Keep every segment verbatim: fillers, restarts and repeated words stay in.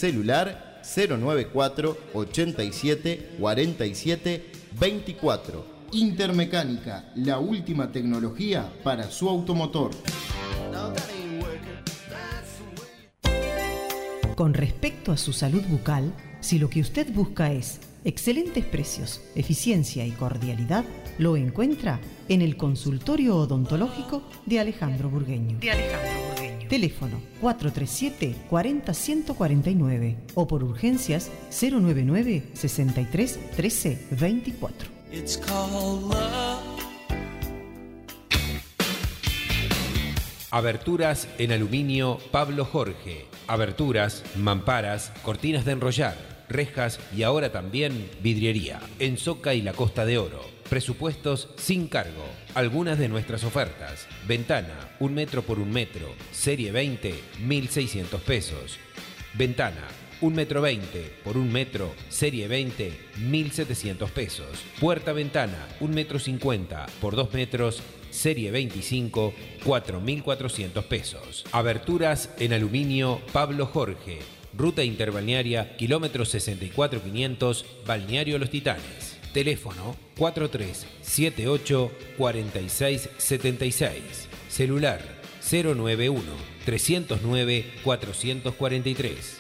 Celular cero noventa y cuatro, ochenta y siete, cuarenta y siete, veinticuatro. Intermecánica, la última tecnología para su automotor. Con respecto a su salud bucal, si lo que usted busca es excelentes precios, eficiencia y cordialidad, lo encuentra en el consultorio odontológico de Alejandro Burgueño. De Alejandro Burgueño. Teléfono cuatro tres siete, cuarenta, ciento cuarenta y nueve o por urgencias cero noventa y nueve, sesenta y tres, trece, veinticuatro. It's called love. Aberturas en aluminio Pablo Jorge. Aberturas, mamparas, cortinas de enrollar, rejas y ahora también vidriería. En Soca y la Costa de Oro. Presupuestos sin cargo. Algunas de nuestras ofertas. Ventana, un metro por un metro. Serie veinte, mil seiscientos pesos. Ventana, un metro veinte por un metro. Serie veinte, mil setecientos pesos. Puerta ventana, un metro cincuenta por dos metros. Serie veinticinco, cuatro mil cuatrocientos pesos. Aberturas en aluminio Pablo Jorge. Ruta interbalnearia, kilómetro sesenta y cuatro mil quinientos, Balneario Los Titanes. Teléfono cuatro tres siete ocho, cuatro seis siete seis. Celular cero noventa y uno, trescientos nueve, cuatrocientos cuarenta y tres.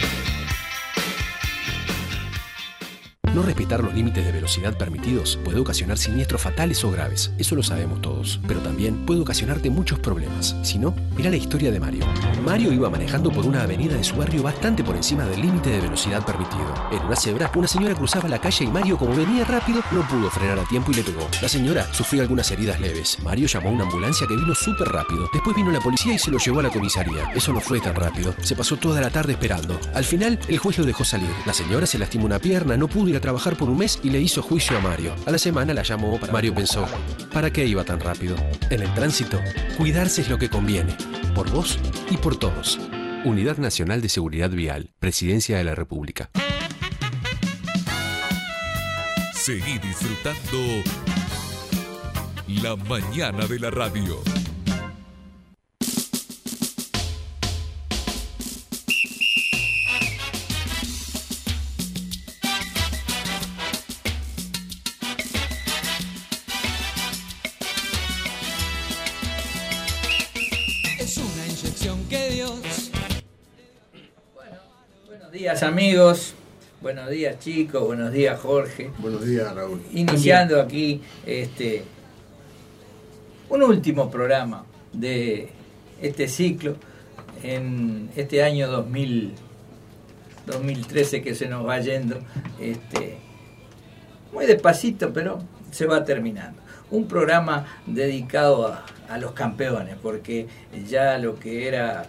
No respetar los límites de velocidad permitidos puede ocasionar siniestros fatales o graves, eso lo sabemos todos, pero también puede ocasionarte muchos problemas. Si no, mirá la historia de Mario. Mario iba manejando por una avenida de su barrio bastante por encima del límite de velocidad permitido. En una cebra, una señora cruzaba la calle y Mario, como venía rápido, no pudo frenar a tiempo y le pegó. La señora sufrió algunas heridas leves. Mario llamó a una ambulancia que vino súper rápido. Después vino la policía y se lo llevó a la comisaría. Eso no fue tan rápido. Se pasó toda la tarde esperando. Al final, el juez lo dejó salir. La señora se lastimó una pierna, no pudo ir a trabajar por un mes y le hizo juicio a Mario. A la semana la llamó. Mario pensó, ¿para qué iba tan rápido? En el tránsito, cuidarse es lo que conviene. Por vos y por todos. Unidad Nacional de Seguridad Vial. Presidencia de la República. Seguí disfrutando la mañana de la radio. Buenos días amigos, buenos días chicos, buenos días Jorge. Buenos días Raúl. Iniciando aquí este un último programa de este ciclo en este año dos mil, dos mil trece que se nos va yendo este, muy despacito, pero se va terminando. Un programa dedicado a, a los campeones, porque ya lo que era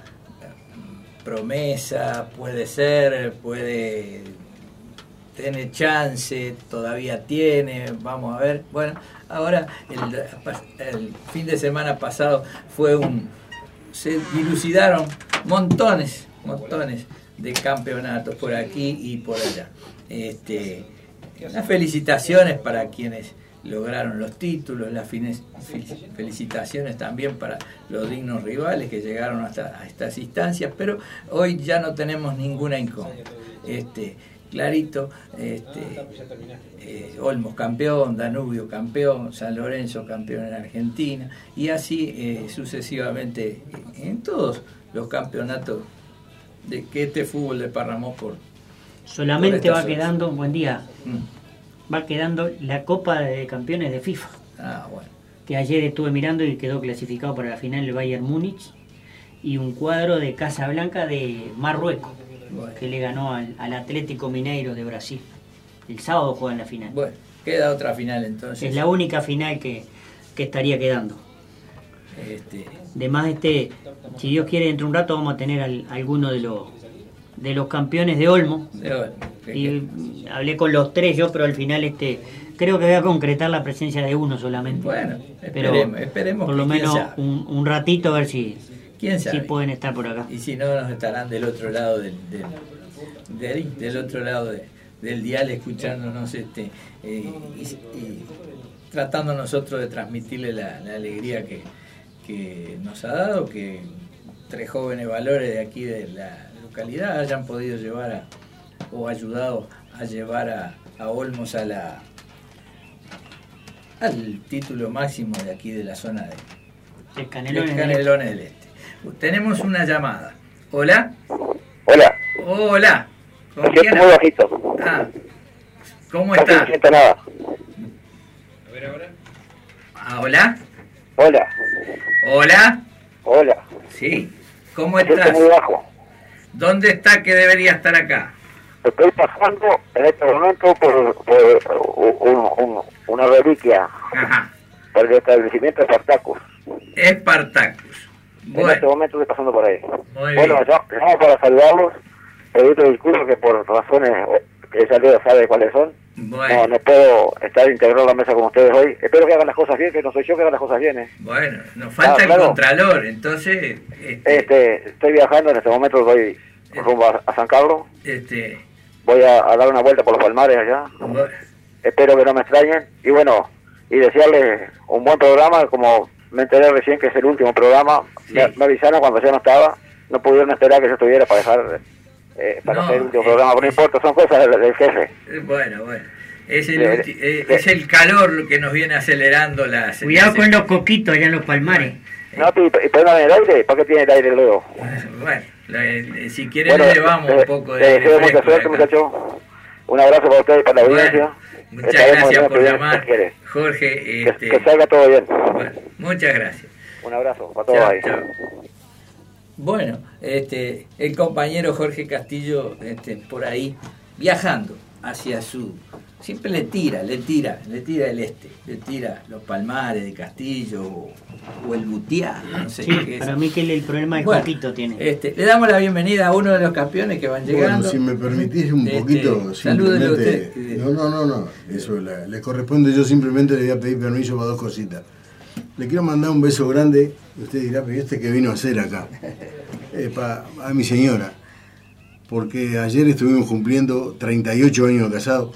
promesa, puede ser, puede tener chance, todavía tiene, vamos a ver. Bueno, ahora el, el fin de semana pasado fue un... se dilucidaron montones, montones de campeonatos por aquí y por allá. Este, unas felicitaciones para quienes lograron los títulos, las fines, felicitaciones también para los dignos rivales que llegaron hasta a estas instancias, pero hoy ya no tenemos ninguna incógnita. Este, clarito, este, eh, Olmos campeón, Danubio campeón, San Lorenzo campeón en Argentina, y así eh, sucesivamente en todos los campeonatos de que este fútbol de Parramó por solamente por va horas. quedando, buen día, mm. va quedando la Copa de Campeones de FIFA. Ah, bueno. Que ayer estuve mirando y quedó clasificado para la final el Bayern Múnich, y un cuadro de Casablanca de Marruecos, bueno, que le ganó al, al Atlético Mineiro de Brasil. El sábado juegan la final. Bueno, queda otra final entonces. Es la única final que, que estaría quedando. Este... Además, este, si Dios quiere, dentro de un rato vamos a tener al, alguno de los de los campeones de Olmo. De Olmo. Y hablé con los tres yo, pero al final este creo que voy a concretar la presencia de uno solamente. Bueno, pero esperemos, esperemos por lo menos un, un ratito a ver si, ¿quién sabe? si pueden estar por acá. Y si no, nos estarán del otro lado del, del, del, del otro lado de, del dial escuchándonos este eh, y, y tratando nosotros de transmitirle la, la alegría que, que nos ha dado, que tres jóvenes valores de aquí de la localidad hayan podido llevar a, o ayudado a llevar a, a Olmos a la al título máximo de aquí de la zona de, de Canelones, de Canelones del Este. Tenemos una llamada. ¿Hola? Hola. Hola. ¿Con Me quién siento muy bajito. Ah, ¿cómo Casi está? no siento nada. A ver ahora. Ah, ¿hola? Hola. ¿Hola? Hola. Sí. ¿Cómo Me siento estás? muy bajo. ¿Dónde está que debería estar acá? Estoy pasando en este momento por, por un, un, una reliquia, Ajá. por el establecimiento de Spartacus. Espartacus. En Bueno, este momento estoy pasando por ahí. muy Bueno, bien. yo llamo para saludarlos, pedirte disculpas que por razones que ya Leo sabe cuáles son, Bueno. no, no puedo estar integrado a la mesa con ustedes hoy. Espero que hagan las cosas bien, que no soy yo que haga las cosas bien. ¿eh? Bueno, nos falta Ah, el claro. contralor, entonces, este, Este, estoy viajando en este momento, voy rumbo a, a San Carlos. este, Voy a, a dar una vuelta por los palmares allá. bueno, Espero que no me extrañen. Y bueno, y desearles un buen programa. Como me enteré recién que es el último programa, Sí. me, me avisaron cuando yo no estaba. No pudieron esperar que yo estuviera para dejar eh, para No, hacer el último eh, programa. Pero no es- importa, son cosas del, del jefe. eh, bueno, bueno. Es el, De- ulti- eh, de- es el calor lo que nos viene acelerando las... Cuidado las- con los coquitos allá en los palmares. No, y, y pongan el aire. ¿Para qué tiene el aire luego? Bueno, la- eh, si quieren Bueno, le llevamos eh, un poco de les aire deseo mucha fresco de suerte, acá. muchachos. Un abrazo para ustedes y para la Bueno, audiencia. muchas Estaremos gracias el año por que viene, llamar, si Dios quiere. Jorge. Que, Este, que salga todo bien. bueno, muchas gracias. Un abrazo para todos Chao, ahí. chao. Bueno, este, el compañero Jorge Castillo, este, por ahí, viajando hacia su... Siempre le tira, le tira, le tira el este, le tira los palmares de Castillo o, o el Butiá, no sé Sí, qué es. para mí que el, el problema del Bueno, coquito tiene. Este, le damos la bienvenida a uno de los campeones que van llegando. Bueno, si me permitís un Este, poquito, salúdelo simplemente... usted. No, no, no, no, eso le, le corresponde, yo simplemente le voy a pedir permiso para dos cositas. Le quiero mandar un beso grande, y usted dirá, pero ¿y este qué vino a hacer acá? Eh, pa- a mi señora, porque ayer estuvimos cumpliendo treinta y ocho años de casado,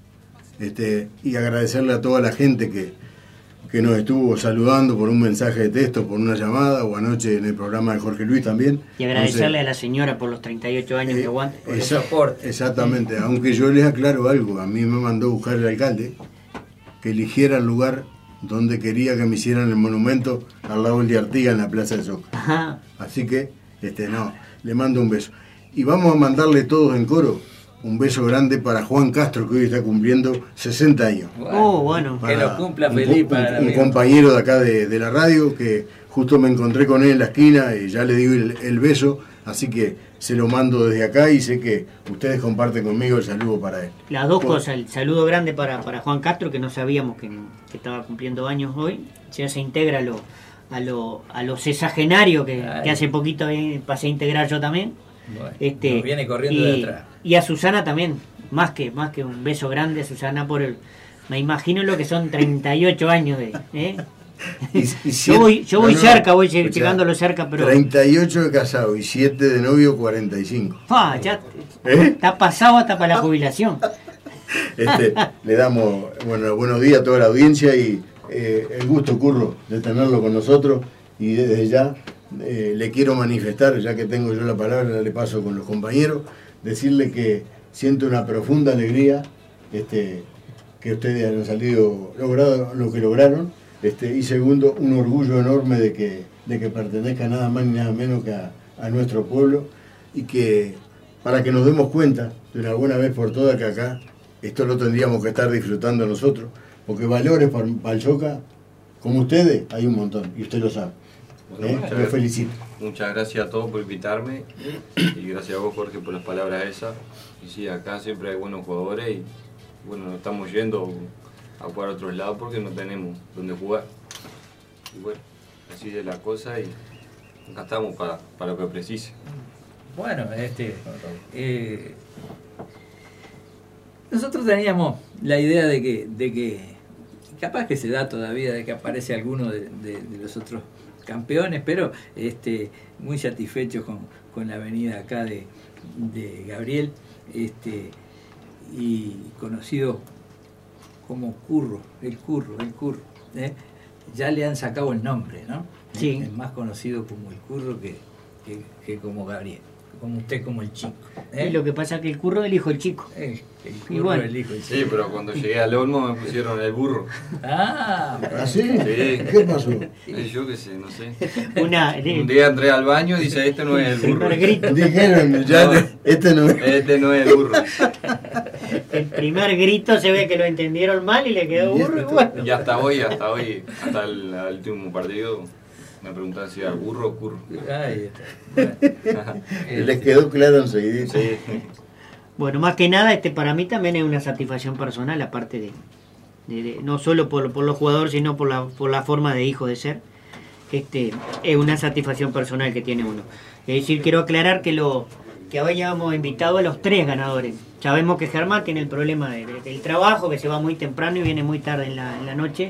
este, y agradecerle a toda la gente que, que nos estuvo saludando por un mensaje de texto, por una llamada, o anoche en el programa de Jorge Luis también. Y agradecerle Entonces, a la señora por los treinta y ocho años eh, que aguanta. por el esa- soporte. Exactamente, aunque yo les aclaro algo, a mí me mandó buscar el alcalde que eligiera el lugar donde quería que me hicieran el monumento al lado del de Artigas en la Plaza de Soca. Ajá. Así que, este, no, le mando un beso. Y vamos a mandarle todos en coro un beso grande para Juan Castro, que hoy está cumpliendo sesenta años. Oh, bueno. Que lo cumpla un, feliz un- para el un amigo. compañero de acá de, de la radio que justo me encontré con él en la esquina y ya le digo el, el beso, así que se lo mando desde acá y sé que ustedes comparten conmigo el saludo para él. Las dos Por- cosas, el saludo grande para, para Juan Castro, que no sabíamos que, que estaba cumpliendo años hoy, ya se integra a lo, a lo, a lo sexagenario que, Ay. que hace poquito eh, pasé a integrar yo también. Bueno, Este, nos viene corriendo y, de atrás. y a Susana también, más que, más que un beso grande a Susana por el... Me imagino lo que son treinta y ocho años de... ¿eh? Y- y Yo siete- voy, yo voy no, no, cerca, voy escuchá, llegándolo cerca, pero... treinta y ocho de casado y siete de novio, cuarenta y cinco. Ah, ya ¿Eh? está pasado hasta para la jubilación. Este, le damos bueno, buenos días a toda la audiencia y eh, el gusto, Curro, de tenerlo con nosotros. Y desde ya eh, le quiero manifestar, ya que tengo yo la palabra, le paso con los compañeros, decirle que siento una profunda alegría este, que ustedes hayan salido, logrado lo que lograron. Este, y segundo, un orgullo enorme de que, de que pertenezca nada más ni nada menos que a, a nuestro pueblo y que para que nos demos cuenta de una buena vez por todas que acá esto lo tendríamos que estar disfrutando nosotros, porque valores para, para el Soca, como ustedes, hay un montón, y usted lo sabe. Bueno, ¿Eh? muchas Los gracias. felicito. Muchas gracias a todos por invitarme y gracias a vos, Jorge, por las palabras esas. Y sí, acá siempre hay buenos jugadores y bueno, nos estamos yendo a jugar a otros lados porque no tenemos donde jugar. Y bueno, así es la cosa y acá estamos para, para lo que precise. Bueno, este, eh, nosotros teníamos la idea de que, de que, capaz que se da todavía, de que aparece alguno de, de- de los otros campeones, pero este, muy satisfechos con, con la venida acá de, de Gabriel, este, y conocido como Curro, el Curro, el Curro, ¿eh? Ya le han sacado el nombre, ¿no? Sí. Es más conocido como el Curro que, que, que como Gabriel. como usted como el chico. ¿eh? Y lo que pasa es que el curro elijo el chico. Eh, el curro Y bueno. elijo el chico. Sí, pero cuando llegué al Olmo me pusieron el burro. Ah, ¿Ah, sí? Sí. ¿Qué pasó? Eh, yo qué sé, no sé. Una, Un día entré al baño y dice, este no es el burro. primer grito. Dijeron, ya, No. este no es. Este no es el burro. El primer grito se ve que lo entendieron mal y le quedó burro y bueno. Y hasta hoy, hasta hoy, hasta el, el último partido, me preguntaban si era burro o curro. ahí está. Bueno. Les quedó claro enseguida. Sí. Bueno, más que nada, este para mí también es una satisfacción personal, aparte de, de- de- no solo por, por los jugadores, sino por la, por la forma de hijo de ser. Este, es una satisfacción personal que tiene uno. Es decir, quiero aclarar que lo que habíamos invitado a los tres ganadores. Sabemos que Germán tiene el problema de- de- del trabajo, que se va muy temprano y viene muy tarde en la, en la noche.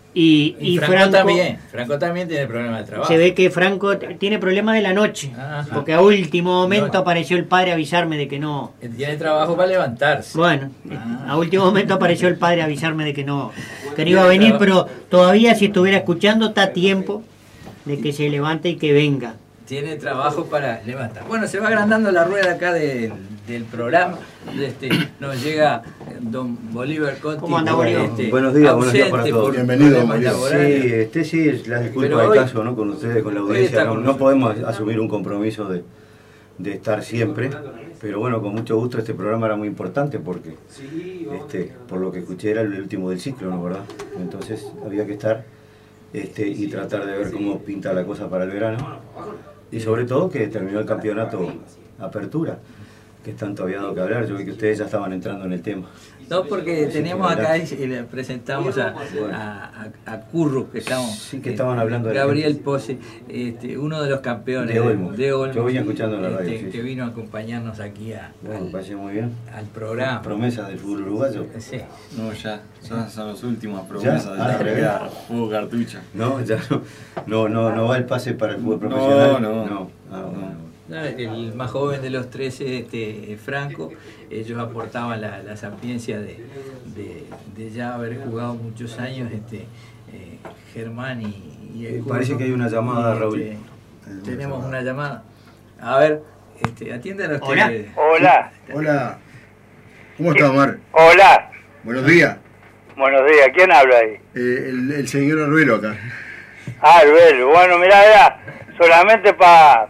Y, Y, y Franco, Franco también. Franco también tiene problemas de trabajo. se ve que Franco t- tiene problemas de la noche, Ajá. porque a último momento No. apareció el padre a avisarme de que no. Tiene trabajo para levantarse. Bueno, Ah. a último momento apareció el padre a avisarme de que no, que no iba a venir, pero todavía si estuviera escuchando está a tiempo de que se levante y que venga. Tiene trabajo para levantar. Bueno, se va agrandando la rueda acá de- del programa. Este, nos llega don Bolívar Conti. ¿Cómo anda, Bolívar? este, Buenos días, buenos días para ausente todos. por Bienvenido, problemas Bolívar. laborales. Sí, este sí es la disculpa Pero del hoy- caso, ¿no? Con ustedes, con la hoy audiencia. está No, con no nosotros. podemos asumir un compromiso de, de estar siempre, pero bueno, con mucho gusto. Este programa era muy importante porque, este, por lo que escuché, era el último del ciclo, ¿no? ¿Verdad? Entonces había que estar este, y tratar de ver cómo pinta la cosa para el verano. Y sobre todo que terminó el campeonato Apertura, que es tanto había dado que hablar. Yo vi que ustedes ya estaban entrando en el tema. No, porque Así teníamos que acá y le presentamos a, a, a- a Curro, que estamos. Sí, que estaban hablando de la Gabriel gente. Pose, este, uno de los campeones De Olmo. de Olmo, Yo venía escuchando la radio, este, sí, que sí. vino a acompañarnos aquí a- Bueno, me parece muy bien. al programa. Promesas del fútbol uruguayo. Sí. No, ya, ya son las últimas ¿Ya? promesas Ah, de re la Hugo Cartucha. No, ya no, no, no, no va el pase para el fútbol profesional. no. no. Ah, bueno. No, el más joven de los trece, este, Franco, ellos aportaban la, la sapiencia de, de, de ya haber jugado muchos años, este, eh, Germán y, y el Eh, Curro. parece que hay una llamada, Y, Raúl. este, tenemos una llamada. A ver, este, atiéndanos. Hola. Hola, Hola. ¿Cómo está, Omar? hola, Buenos días. buenos días, ¿quién habla ahí? Eh, el, el señor Arbelo acá. Ah, Arbelo, bueno, mirá, era solamente para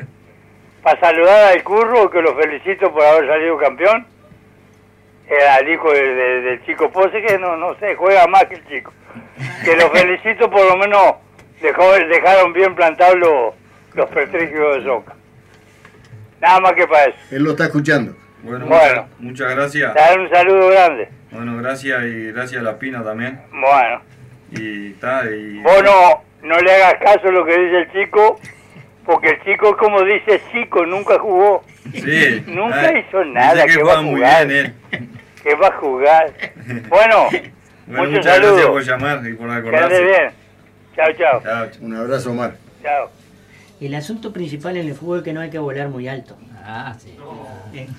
pa saludar al Curro, que lo felicito por haber salido campeón, era al hijo de- de- del chico Pose, que no, no sé, juega más que el chico, que lo felicito, por lo menos dejó, dejaron bien plantados los, los pertricios de Soca, nada más que para eso. Él lo está escuchando. Bueno, Bueno. muchas, muchas gracias. Dar un saludo grande. Bueno, gracias y gracias a la Pina también. Bueno, Y está, y... vos no, no le hagas caso a lo que dice el chico, porque el chico, como dice chico, nunca jugó. Sí. Nunca Ay, hizo nada, dice que va a juega muy jugar. bien él. Que va a jugar. Bueno, Bueno, muchos muchas gracias saludos. por llamar y por Que ande acordarse. bien. Chao, chao. Chao, chao. Un abrazo, Omar. Chao. El asunto principal en el fútbol es que no hay que volar muy alto. Ah, sí. Eh.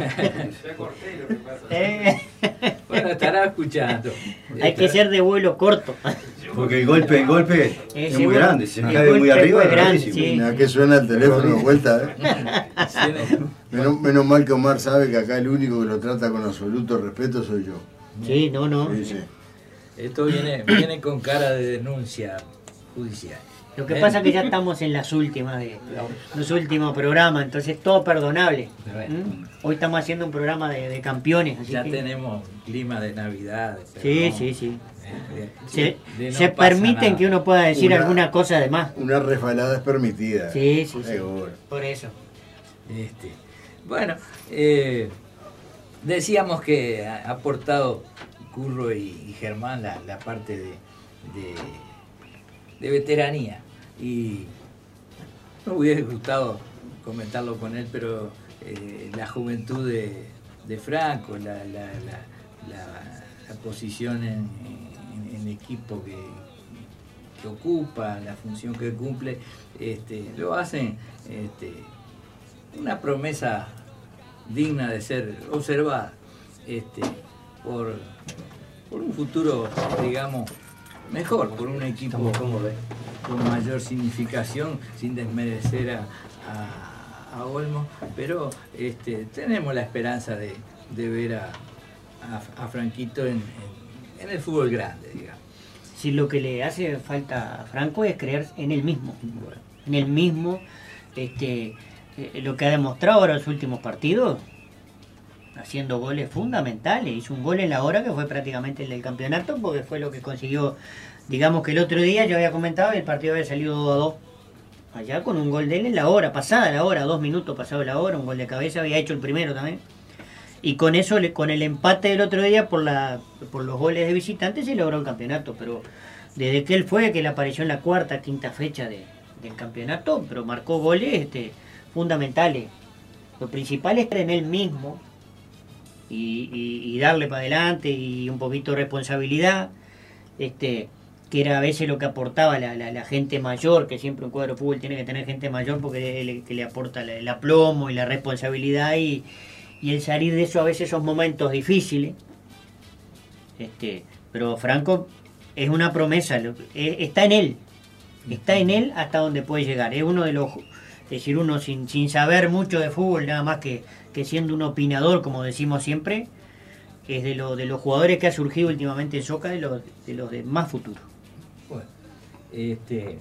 Eh. Bueno, estará escuchando. Hay que ser de vuelo corto. Porque el golpe, el golpe es Ese muy gol- grande. Si se el cae muy golpe arriba, fue es grande, gravísimo. sí. Mira que suena el teléfono de vuelta, ¿eh? Tiene- Menos, menos mal que Omar sabe que acá el único que lo trata con absoluto respeto soy yo. Sí, no, no. Sí, sí. Esto viene, viene con cara de denuncia judicial. Lo que ¿Eh? pasa es que ya estamos en las últimas de los últimos programas, entonces todo perdonable. Bueno. ¿Mm? Hoy estamos haciendo un programa de, de campeones, así Ya que tenemos clima de Navidad. de sí, perdón, sí, sí. de- Se, de- de no se pasa permiten nada. que uno pueda decir Una- alguna cosa de más. Una resbalada es permitida. Sí, sí, sí. Seguro. Por eso. Este, bueno, eh, decíamos que ha ha aportado Curro y, y Germán la, la parte de, de, de veteranía. Y me hubiera gustado comentarlo con él, pero eh, la juventud de, de Franco, la, la, la, la- la posición en, en- en el equipo que, que ocupa, la función que cumple, este, lo hacen este, una promesa digna de ser observada este, por, por un futuro, digamos, mejor, por un equipo con mayor significación, sin desmerecer a, a- a Olmos, pero este, tenemos la esperanza de, de ver a, a, a Franquito en, en, en el fútbol grande, digamos. Si lo que le hace falta a Franco es creer en él mismo, bueno, en él mismo, este, eh, lo que ha demostrado ahora en los últimos partidos, haciendo goles fundamentales. Hizo un gol en la hora que fue prácticamente el del campeonato, porque fue lo que consiguió. Digamos que el otro día yo había comentado que el partido había salido dos a dos allá con un gol de él en la hora, pasada la hora, dos minutos pasado la hora, un gol de cabeza, había hecho el primero también. Y con eso, con el empate del otro día por la por los goles de visitantes, se logró el campeonato. Pero desde que él fue, que él apareció en la cuarta, quinta fecha de, del campeonato, pero marcó goles este, fundamentales. Lo principal es creer en él mismo y, y, y darle para adelante y un poquito de responsabilidad, este que era a veces lo que aportaba la, la, la gente mayor, que siempre un cuadro de fútbol tiene que tener gente mayor porque le, que le aporta el, el aplomo y la responsabilidad y, y el salir de eso a veces esos momentos difíciles. Este, pero Franco es una promesa, es, está en él, está en él hasta donde puede llegar. Es uno de los, es decir, uno sin, sin saber mucho de fútbol, nada más que, que siendo un opinador, como decimos siempre, es de, lo, de los jugadores que ha surgido últimamente en Soca, de los de, los de más futuro. Bueno, este,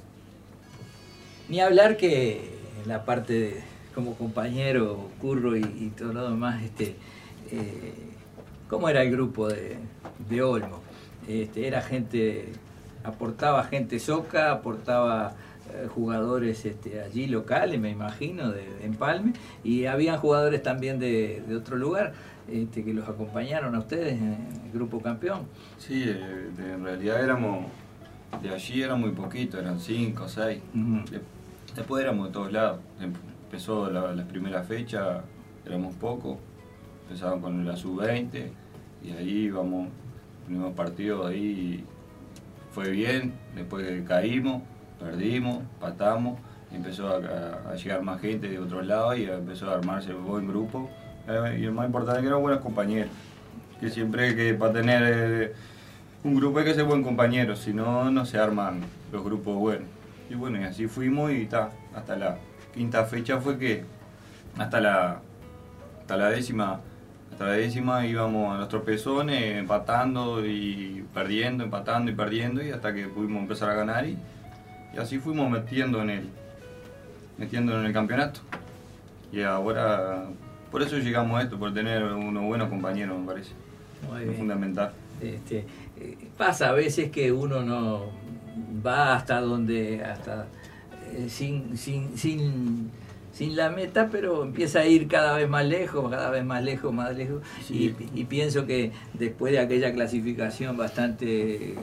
ni hablar que en la parte de, como compañero, Curro y, y todo lo demás, este, eh, ¿cómo era el grupo de, de Olmos? Este, era gente, aportaba gente Soca, aportaba eh, jugadores este, allí locales, me imagino, de, de Empalme, y habían jugadores también de, de otro lugar. Este, que los acompañaron a ustedes en el grupo campeón. Sí, eh, de, en realidad éramos, de allí era muy poquito, eran cinco, seis. Uh-huh. de, después éramos de todos lados. Empezó la, la primera fecha, éramos pocos, empezaban con la sub veinte y ahí íbamos, primeros partidos ahí fue bien, después caímos, perdimos, patamos, empezó a, a, a llegar más gente de otros lados y empezó a armarse un buen grupo. Eh, y lo más importante es que eran buenos compañeros, que siempre que para tener eh, un grupo hay que ser buen compañero, si no, no se arman los grupos buenos. Y bueno, y así fuimos y ta, hasta la quinta fecha fue que hasta la hasta la décima hasta la décima íbamos a los tropezones empatando y perdiendo, empatando y perdiendo y hasta que pudimos empezar a ganar y, y así fuimos metiendo en el metiendo en el campeonato. Y ahora por eso llegamos a esto, por tener unos buenos compañeros, me parece. Muy bien. Es fundamental. Este, eh, pasa a veces que uno no va hasta donde, hasta eh, sin, sin, sin, sin la meta, pero empieza a ir cada vez más lejos, cada vez más lejos, más lejos. Sí. Y, y pienso que después de aquella clasificación bastante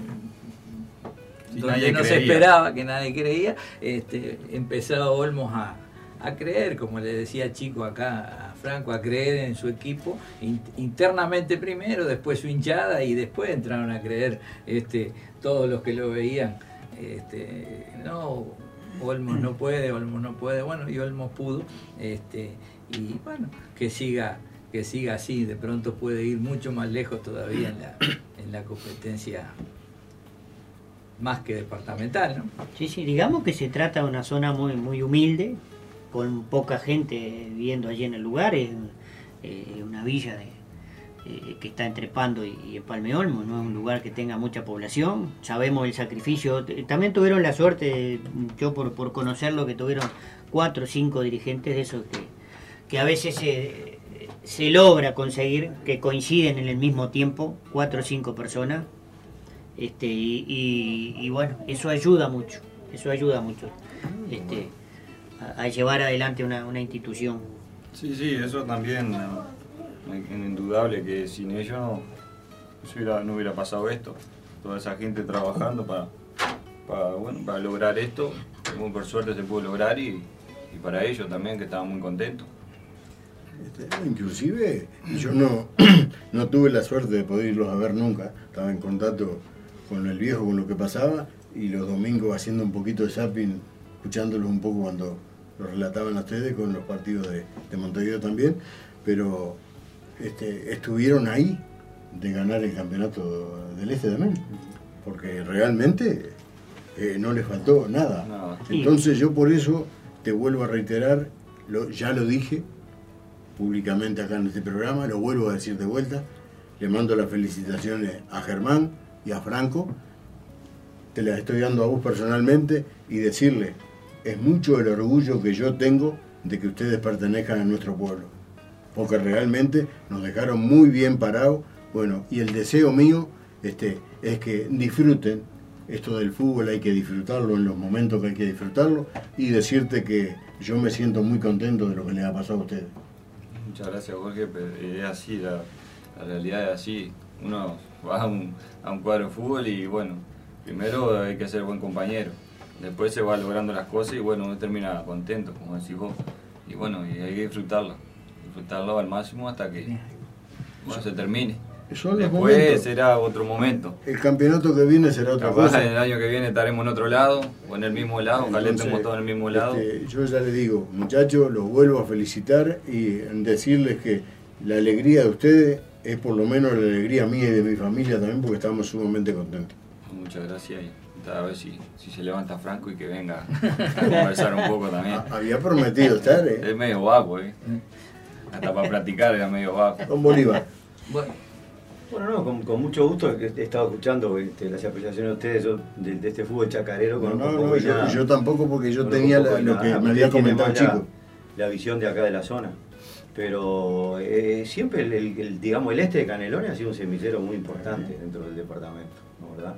sí, donde no creía. Se esperaba, que nadie creía, este, empezó Olmos a a creer, como le decía Chico acá a Franco, a creer en su equipo in, internamente primero, después su hinchada y después entraron a creer este, todos los que lo veían. Este, no, Olmos no puede, Olmos no puede, bueno, y Olmos pudo, este, y bueno, que siga, que siga así, de pronto puede ir mucho más lejos todavía en la, en la competencia más que departamental, ¿no? Sí, sí, digamos que se trata de una zona muy, muy humilde, con poca gente viviendo allí en el lugar, es eh, una villa de, eh, que está entre Pando y, y Empalme Olmos, no es un lugar que tenga mucha población, sabemos el sacrificio, también tuvieron la suerte, yo por, por conocerlo, que tuvieron cuatro o cinco dirigentes de esos que, que a veces se, se logra conseguir, que coinciden en el mismo tiempo, cuatro o cinco personas, este, y, y, y bueno, eso ayuda mucho, eso ayuda mucho. Este, a llevar adelante una, una institución. Sí, sí, eso también es indudable que sin ellos no, no, hubiera, no hubiera pasado esto. Toda esa gente trabajando para, para, bueno, para lograr esto, como por suerte se pudo lograr y, y para ellos también, que estaban muy contentos. Este, inclusive yo no, no tuve la suerte de poder irlos a ver nunca, estaba en contacto con el viejo, con lo que pasaba, y los domingos haciendo un poquito de zapping, escuchándolos un poco cuando lo relataban a ustedes con los partidos de, de Montevideo también, pero este, estuvieron ahí de ganar el campeonato del Este también, porque realmente eh, no les faltó nada. No. Entonces yo por eso te vuelvo a reiterar lo, ya lo dije públicamente acá en este programa, lo vuelvo a decir de vuelta, le mando las felicitaciones a Germán y a Franco, te las estoy dando a vos personalmente, y decirle, es mucho el orgullo que yo tengo de que ustedes pertenezcan a nuestro pueblo, porque realmente nos dejaron muy bien parados, bueno, y el deseo mío este, es que disfruten esto del fútbol, hay que disfrutarlo en los momentos que hay que disfrutarlo, y decirte que yo me siento muy contento de lo que les ha pasado a ustedes. Muchas gracias, Jorge, pero es así, la, la realidad es así. Uno va a un, a un cuadro de fútbol y bueno, primero hay que ser buen compañero, después se va logrando las cosas y bueno, uno termina contento, como decís vos, y bueno, y hay que disfrutarlo, disfrutarlo al máximo hasta que bueno, se termine. Son los Después momentos. será otro momento. El campeonato que viene será otra Capaz cosa. el año que viene estaremos en otro lado o en el mismo lado, ojalá Entonces, estemos todos en el mismo lado. Este, yo ya les digo, muchachos, los vuelvo a felicitar y decirles que la alegría de ustedes es por lo menos la alegría mía y de mi familia también, porque estamos sumamente contentos. Muchas gracias y a ver si, si se levanta Franco y que venga a conversar un poco también. Había prometido estar, ¿eh? Es medio vago, ¿eh? Hasta para practicar era medio vago. Don Bolívar. Bueno. Bueno, no, con, con mucho gusto he estado escuchando este, las apreciaciones de ustedes yo, de, de este fútbol chacarero. No, Con no, un no poco yo, ya, yo tampoco, porque yo con tenía un poco la- lo ya- que me usted había tiene comentado más chico. La, la visión de acá de la zona. Pero eh, siempre, el, el- el, digamos, el este de Canelones ha sido un semillero muy importante dentro del departamento, ¿no, verdad?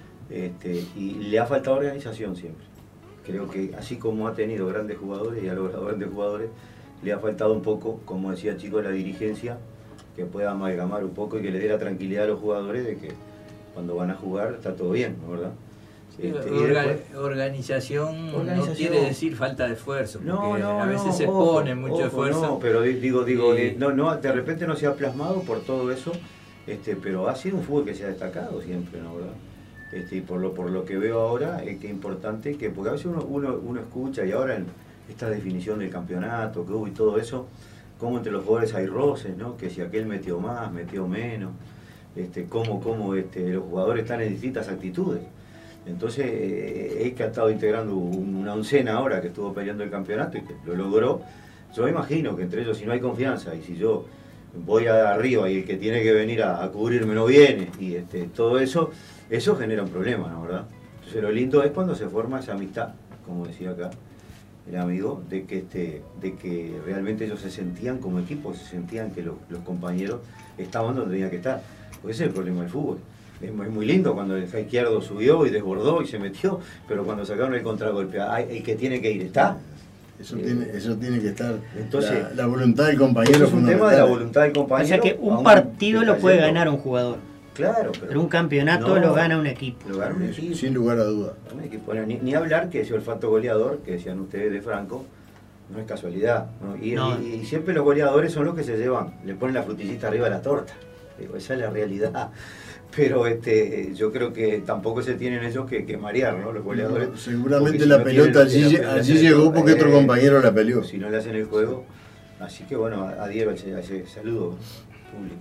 Este, y le ha faltado organización siempre. Creo que así como ha tenido grandes jugadores y ha logrado grandes jugadores, le ha faltado un poco, como decía Chico, la dirigencia, que pueda amalgamar un poco y que le dé la tranquilidad a los jugadores de que cuando van a jugar está todo bien, ¿no, verdad? Sí, Este, y orga- después- organización, no Organización. quiere decir falta de esfuerzo, porque No, no, a veces no, se ojo, pone mucho ojo, esfuerzo. No, pero di- digo, digo, y- eh, no, no, de repente no se ha plasmado por todo eso, este, pero ha sido un fútbol que se ha destacado siempre, ¿no, verdad? Este, y por lo, por lo que veo ahora, es que es importante que, porque a veces uno, uno, uno escucha, y ahora en esta definición del campeonato que hubo y todo eso, como entre los jugadores hay roces, ¿no? Que si aquel metió más, metió menos, este, cómo, cómo este, los jugadores están en distintas actitudes. Entonces, eh, es que ha estado integrando una oncena ahora que estuvo peleando el campeonato y que lo logró. Yo me imagino que entre ellos, si no hay confianza y si yo voy arriba y el que tiene que venir a, a cubrirme no viene y este, todo eso, eso genera un problema, ¿no, verdad? Entonces, lo lindo es cuando se forma esa amistad, como decía acá el amigo, de que, este, de que realmente ellos se sentían como equipo, se sentían que los, los compañeros estaban donde tenían que estar. Porque ese es el problema del fútbol. Es muy, muy lindo cuando el izquierdo subió y desbordó y se metió, pero cuando sacaron el contragolpe, ay, el que tiene que ir está. Eso, tiene, eso tiene que estar. Entonces, la, la voluntad del compañero eso es un tema de la fundamental. voluntad del O compañero. sea que un aún partido lo puede decayendo. ganar un jugador. Claro, pero, Pero un campeonato no, lo gana un equipo. Lo gana un equipo. Sin lugar a duda. Un equipo. Bueno, ni, ni hablar que ese olfato goleador, que decían ustedes de Franco, no es casualidad. ¿no? Y, No. y- y siempre los goleadores son los que se llevan, le ponen la frutillita arriba de la torta. Digo, esa es la realidad. Pero este, yo creo que tampoco se tienen ellos que, que marear, ¿no? Los goleadores. No, seguramente Porque si la no pelota tienen- allí, la- la- allí la- llegó porque otro eh, compañero la peleó. Si no le hacen el juego. Así que bueno, adhiero a ese, a ese saludo público.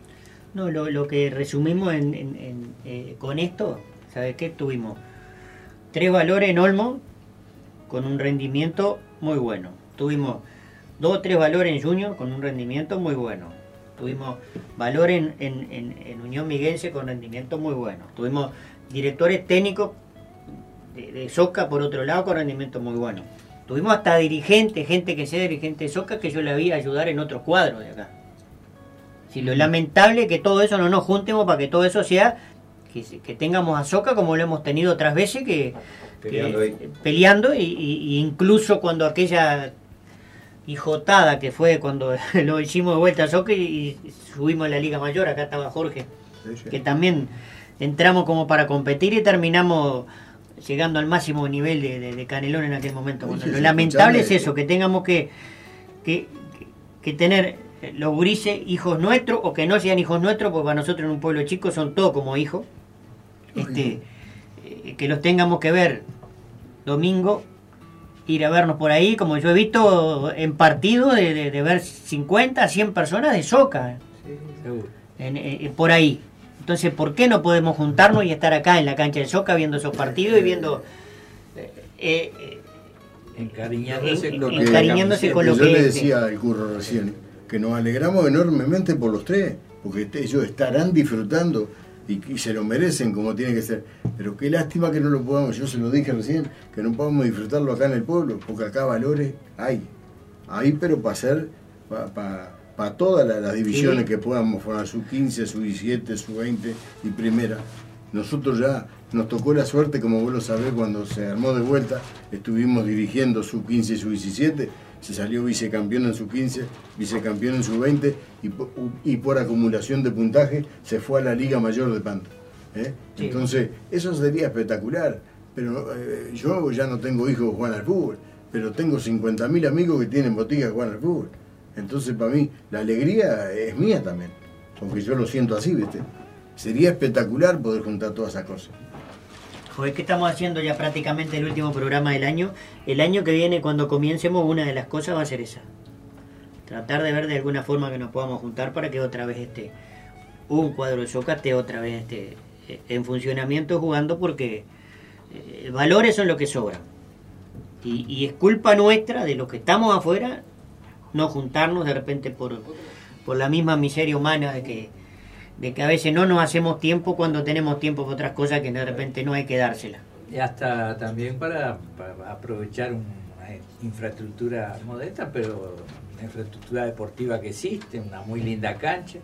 No, lo, lo que resumimos en, en- en, eh, con esto, ¿sabes qué? Tuvimos tres valores en Olmo con un rendimiento muy bueno. Tuvimos dos o tres valores en Junior con un rendimiento muy bueno. Tuvimos valor en, en, en, en Unión Miguense con rendimiento muy bueno. Tuvimos directores técnicos de, de Soca por otro lado con rendimiento muy bueno. Tuvimos hasta dirigentes, gente que sea dirigente de Soca que yo le vi ayudar en otros cuadros de acá. Si lo lamentable es que todo eso no nos juntemos para que todo eso sea, que, que tengamos a Soca como lo hemos tenido otras veces, que, Peleando que- ahí. peleando y, y- y incluso cuando aquella hijotada que fue cuando lo hicimos de vuelta a Soca y, y subimos a la Liga Mayor, acá estaba Jorge, Sí, sí. que también entramos como para competir y terminamos llegando al máximo nivel de, de- de Canelón en aquel momento. Bueno, Sí, lo sí, lamentable es escuchame. eso, que tengamos que, que, que- que tener los gurises hijos nuestros o que no sean hijos nuestros, porque para nosotros en un pueblo chico son todos como hijos, este, eh, que los tengamos que ver domingo, ir a vernos por ahí, como yo he visto en partido de, de- de ver cincuenta, cien personas de Soca en- en- por ahí. Entonces, ¿por qué no podemos juntarnos y estar acá en la cancha de Soca viendo esos partidos y viendo eh, eh, Encariñándose en- con, encariñándose con lo Yo que le es. decía al Curro recién que nos alegramos enormemente por los tres, porque este- ellos estarán disfrutando y, y se lo merecen como tiene que ser. Pero qué lástima que no lo podamos, yo se lo dije recién, que no podamos disfrutarlo acá en el pueblo, porque acá valores hay. Hay, pero para hacer, para pa, pa todas las, las divisiones Sí. que podamos formar, sub quince, sub diecisiete, sub veinte y primera. Nosotros ya nos tocó la suerte, como vos lo sabés, cuando se armó de vuelta, estuvimos dirigiendo sub quince y sub diecisiete, se salió vicecampeón en sub quince, vicecampeón en sub veinte y, po- y por acumulación de puntaje se fue a la Liga Mayor de Panta. ¿eh? Sí. Entonces, eso sería espectacular, pero eh, yo ya no tengo hijos que juegan al fútbol, pero tengo cincuenta mil amigos que tienen boticas que juegan al fútbol. Entonces, para mí, la alegría es mía también, porque yo lo siento así, ¿viste? Sería espectacular poder juntar todas esas cosas. Joder, que estamos haciendo ya prácticamente el último programa del año. El año que viene, cuando comiencemos, una de las cosas va a ser esa. Tratar de ver de alguna forma que nos podamos juntar para que otra vez esté un cuadro de Soca esté otra vez este, en funcionamiento jugando, porque eh, valores son lo que sobran. Y, y es culpa nuestra, de los que estamos afuera, no juntarnos de repente por, por la misma miseria humana de que de que a veces no nos hacemos tiempo cuando tenemos tiempo para otras cosas que de repente no hay que dársela. y hasta también para, para aprovechar una infraestructura modesta, pero una infraestructura deportiva que existe, una muy linda cancha,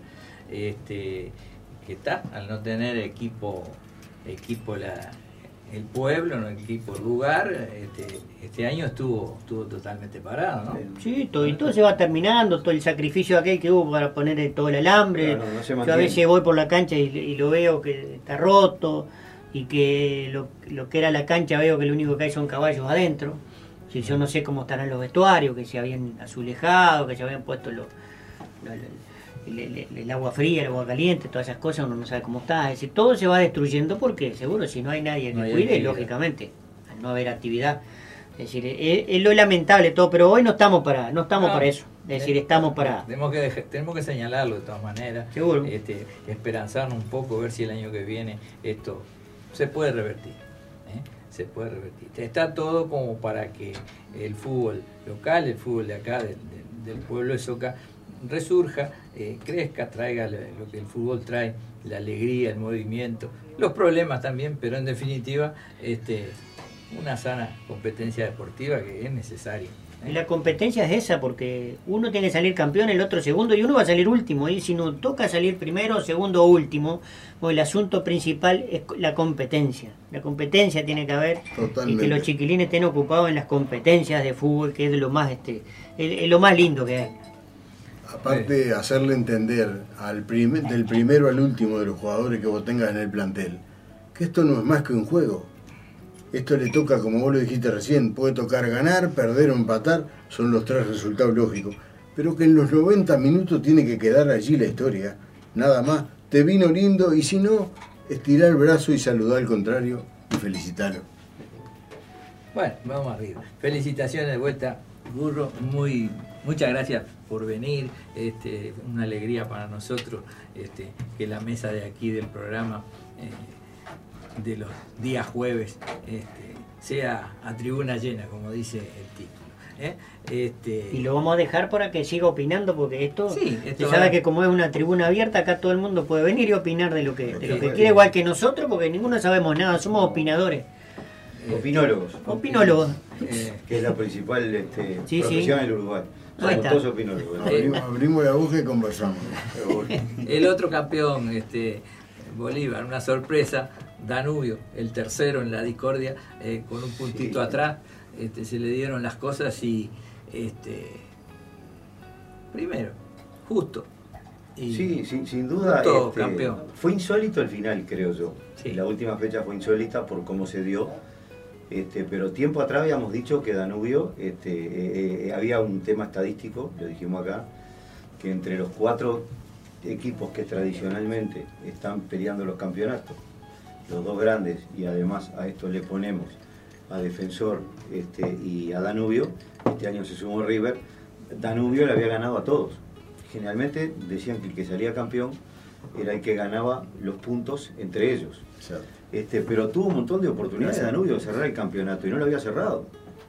este, que está, al no tener equipo, equipo la, el pueblo, no equipo el lugar, este, este año estuvo, estuvo totalmente parado, ¿no? Sí, todo, y todo se va terminando, todo el sacrificio aquel que hubo para poner todo el alambre. Claro, no se Yo a mantiene. veces voy por la cancha y, y lo veo que está roto, y que lo, lo que era la cancha veo que lo único que hay son caballos adentro. Si yo no sé cómo estarán los vestuarios, que se habían azulejado, que se habían puesto los, los- el, el- el agua fría, el agua caliente, todas esas cosas, uno no sabe cómo está. Es decir, todo se va destruyendo porque seguro si no hay nadie que No hay cuide, actividad. lógicamente, al no haber actividad. Es decir, es, es lo lamentable todo, pero hoy no estamos para, no estamos No, para eso. Es decir, eh, estamos para... Tenemos que, dejar- tenemos que señalarlo de todas maneras. Seguro. Este, esperanzarnos un poco, ver si el año que viene esto se puede revertir. ¿eh? Se puede revertir. Está todo como para que el fútbol local, el fútbol de acá, del, del- del pueblo de Soca, resurja, eh, crezca, traiga lo, lo que el fútbol trae, la alegría, el movimiento, los problemas también, pero en definitiva, este, una sana competencia deportiva que es necesaria. Y la competencia es esa, porque uno tiene que salir campeón, el otro segundo, y uno va a salir último. Y si no toca salir primero, segundo o último, pues el asunto principal es la competencia. La competencia tiene que haber, Totalmente. y que los chiquilines estén ocupados en las competencias de fútbol, que es lo más este es, es lo más lindo que hay. Aparte, hacerle entender al primer, del primero al último de los jugadores que vos tengas en el plantel, que esto no es más que un juego. Esto le toca, como vos lo dijiste recién, puede tocar ganar, perder o empatar, son los tres resultados lógicos. Pero que en los noventa minutos tiene que quedar allí la historia, nada más. Te vino lindo y si no, estirar el brazo y saludar al contrario y felicitarlo. Bueno, vamos arriba. Felicitaciones de vuelta, Burro. Muy, muchas gracias por venir. Este, una alegría para nosotros este, que la mesa de aquí del programa eh, de los días jueves este, sea a tribuna llena, como dice el título. ¿eh? Este, Y lo vamos a dejar para que siga opinando, porque esto, Sí, esto se sabe va- que como es una tribuna abierta, acá todo el mundo puede venir y opinar de lo que, de lo que Sí. quiere, igual que nosotros, porque ninguno sabemos nada, somos opinadores. Opinólogos. Opinólogos. eh, Que es la principal este, Sí, profesión sí. en el Uruguay. Ahí Somos está. todos opinólogos. Abrimos, abrimos la boca y conversamos. Pero bueno. El otro campeón, este, Bolívar, una sorpresa, Danubio, el tercero en la discordia, eh, con un puntito Sí. atrás, este, se le dieron las cosas y, este, primero, justo. Y Sí, sin, sin duda. Justo este, campeón. Fue insólito el final, creo yo. Sí. La última fecha fue insólita por cómo se dio. Este, pero tiempo atrás habíamos dicho que Danubio, este, eh, eh, había un tema estadístico, lo dijimos acá, que entre los cuatro equipos que tradicionalmente están peleando los campeonatos, los dos grandes, y además a esto le ponemos a Defensor este, y a Danubio, este año se sumó River, Danubio le había ganado a todos. Generalmente decían que el que salía campeón era el que ganaba los puntos entre ellos. Exacto. Este, pero tuvo un montón de oportunidades de Danubio de cerrar el campeonato y no lo había cerrado.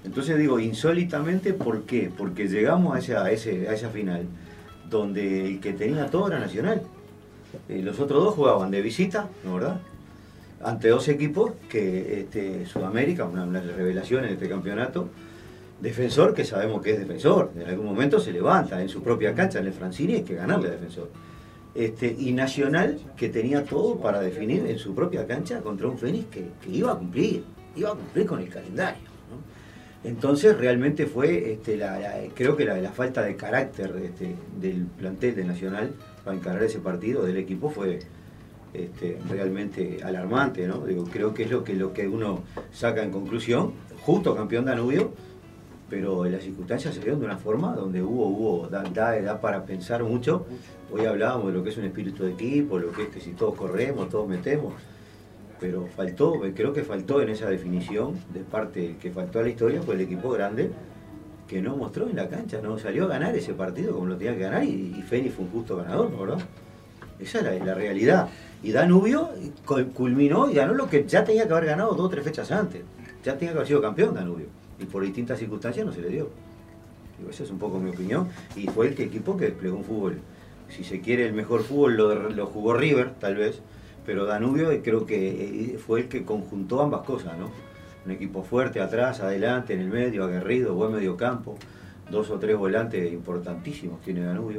Entonces digo, insólitamente, ¿por qué? Porque llegamos a esa, a ese, a esa final, donde el que tenía todo era Nacional. Eh, los otros dos jugaban de visita, ¿no verdad? Ante dos equipos que este, Sudamérica, una, una revelación en este campeonato, Defensor, que sabemos que es Defensor, en algún momento se levanta en su propia cancha, en el Francini, hay que ganarle a Defensor. Este, y Nacional, que tenía todo para definir en su propia cancha contra un Fénix que, que iba a cumplir, iba a cumplir con el calendario, ¿no? Entonces realmente fue, este, la, la, creo que la, la falta de carácter este, del plantel de Nacional para encarar ese partido del equipo fue este, realmente alarmante, ¿no? Digo, creo que es lo que, lo que uno saca en conclusión, justo campeón Danubio, pero las circunstancias se dieron de una forma donde hubo, hubo da, da, da para pensar mucho. Hoy hablábamos de lo que es un espíritu de equipo, lo que es que si todos corremos, todos metemos, pero faltó, creo que faltó en esa definición, de parte que faltó a la historia, fue el equipo grande que no mostró en la cancha, no salió a ganar ese partido como lo tenía que ganar, y, y Fénix fue un justo ganador, ¿no, verdad? Esa es la, la realidad. Y Danubio culminó y ganó lo que ya tenía que haber ganado dos o tres fechas antes, ya tenía que haber sido campeón Danubio, y por distintas circunstancias no se le dio. Digo, esa es un poco mi opinión, y fue el que equipo que desplegó un fútbol, si se quiere el mejor fútbol lo, lo jugó River, tal vez, pero Danubio creo que fue el que conjuntó ambas cosas, ¿no? Un equipo fuerte atrás, adelante, en el medio, aguerrido, buen medio campo, dos o tres volantes importantísimos tiene Danubio.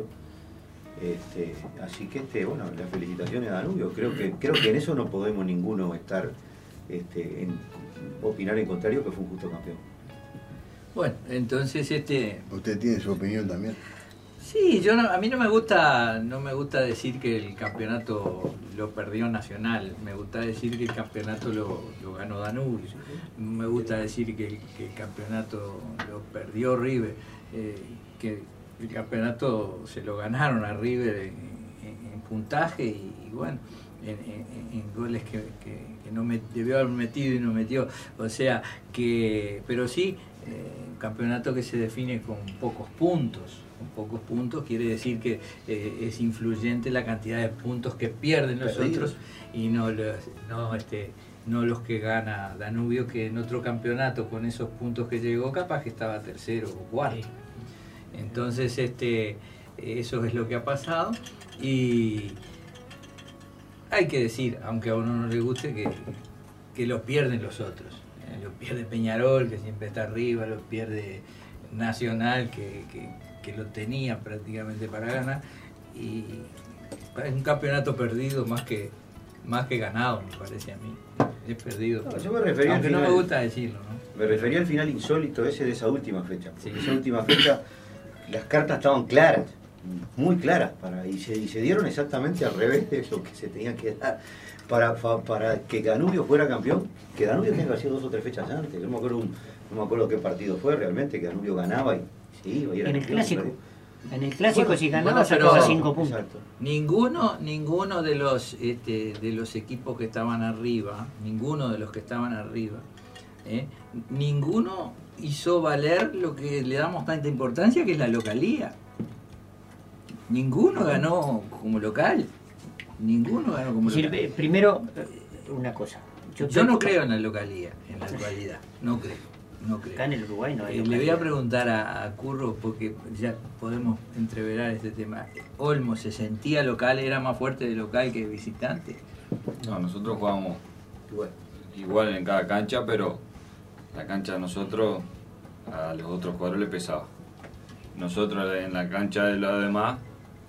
Este, así que este, bueno, las felicitaciones a Danubio, creo que, creo que en eso no podemos ninguno estar este, en, opinar en contrario, que fue un justo campeón. Bueno, entonces este. ¿Usted tiene su opinión también? Sí, yo no, a mí no me gusta, no me gusta decir que el campeonato lo perdió Nacional, me gusta decir que el campeonato lo, lo ganó Danubio, me gusta decir que el, que el campeonato lo perdió River, eh, que el campeonato se lo ganaron a River en, en, en puntaje y, y bueno, en, en, en goles que, que, que no me, debió haber metido y no metió, o sea que, pero sí, eh, un campeonato que se define con pocos puntos. Con pocos puntos quiere decir que eh, es influyente la cantidad de puntos que pierden los otros y no los, no, este, no los que gana Danubio, que en otro campeonato con esos puntos que llegó capaz que estaba tercero o cuarto. Entonces este, eso es lo que ha pasado y hay que decir, aunque a uno no le guste, que, que los pierden los otros. Eh, los pierde Peñarol, que siempre está arriba, los pierde Nacional, que, que que lo tenía prácticamente para ganar, y es un campeonato perdido más que más que ganado, me parece a mí. Es perdido. No, yo me refería aunque al final, no me gusta decirlo, ¿no? Me refería al final insólito ese de esa última fecha. Sí. Esa última fecha las cartas estaban claras, muy claras, para, y, se, y se dieron exactamente al revés de eso que se tenía que dar. Para, para, para que Danubio fuera campeón, que Danubio tenga que haber sido dos o tres fechas antes. Yo me acuerdo un, no me acuerdo qué partido fue realmente, que Danubio ganaba y sí, iba, y era en el campeón, clásico. pero... En el clásico bueno, si ganaba bueno, sacaba cinco puntos. Exacto. Ninguno, ninguno de los este, de los equipos que estaban arriba, ninguno de los que estaban arriba, ¿eh? ninguno hizo valer lo que le damos tanta importancia, que es la localía. Ninguno ganó como local. Ninguno ganó como decir, local. Primero, una cosa. Yo, Yo no creo en la localía, en la actualidad. No creo. No creo. Acá en el Uruguay no hay eh, Le voy a preguntar a, a Curro, porque ya podemos entreverar este tema. ¿Olmo se sentía local, era más fuerte de local que de visitante? No, nosotros jugábamos igual, igual en cada cancha, pero la cancha de nosotros a los otros cuadros le pesaba. Nosotros en la cancha de los demás,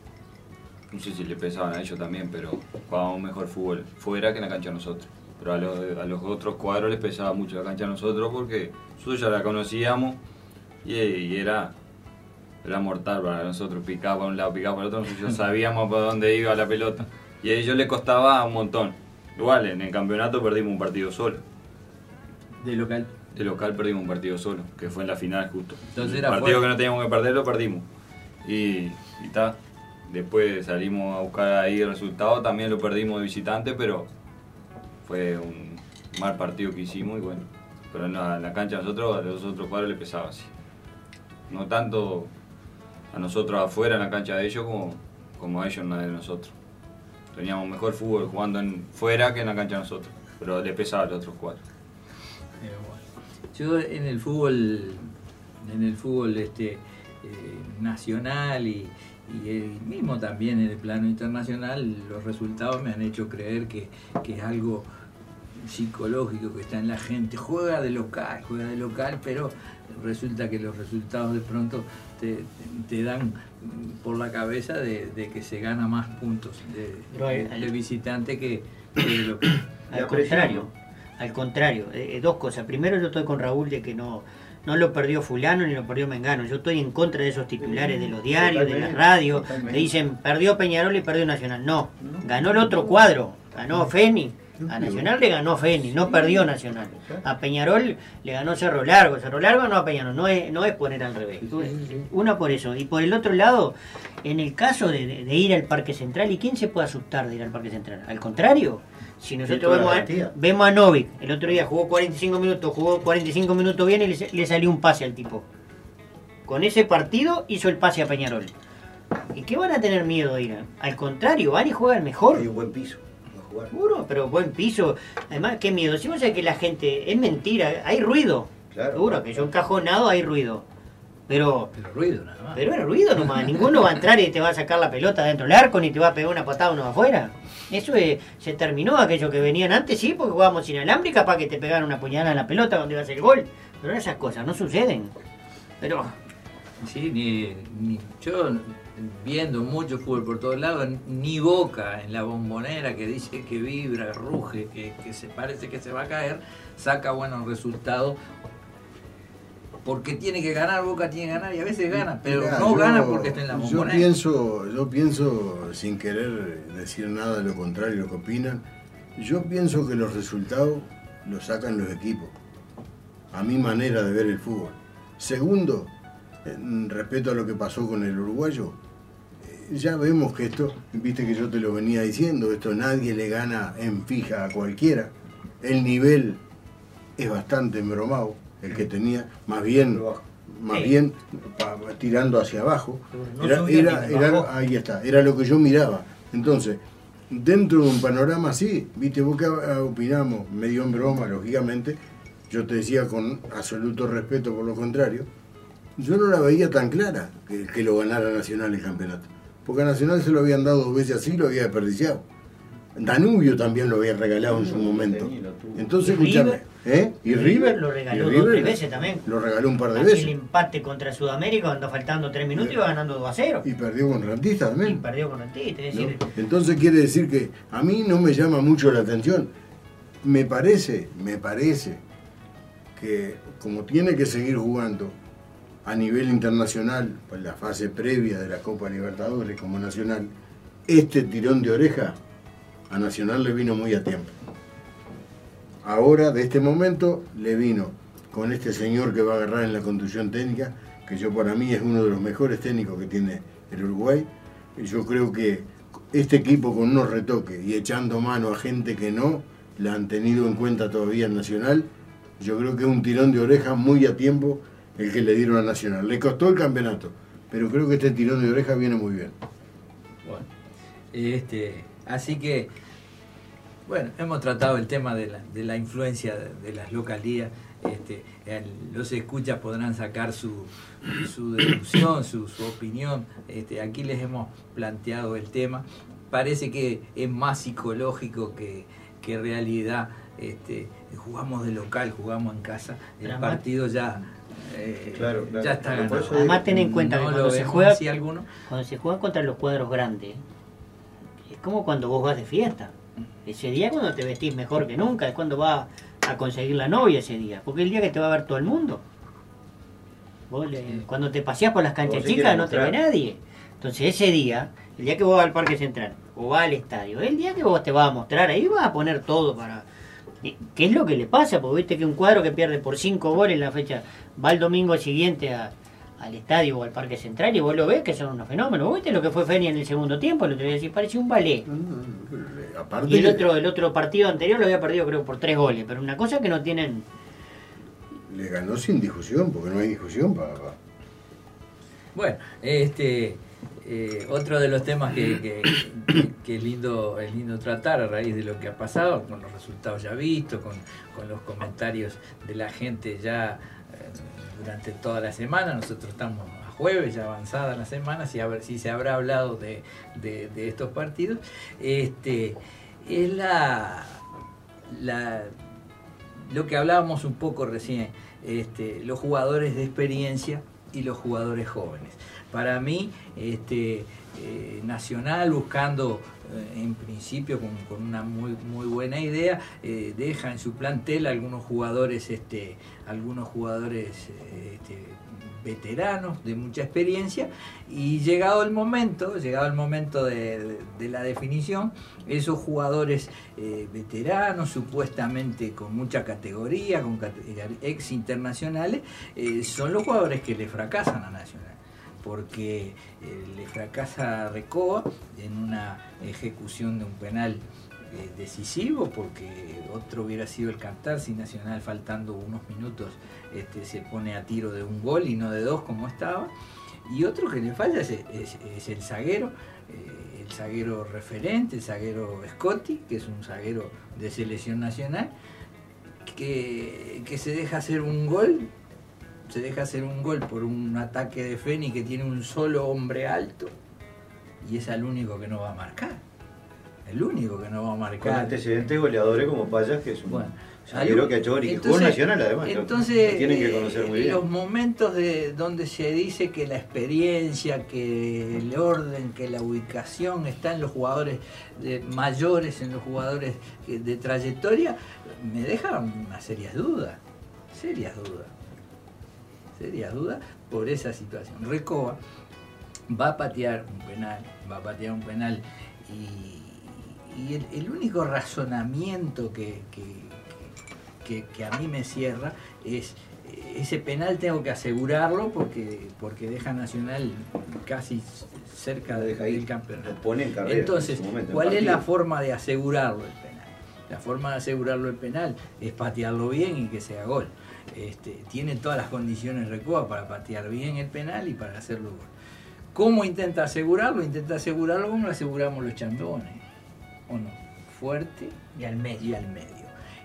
no sé si le pesaban a ellos también, pero jugábamos mejor fútbol fuera que en la cancha de nosotros. Pero a los, a los otros cuadros les pesaba mucho la cancha a nosotros porque nosotros ya la conocíamos y, y era, era mortal para nosotros, picaba para un lado, picaba para el otro, nosotros sabíamos para dónde iba la pelota y a ellos les costaba un montón. Igual en el campeonato perdimos un partido solo. ¿De local? De local perdimos un partido solo, que fue en la final justo. Entonces el era partido fuerte. Que no teníamos que perder lo perdimos. Y está. Después salimos a buscar ahí el resultado, también lo perdimos de visitante, pero fue un mal partido que hicimos y bueno. Pero en la, en la cancha a nosotros, a los otros cuadros les pesaba así. No tanto a nosotros afuera en la cancha de ellos como, como a ellos en la de nosotros. Teníamos mejor fútbol jugando en, fuera que en la cancha de nosotros, pero les pesaba a los otros cuadros. Yo en el fútbol, en el fútbol este, eh, nacional y, y el mismo también en el plano internacional, los resultados me han hecho creer que, que es algo psicológico que está en la gente. Juega de local, juega de local, pero resulta que los resultados de pronto te, te dan por la cabeza de, de que se gana más puntos de, de, de visitante que, que de local. Al contrario, al contrario, eh, dos cosas. Primero, yo estoy con Raúl de que no, no lo perdió fulano ni lo perdió Mengano. Yo estoy en contra de esos titulares de los diarios, de las radios, que dicen perdió Peñarol y perdió Nacional. No, ganó el otro cuadro, ganó Feni. A Nacional le ganó Feni, no perdió Nacional. A Peñarol le ganó Cerro Largo, Cerro Largo ganó a Peñarol, no es, no es poner al revés. Una por eso. Y por el otro lado, en el caso de, de, de ir al Parque Central, ¿y quién se puede asustar de ir al Parque Central? Al contrario, si nosotros vemos a, vemos a Novik, el otro día jugó cuarenta y cinco minutos, jugó cuarenta y cinco minutos bien y le, le salió un pase al tipo. Con ese partido hizo el pase a Peñarol. ¿Y qué van a tener miedo de ir? Al contrario, van y juegan mejor. Hay un buen piso. Seguro, pero buen piso. Además, qué miedo. Si vos sabés que la gente, es mentira, hay ruido. Claro, Seguro claro, que yo encajonado hay ruido. Pero, pero ruido nada más. Pero es ruido nomás. Ninguno va a entrar y te va a sacar la pelota dentro del arco ni te va a pegar una patada uno afuera. Eso es, se terminó. Aquellos que venían antes, sí, porque jugábamos inalámbrica para que te pegaran una puñalada en la pelota cuando ibas el gol. Pero esas cosas no suceden. Pero sí, ni, ni yo viendo mucho fútbol por todos lados, ni Boca en la Bombonera que dice que vibra, ruge, que, que se parece que se va a caer, saca buenos resultados. Porque tiene que ganar, Boca tiene que ganar y a veces gana, pero Mirá, no yo, gana porque está en la Bombonera. Yo pienso, yo pienso, sin querer decir nada de lo contrario de lo que opinan, yo pienso que los resultados los sacan los equipos, a mi manera de ver el fútbol. Segundo, respecto a lo que pasó con el uruguayo, ya vemos que esto, viste que yo te lo venía diciendo, esto nadie le gana en fija a cualquiera. El nivel es bastante embromado, el que tenía, más bien, más bien pa, tirando hacia abajo. Era, era, era, ahí está, era lo que yo miraba. Entonces, dentro de un panorama así, viste, vos que opinamos, medio en broma, lógicamente, yo te decía con absoluto respeto por lo contrario, yo no la veía tan clara que, que lo ganara Nacional el campeonato. Porque a Nacional se lo habían dado dos veces así y lo había desperdiciado. Danubio también lo había regalado en su momento. Entonces, escúchame. ¿Eh? ¿Y River? Lo regaló ¿Y River? dos tres veces también. Lo regaló un par de Aquel veces. El empate contra Sudamérica cuando faltando tres minutos iba ganando dos a cero. Y perdió con Rentistas también. Y perdió con Rentistas. Es decir, ¿no? Entonces quiere decir que a mí no me llama mucho la atención. Me parece, me parece que como tiene que seguir jugando a nivel internacional, pues la fase previa de la Copa Libertadores como Nacional, este tirón de oreja a Nacional le vino muy a tiempo. Ahora, de este momento, le vino con este señor que va a agarrar en la conducción técnica, que yo para mí es uno de los mejores técnicos que tiene el Uruguay. Y yo creo que este equipo con unos retoques y echando mano a gente que no la han tenido en cuenta todavía en Nacional, yo creo que es un tirón de oreja muy a tiempo el que le dieron a Nacional. Le costó el campeonato, pero creo que este tirón de oreja viene muy bien. Bueno, este, así que, bueno, hemos tratado el tema de la, de la influencia de, de las localías. Este, el, los escuchas podrán sacar su, su deducción, su, su opinión. Este, aquí les hemos planteado el tema. Parece que es más psicológico que, que realidad. Este, jugamos de local, jugamos en casa. El Además, partido ya... Eh, claro, claro. ya está ganado. Además, ten en cuenta no que cuando se, vemos juega, así alguno. cuando se juega contra los cuadros grandes, es como cuando vos vas de fiesta. Ese día cuando te vestís mejor que nunca, es cuando vas a conseguir la novia ese día. Porque es el día que te va a ver todo el mundo. Vos le, cuando te paseás por las canchas chicas no te ve nadie. Entonces ese día, el día que vos vas al Parque Central o vas al estadio, es el día que vos te vas a mostrar, ahí vas a poner todo para... ¿Qué es lo que le pasa? Porque viste que un cuadro que pierde por cinco goles en la fecha va el domingo siguiente a, al estadio o al Parque Central y vos lo ves que son unos fenómenos. ¿Vos viste lo que fue Feni en el segundo tiempo? El otro día decís, parecía un ballet. Aparte Y el otro, el otro partido anterior lo había perdido creo por tres goles, pero una cosa que no tienen... Le ganó sin discusión, porque no hay discusión para... Bueno, este Eh, otro de los temas que, que, que, que es, lindo, es lindo tratar a raíz de lo que ha pasado, con los resultados ya vistos, con, con los comentarios de la gente ya eh, durante toda la semana. Nosotros estamos a jueves, ya avanzada la semana, si, a ver, si se habrá hablado de, de, de estos partidos. Este, es la, la, lo que hablábamos un poco recién, este, los jugadores de experiencia y los jugadores jóvenes. Para mí, este, eh, Nacional, buscando eh, en principio con, con una muy muy buena idea, eh, deja en su plantel algunos jugadores, este, algunos jugadores eh, este, veteranos de mucha experiencia, y llegado el momento, llegado el momento de, de, de la definición, esos jugadores eh, veteranos, supuestamente con mucha categoría, con ex internacionales, eh, son los jugadores que le fracasan a Nacional. Porque eh, le fracasa a Recoba en una ejecución de un penal eh, decisivo, porque otro hubiera sido el cantar si Nacional, faltando unos minutos, este, se pone a tiro de un gol y no de dos como estaba. Y otro que le falla es, es, es el zaguero, eh, el zaguero referente, el zaguero Scotti, que es un zaguero de selección nacional, que, que se deja hacer un gol. Se deja hacer un gol por un ataque de Feni que tiene un solo hombre alto, y es el único que no va a marcar. El único que no va a marcar. Con antecedentes goleadores como Payas, que es un bueno, zaguero que ha hecho y que jugó Nacional además. Entonces, lo tienen que conocer muy bien. Los momentos de donde se dice que la experiencia, que el orden, que la ubicación está en los jugadores de, mayores, en los jugadores de trayectoria, me dejan unas serias dudas. Serias dudas. serias dudas por esa situación. Recoba va a patear un penal, va a patear un penal y, y el, el único razonamiento que, que, que, que a mí me cierra es ese penal tengo que asegurarlo porque, porque deja Nacional casi cerca de, del campeonato. Pone en carrera, entonces, en momento, ¿cuál es la forma de asegurarlo el penal? La forma de asegurarlo el penal es patearlo bien y que sea gol. Este, tiene todas las condiciones Recoba para patear bien el penal y para hacerlo gol. ¿Cómo intenta asegurarlo? Intenta asegurarlo como lo aseguramos los campeones, ¿o no? Fuerte y al medio. Y al medio.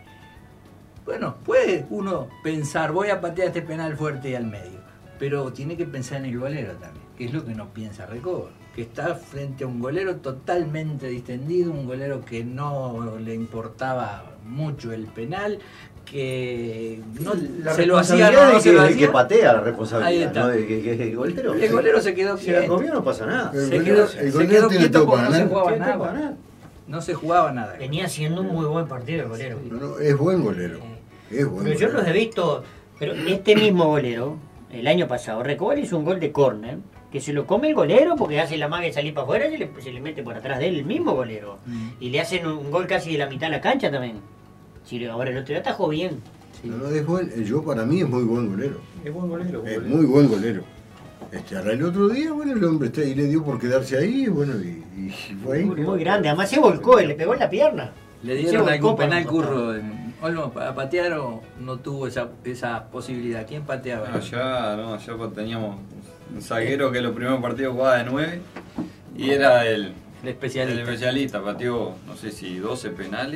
Bueno, puede uno pensar, voy a patear este penal fuerte y al medio, pero tiene que pensar en el golero también, que es lo que no piensa Recoba, que está frente a un golero totalmente distendido, un golero que no le importaba mucho el penal, que no la se lo hacía, no, no que, se lo hacía. que patea la responsabilidad. Ahí está. ¿No? De que, que, que el golero, el golero se quedó si quieto. la comió no pasa nada. Se quedó, el se quedó quieto porque no se jugaba ¿Qué nada. nada? No se jugaba nada. Venía haciendo un muy buen partido el golero. No, no, es buen golero. Es buen Pero yo golero. los he visto, pero este mismo golero, el año pasado, Recoba hizo un gol de córner, que se lo come el golero porque hace la magia de salir para afuera y se le, se le mete por atrás de él el mismo golero. Mm. Y le hacen un gol casi de la mitad de la cancha también. Si ahora el otro día atajó bien. Sí. No, no, es buen, yo para mí es muy buen golero. Es buen golero. Es muy buen golero. Este, ahora el otro día, bueno, el hombre está ahí, le dio por quedarse ahí, bueno, y, y fue ahí. Muy, muy grande, además se volcó, le pegó en la pierna. ¿Le dieron algún penal Curro? Olmo, ¿para patear o no tuvo esa, esa posibilidad? ¿Quién pateaba? No, ya, no, ya teníamos un zaguero que los primeros partidos jugaba de nueve y era el, el especialista. El especialista, pateó, no sé si doce penales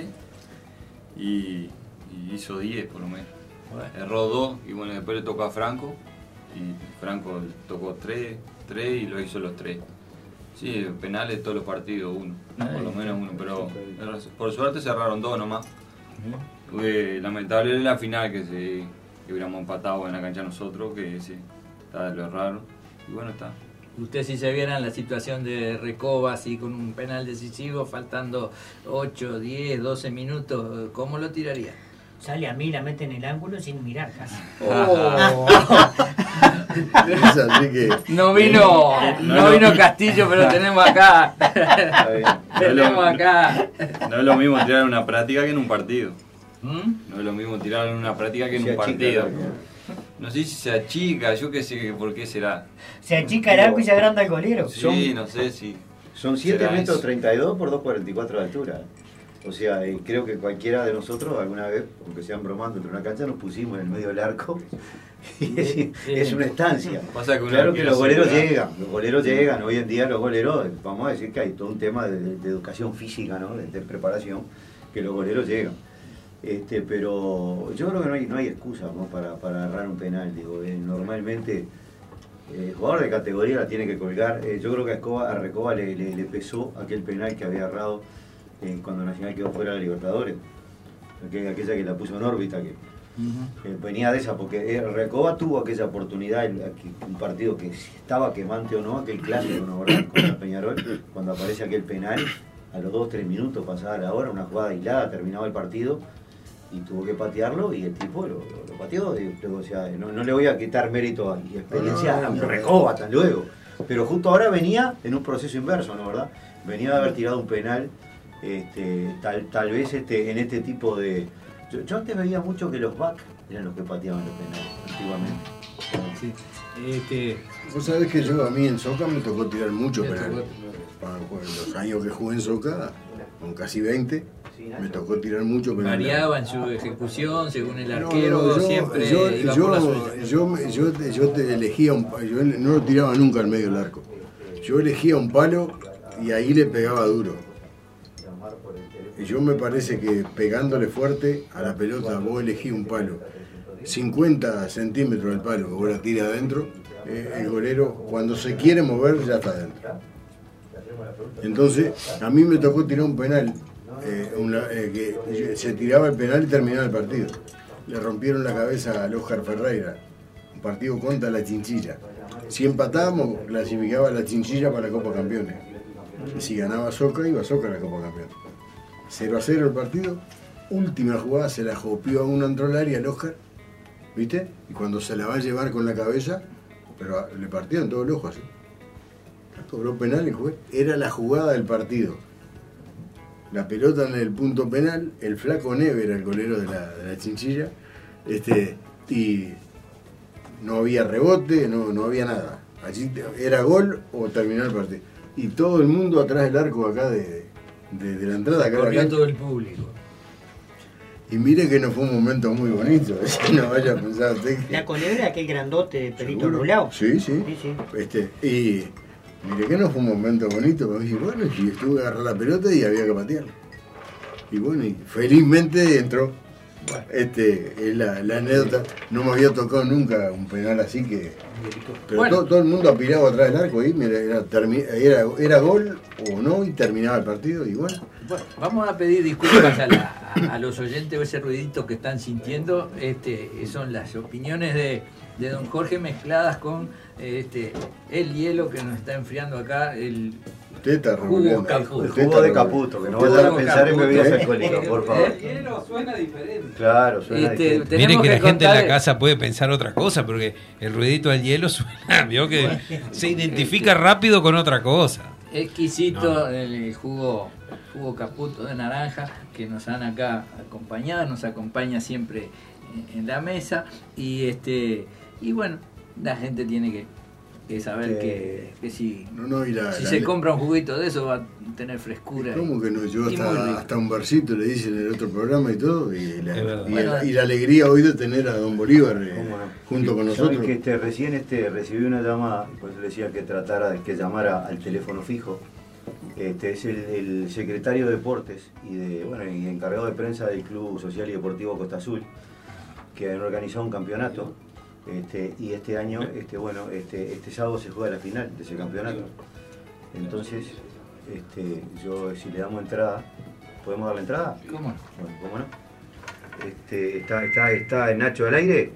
y, y hizo diez por lo menos. Bueno. Erró dos y bueno, después le tocó a Franco y Franco tocó tres, tres y lo hizo los tres. Sí, penales todos los partidos, uno, Ay, por lo menos uno, pero por suerte cerraron dos nomás. Fue lamentable en la final que se que hubiéramos empatado en la cancha nosotros, que sí, está de lo raro. Y bueno, está. Usted si se viera en la situación de Recoba, así con un penal decisivo, faltando ocho, diez, doce minutos, ¿cómo lo tiraría? Sale a mí, la mete en el ángulo sin mirar casi. Oh. Es así que... No vino, no, no vino Castillo, pero tenemos acá. tenemos acá. No es lo mismo tirar en una práctica que en un partido. ¿Mm? No es lo mismo tirar en una práctica que en se un partido. Achica, no sé si se achica, yo qué sé por qué será. Se achica el arco y se agranda el golero. Sí, no sé si. Son siete metros treinta y dos por dos cuarenta y cuatro de altura. O sea, eh, creo que cualquiera de nosotros alguna vez, aunque sean bromando entre una cancha, nos pusimos en el medio del arco. Y es, es una estancia. Pasa que una claro que los goleros seguridad. llegan, los goleros llegan. Hoy en día los goleros, vamos a decir que hay todo un tema de, de educación física, ¿no? de, de preparación, que los goleros llegan. Este, pero yo creo que no hay, no hay excusa, ¿no? para, para agarrar un penal. Digo, eh, normalmente eh, el jugador de categoría la tiene que colgar. Eh, yo creo que a, Escoba, a Recoba le, le, le pesó aquel penal que había agarrado eh, cuando Nacional quedó fuera de la Libertadores. Aquella, aquella que la puso en órbita, que uh-huh. eh, venía de esa, porque eh, Recoba tuvo aquella oportunidad, el, un partido que si estaba quemante o no, aquel clásico, ¿no? Contra Peñarol, cuando aparece aquel penal, a los dos tres minutos pasada la hora, una jugada aislada, terminaba el partido y tuvo que patearlo y el tipo lo, lo, lo pateó. Y, o sea, no, no le voy a quitar mérito y experiencia a Recoba, hasta luego. Pero justo ahora venía en un proceso inverso, ¿no? ¿Verdad? Venía de haber tirado un penal, este, tal, tal vez este, en este tipo de... Yo, yo antes veía mucho que los back eran los que pateaban los penales, antiguamente. Sí. Este... Vos sabés que yo a mí en Soca me tocó tirar mucho penales. Para los años que jugué en Soca, con casi veinte, me tocó tirar mucho penales. Variaba en su ejecución según el arquero, no, no, yo, siempre yo, iba yo, por la suya. Yo, yo, yo, yo te elegía un palo, yo no lo tiraba nunca al medio del arco. Yo elegía un palo y ahí le pegaba duro. Y yo me parece que pegándole fuerte a la pelota, vos elegís un palo, cincuenta centímetros del palo, vos la tirás adentro, eh, el golero cuando se quiere mover ya está adentro. Entonces, a mí me tocó tirar un penal, eh, una, eh, que se tiraba el penal y terminaba el partido. Le rompieron la cabeza al Oscar Ferreira, un partido contra la Chinchilla. Si empatábamos, clasificaba la Chinchilla para la Copa Campeones. Y si ganaba Soca, iba Soca a la Copa Campeones. cero a cero el partido, última jugada se la jopió a un antrolar y al Oscar, ¿viste? Y cuando se la va a llevar con la cabeza, pero le partieron todo el ojo así. Cobró penal y jugué. Era la jugada del partido. La pelota en el punto penal, el flaco Neve era el golero de la, de la Chinchilla, este, y no había rebote, no, no había nada. Allí era gol o terminar el partido. Y todo el mundo atrás del arco acá de, de, de la entrada. Acá corrió acá. todo el público. Y mire que no fue un momento muy bonito, no vaya a pensar usted que... La Conebra, aquel grandote, pelito ¿Seguro? rulado. Sí, sí. sí, sí. Este, y mire que no fue un momento bonito, porque dije, bueno, y estuve a agarrar la pelota y había que patearla. Y bueno, y felizmente entró. Este, es la, la anécdota, no me había tocado nunca un penal así que... Pero Bueno. todo, todo el mundo apilado atrás del arco ahí, mira, era, termi- era, era gol o no y terminaba el partido y bueno. Bueno, vamos a pedir disculpas a, la- a- a los oyentes o ese ruidito que están sintiendo. Este, son las opiniones de, de don Jorge mezcladas con este, el hielo que nos está enfriando acá, el Usted está jugo revolviendo. Caputo. El Usted jugo está de revolviendo. Caputo, que no Usted vayan a está- pensar en bebidas ¿Eh? alcohólicas, por favor. ¿Eh? hielo suena diferente. Claro, suena Este, distinto. tenemos Miren que, la gente en la contar- casa puede pensar otra cosa, porque el ruidito al hielo suena, vio que se identifica rápido con otra cosa. Exquisito No, no. el jugo, jugo Caputo de naranja que nos han acá acompañado, nos acompaña siempre en, en la mesa y este y bueno, la gente tiene que, que saber Sí. que, que si, No, no, y la, si la- se compra un juguito de eso va a tener frescura. ¿Cómo que no? Yo y muy hasta, rico. hasta un versito le dicen en el otro programa y todo, y la, Es verdad. y, Bueno, la, y la alegría hoy de tener a Don Bolívar eh, ¿Cómo no? junto con ¿Sabes nosotros. que este, recién este, recibí una llamada, por eso le decía que tratara de que llamara al teléfono fijo. Este es el, el secretario de Deportes y, de, bueno, y encargado de prensa del Club Social y Deportivo Costa Azul, que han organizado un campeonato. Este, y este año, este, bueno, este, este sábado se juega la final de ese campeonato. Entonces, este, yo si le damos entrada, ¿podemos darle entrada? ¿Cómo no? Bueno, ¿cómo no? Este, está, está, está Nacho al aire.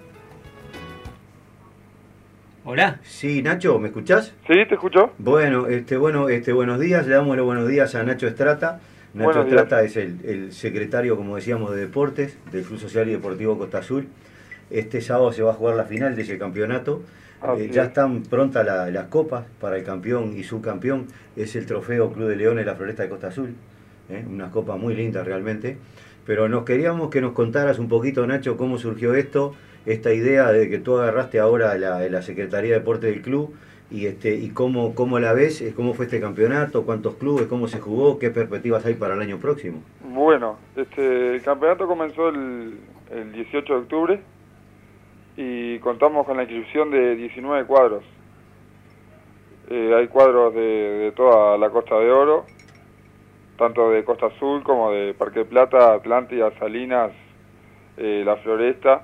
Hola. Sí, Nacho, ¿me escuchás? Sí, te escucho. Bueno, este, bueno, este, buenos días, le damos los buenos días a Nacho Estrata. Nacho Buenos Estrata es el, el secretario, como decíamos, de Deportes del Club Social y Deportivo Costa Azul. Este sábado se va a jugar la final de ese campeonato. Así Eh, ya es. están prontas la- las copas para el campeón y subcampeón. Es el trofeo Club de Leones de la Floresta de Costa Azul. ¿eh? Unas copas muy lindas realmente. Pero nos queríamos que nos contaras un poquito, Nacho, cómo surgió esto, esta idea de que tú agarraste ahora la, la Secretaría de Deportes del club y este y cómo, cómo la ves, cómo fue este campeonato, cuántos clubes, cómo se jugó, qué perspectivas hay para el año próximo. Bueno, este, el campeonato comenzó el, el dieciocho de octubre y contamos con la inscripción de diecinueve cuadros. Eh, hay cuadros de, de toda la Costa de Oro, tanto de Costa Azul como de Parque Plata, Atlántida, Salinas, eh, La Floresta,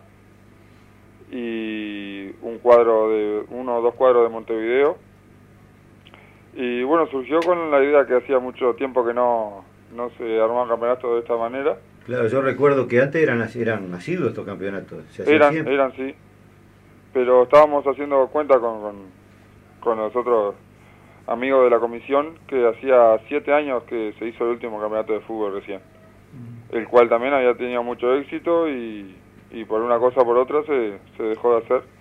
y un cuadro de uno o dos cuadros de Montevideo. Y bueno, surgió con la idea que hacía mucho tiempo que no, no se armaban campeonatos de esta manera. Claro, yo recuerdo que antes eran, eran asiduos estos campeonatos. Se hacían Eran, siempre. eran sí, pero estábamos haciendo cuenta con, con, con los otros amigos de la comisión que hacía siete años que se hizo el último campeonato de fútbol recién, el cual también había tenido mucho éxito y, y por una cosa o por otra se, se dejó de hacer.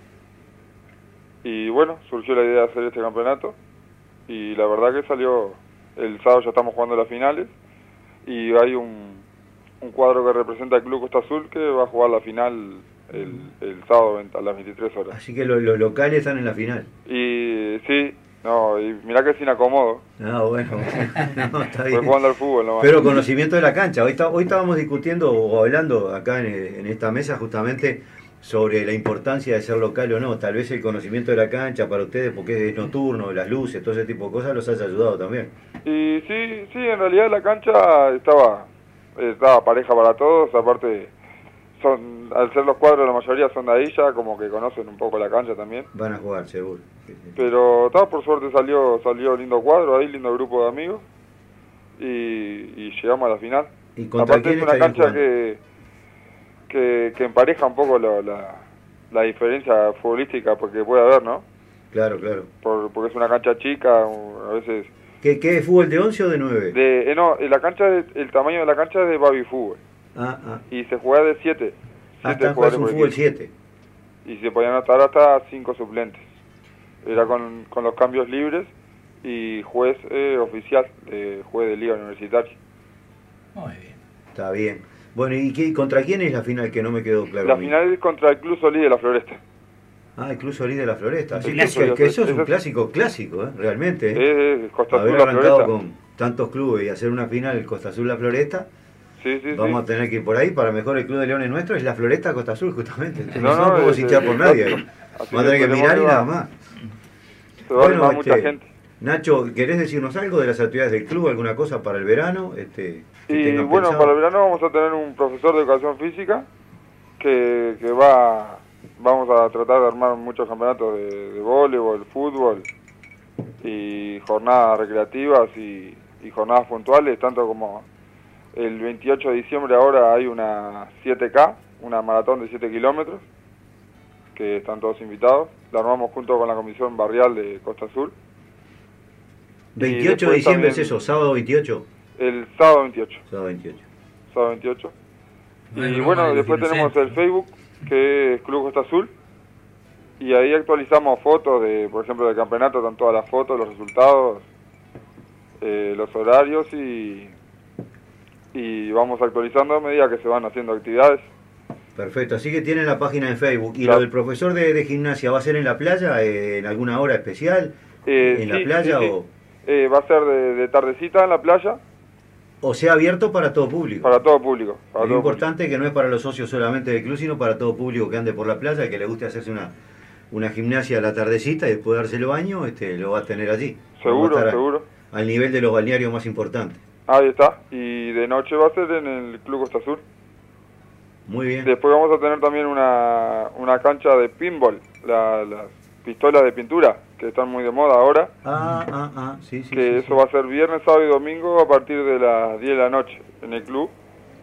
Y bueno, surgió la idea de hacer este campeonato y la verdad que salió, el sábado ya estamos jugando las finales y hay un, un cuadro que representa al Club Costa Azul que va a jugar la final el, el sábado a las veintitrés horas. Así que los, los locales están en la final. Y sí, no, y mirá que sin acomodo. Ah, bueno, no, está bien. Fue jugando al fútbol nomás. Pero conocimiento de la cancha. Hoy, está, hoy estábamos discutiendo o hablando acá en, en esta mesa justamente sobre la importancia de ser local o no. Tal vez el conocimiento de la cancha para ustedes, porque es nocturno, las luces, todo ese tipo de cosas, los haya ayudado también. Y sí, sí, en realidad la cancha estaba, estaba pareja para todos, aparte son, al ser los cuadros la mayoría son de ahí ya, como que conocen un poco la cancha también. Van a jugar, seguro. Sí, sí. Pero ta, por suerte salió salió lindo cuadro ahí, lindo grupo de amigos, y, y llegamos a la final. ¿Y contra aparte es una cancha que, que que empareja un poco lo, la, la diferencia futbolística porque puede haber, ¿no? Claro, claro. Por, porque es una cancha chica, a veces... ¿Qué, qué es fútbol de once o de nueve? De, eh, no, la cancha, de, el tamaño de la cancha es de baby fútbol. Ah, ah. Y se juega de siete. Hasta juega un fútbol siete. Y se podían estar hasta cinco suplentes. Era con, con los cambios libres y juez eh, oficial, eh, juez de liga universitaria. Muy bien. Está bien. Bueno, ¿y qué, contra quién es la final que no me quedó claro? La final es contra el Club Solís de la Floresta. Ah, el Club Solís de la Floresta. Sí, Clásico, que, que eso es eso un es- clásico, clásico, ¿eh? Realmente. ¿eh? Eh, eh, Costa Haber Azul La arrancado Floresta. con tantos clubes y hacer una final el Costa Azul La Floresta, Sí, sí, vamos sí. a tener que ir por ahí. Para mejor el Club de Leones nuestro es La Floresta Costa Azul, justamente. No, No, no, no podemos es- hinchar por es- nadie. así Vamos a que tener que esperemos mirar que y va- nada más. Se va a animar mucha este, gente. Nacho, ¿querés decirnos algo de las actividades del club? ¿Alguna cosa para el verano? Este, que Y tengan bueno, pensado? para el verano vamos a tener un profesor de educación física que, que va, vamos a tratar de armar muchos campeonatos de, de voleibol, fútbol y jornadas recreativas y, y jornadas puntuales, tanto como el veintiocho de diciembre ahora hay una siete K, una maratón de siete kilómetros, que están todos invitados. La armamos junto con la comisión barrial de Costa Azul. veintiocho de diciembre es eso, sábado veintiocho. El sábado veintiocho. Sábado veintiocho. Sábado veintiocho. No hay Y broma bueno, de los después tenemos inocentes. el Facebook, que es Club Costa Azul, y ahí actualizamos fotos, de, por ejemplo, del campeonato, están todas las fotos, los resultados, eh, los horarios, y, y vamos actualizando a medida que se van haciendo actividades. Perfecto, así que tienen la página en Facebook. ¿Y Claro. lo del profesor de, de gimnasia va a ser en la playa, eh, en alguna hora especial? Eh, ¿En sí, la playa sí, sí. o...? Eh, va a ser de, de tardecita en la playa, O sea, abierto para todo público. para todo público. Para Lo todo importante es que no es para los socios solamente del club, sino para todo público que ande por la playa, que le guste hacerse una, una gimnasia a la tardecita y después darse el baño, este, lo va a tener allí. Seguro, Va a estar a- seguro. Al nivel de los balnearios más importantes. Ahí está. Y de noche va a ser en el Club Costa Azul. Muy bien. Después vamos a tener también una, una cancha de pinball, la- las pistolas de pintura, que están muy de moda ahora. Ah, ah, ah, sí, sí. que sí, eso sí. va a ser viernes, sábado y domingo a partir de las diez de la noche en el club,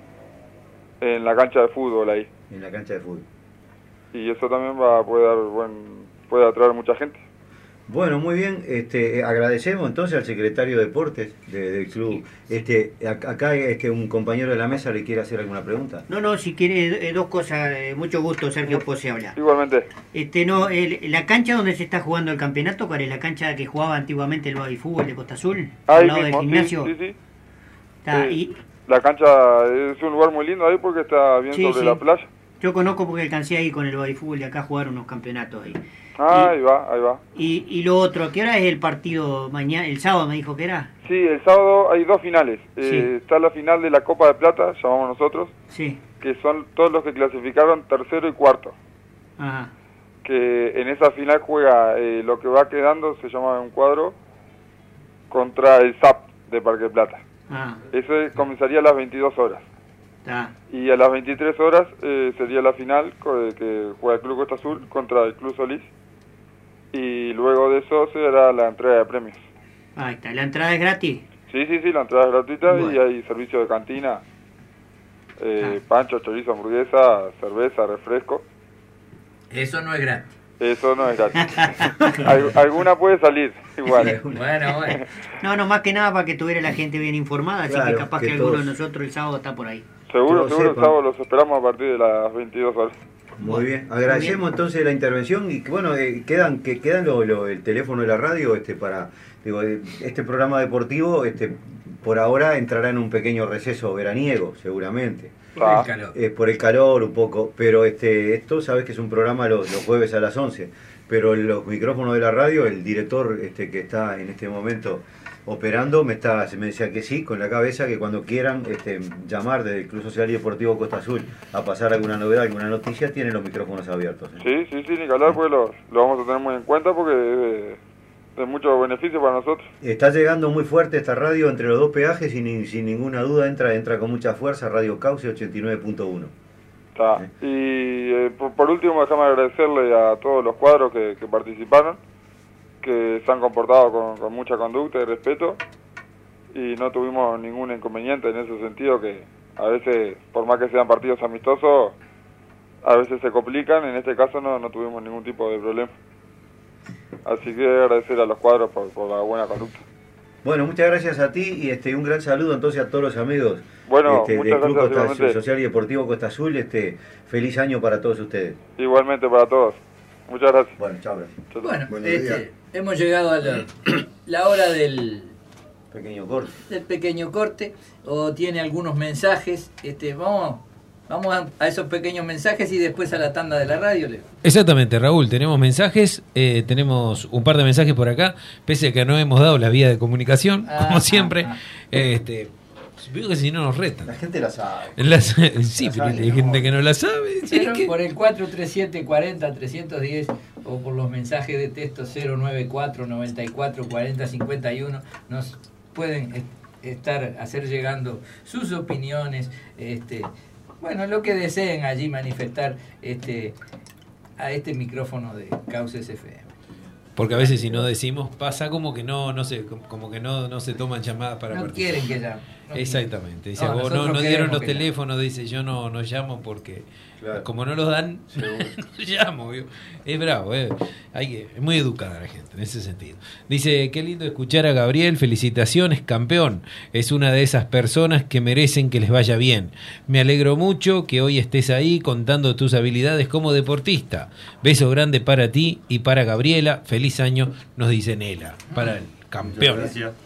en la cancha de fútbol ahí. En la cancha de fútbol. Y eso también va a puede dar buen, puede atraer mucha gente. Bueno, muy bien. Este, eh, agradecemos entonces al secretario de Deportes de- del club. Este, ac- acá este, un compañero de la mesa le quiere hacer alguna pregunta. No, no, si quiere, eh, dos cosas. eh, mucho gusto, Sergio Pose habla. Igualmente. Este, no, el- la cancha donde se está jugando el campeonato, ¿cuál es la cancha que jugaba antiguamente el baby fútbol de Costa Azul? Ahí al lado mismo, del sí, gimnasio. sí, sí. Está, Eh, y La cancha es un lugar muy lindo ahí porque está bien Sí, sobre sí. la playa. yo conozco porque alcancé ahí con el baby fútbol de acá a jugar unos campeonatos ahí. Ah, ahí va, ahí va. Y, y lo otro, ¿qué hora es el partido mañana? El sábado me dijo que era. Sí, el sábado hay dos finales. Sí. Eh, está la final de la Copa de Plata, llamamos nosotros, Sí. que son todos los que clasificaron tercero y cuarto. Ajá. Que en esa final juega eh, lo que va quedando, se llama un cuadro, contra el S A P de Parque Plata. Ah, Ese comenzaría a las veintidós horas. está. Y a las veintitrés horas eh, sería la final co- que juega el Club Costa Azul contra el Club Solís. Y luego de eso será la entrega de premios. Ahí está. ¿La entrada es gratis? Sí, sí, sí, la entrada es gratuita y Bueno. hay servicio de cantina. Eh, Pancho, chorizo, hamburguesa, cerveza, refresco. Eso no es gratis. Eso no es gratis. Al- alguna puede salir, igual. Bueno, bueno. No, no, más que nada para que tuviera la gente bien informada, así Claro, que capaz que, que alguno todos- de nosotros el sábado está por ahí. Seguro, Todos seguro, el sepan. sábado los esperamos a partir de las veintidós horas. Muy bien, agradecemos entonces la intervención y que, bueno, eh, quedan que quedan lo, lo- el teléfono de la radio este para digo eh, este programa deportivo este por ahora entrará en un pequeño receso veraniego seguramente. Por el calor. Eh, por el calor un poco, pero este esto sabes que es un programa los, los jueves a las once, pero los micrófonos de la radio, el director este que está en este momento operando me está me decía que sí con la cabeza, que cuando quieran este, llamar desde el Club Social y Deportivo Costa Azul a pasar alguna novedad, alguna noticia, tienen los micrófonos abiertos. ¿eh? Sí, sí, sí, Nicolás, pues lo, lo vamos a tener muy en cuenta porque es de, de mucho beneficio para nosotros. Está llegando muy fuerte esta radio entre los dos peajes y ni- sin ninguna duda entra entra con mucha fuerza Radio Cauce ochenta y nueve punto uno. Está. Y eh, por, por último, déjame agradecerle a todos los cuadros que, que participaron, que se han comportado con, con mucha conducta y respeto, y no tuvimos ningún inconveniente en ese sentido, que a veces, por más que sean partidos amistosos, a veces se complican. En este caso no, no tuvimos ningún tipo de problema. Así que agradecer a los cuadros por, por la buena conducta. Bueno, muchas gracias a ti y este un gran saludo entonces a todos los amigos Bueno, este, del muchas Club gracias, Costa- igualmente. Social y Deportivo Costa Azul. Este, feliz año para todos ustedes. Igualmente para todos. Muchas gracias. Bueno, chao, gracias. Bueno, Buenos días. este, hemos llegado a la, la hora del, Pequeño corte. del pequeño corte. O tiene algunos mensajes. Este, vamos vamos a, a esos pequeños mensajes y después a la tanda de la radio, Leo. Exactamente, Raúl, tenemos mensajes, eh, tenemos un par de mensajes por acá, pese a que no hemos dado la vía de comunicación, Ah, como siempre. ah, Este, veo que si no nos retan. La gente la sabe. Las- sí, La pero sabe, hay gente que no la sabe. sí, Pero que- por el cuatro tres siete cuarenta trescientos diez o por los mensajes de texto cero nueve cuatro noventa y cuatro cuarenta cincuenta y uno nos pueden est- estar hacer llegando sus opiniones, este, bueno, lo que deseen allí manifestar este a este micrófono de Cauces F M. Porque a veces si no decimos, pasa como que no, no sé, como que no, no se toman llamadas para No participar. quieren que llamen. No Exactamente. Dice, No, vos no, nosotros no dieron queremos los que llamen. teléfonos, dice, yo no, no llamo porque Claro. como no los dan, no llamo. ¿vio? Es bravo, eh. Hay que, es muy educada la gente en ese sentido. Dice, qué lindo escuchar a Gabriel, felicitaciones, campeón. Es una de esas personas que merecen que les vaya bien. Me alegro mucho que hoy estés ahí contando tus habilidades como deportista. Beso grande para ti y para Gabriela. Feliz año, nos dice Nela, para el campeón.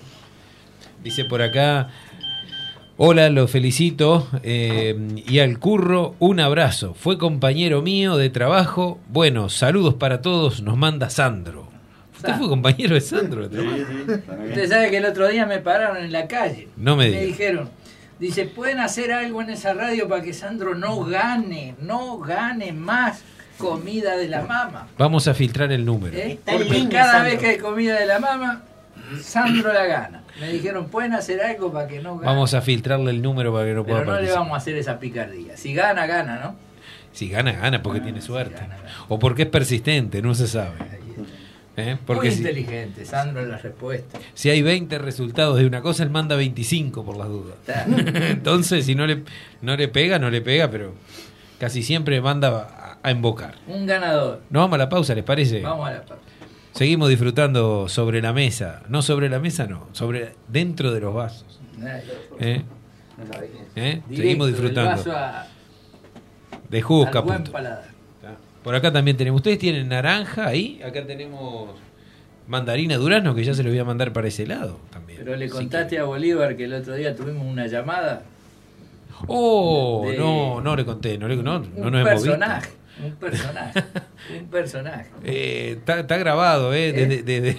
Dice por acá, hola, lo felicito eh, y al Curro un abrazo. Fue compañero mío de trabajo. Bueno, saludos para todos, nos manda Sandro. ¿Usted fue compañero de Sandro? de trabajo? Usted sabe que el otro día me pararon en la calle. No me Me diga. dijeron, dice, ¿pueden hacer algo en esa radio para que Sandro no gane, no gane más comida de la mama? Vamos a filtrar el número. ¿Eh? Está en Porque línea, cada Sandro. vez que hay comida de la mama, Sandro la gana. Me dijeron, ¿pueden hacer algo para que no gane? Vamos a filtrarle el número para que no pueda Pero no le participar. vamos a hacer esa picardía. Si gana, gana, ¿no? Si gana, gana porque Ah, tiene si suerte. gana, gana. O porque es persistente, no se sabe. ¿Eh? Porque Muy si, inteligente, Sandro, en la respuesta. si hay veinte resultados de una cosa, él manda veinticinco por las dudas. Está. Entonces, si no le, no le pega, no le pega, pero casi siempre manda a, a invocar. Un ganador. Nos vamos a la pausa, ¿les parece? Vamos a la pausa. Seguimos disfrutando sobre la mesa. No sobre la mesa, no. Sobre dentro de los vasos. ¿Eh? ¿Eh? Directo Seguimos del disfrutando. vaso a- De Jusca. al buen punto. paladar. Por acá también tenemos. Ustedes tienen naranja ahí. Acá tenemos mandarina durazno, que ya se lo voy a mandar para ese lado también. Pero le Así contaste a Bolívar que el otro día tuvimos una llamada. que- Oh, de- no, no le conté. No, le, no, no un nos hemos personaje. visto. Un personaje. un personaje. Eh, Está está grabado, ¿eh? Desde, desde-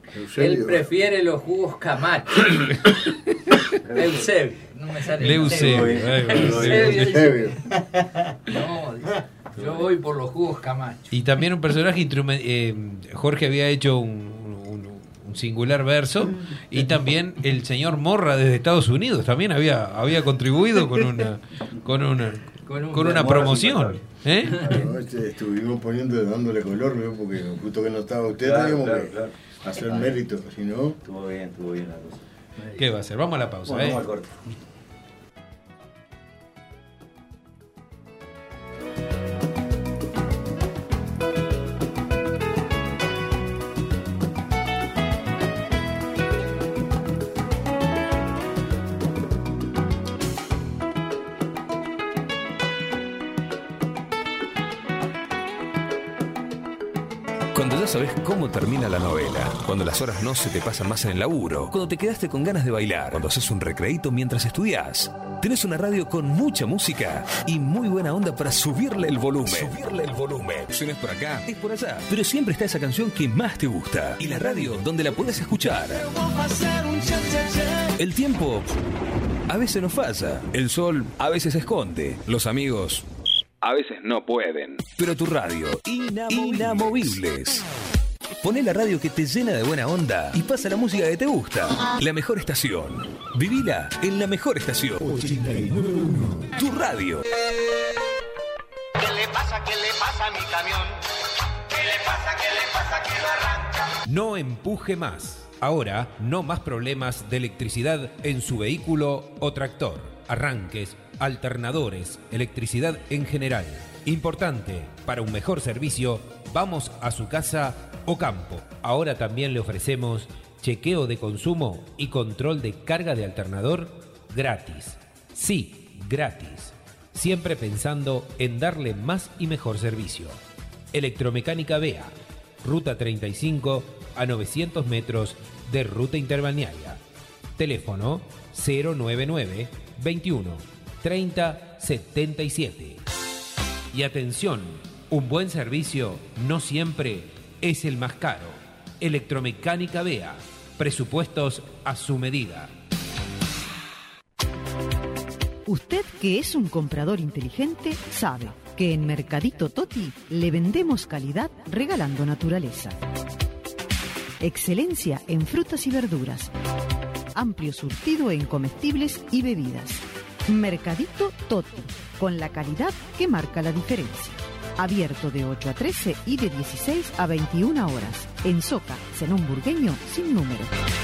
Él prefiere los jugos Camacho. Eusebio. No me sale Eusebio. Eusebio. No, yo voy por los jugos Camacho. Y también un personaje instrumental. Eh, Jorge había hecho un, un, un singular verso. Y también el señor Morra desde Estados Unidos también había, había contribuido con una con una, con un, con una promoción. ¿Eh? No, este, estuvimos poniendo, dándole color, ¿no? Porque justo que no estaba usted, claro, teníamos claro, que claro. hacer mérito, si no. Estuvo bien, estuvo bien la cosa. ¿Qué va a hacer? Vamos a la pausa. Bueno, ¿eh? vamos al corte. Cuando ya sabes cómo termina la novela, cuando las horas no se te pasan más en el laburo, cuando te quedaste con ganas de bailar, cuando haces un recreíto mientras estudias, tenés una radio con mucha música y muy buena onda para subirle el volumen. Subirle el volumen. Si no es por acá, es por allá. Pero siempre está esa canción que más te gusta y la radio donde la podés escuchar. El tiempo a veces nos falla, el sol a veces se esconde, los amigos a veces no pueden. Pero tu radio, inamovibles. inamovibles. Poné la radio que te llena de buena onda y pasa la música que te gusta. La mejor estación. Vivila en la mejor estación. ochenta y nueve punto uno. Tu radio. ¿Qué le pasa? ¿Qué le pasa a mi camión? ¿Qué le pasa? ¿Qué le pasa? Que lo arranca. No empuje más. Ahora, no más problemas de electricidad en su vehículo o tractor. Arranques, alternadores, electricidad en general. Importante, para un mejor servicio, vamos a su casa o campo. Ahora también le ofrecemos chequeo de consumo y control de carga de alternador gratis. Sí, gratis. Siempre pensando en darle más y mejor servicio. Electromecánica B E A, Ruta treinta y cinco a novecientos metros de Ruta Interbalnearia. Teléfono cero noventa y nueve, veintiuno, treinta, setenta y siete. Y atención, un buen servicio no siempre es el más caro. Electromecánica B E A, presupuestos a su medida. Usted que es un comprador inteligente sabe que en Mercadito Toti le vendemos calidad regalando naturaleza. Excelencia en frutas y verduras. Amplio surtido en comestibles y bebidas. Mercadito Toti, con la calidad que marca la diferencia. Abierto de ocho a trece y de dieciséis a veintiuna horas. En Soca, Zenón Burgueño, sin número.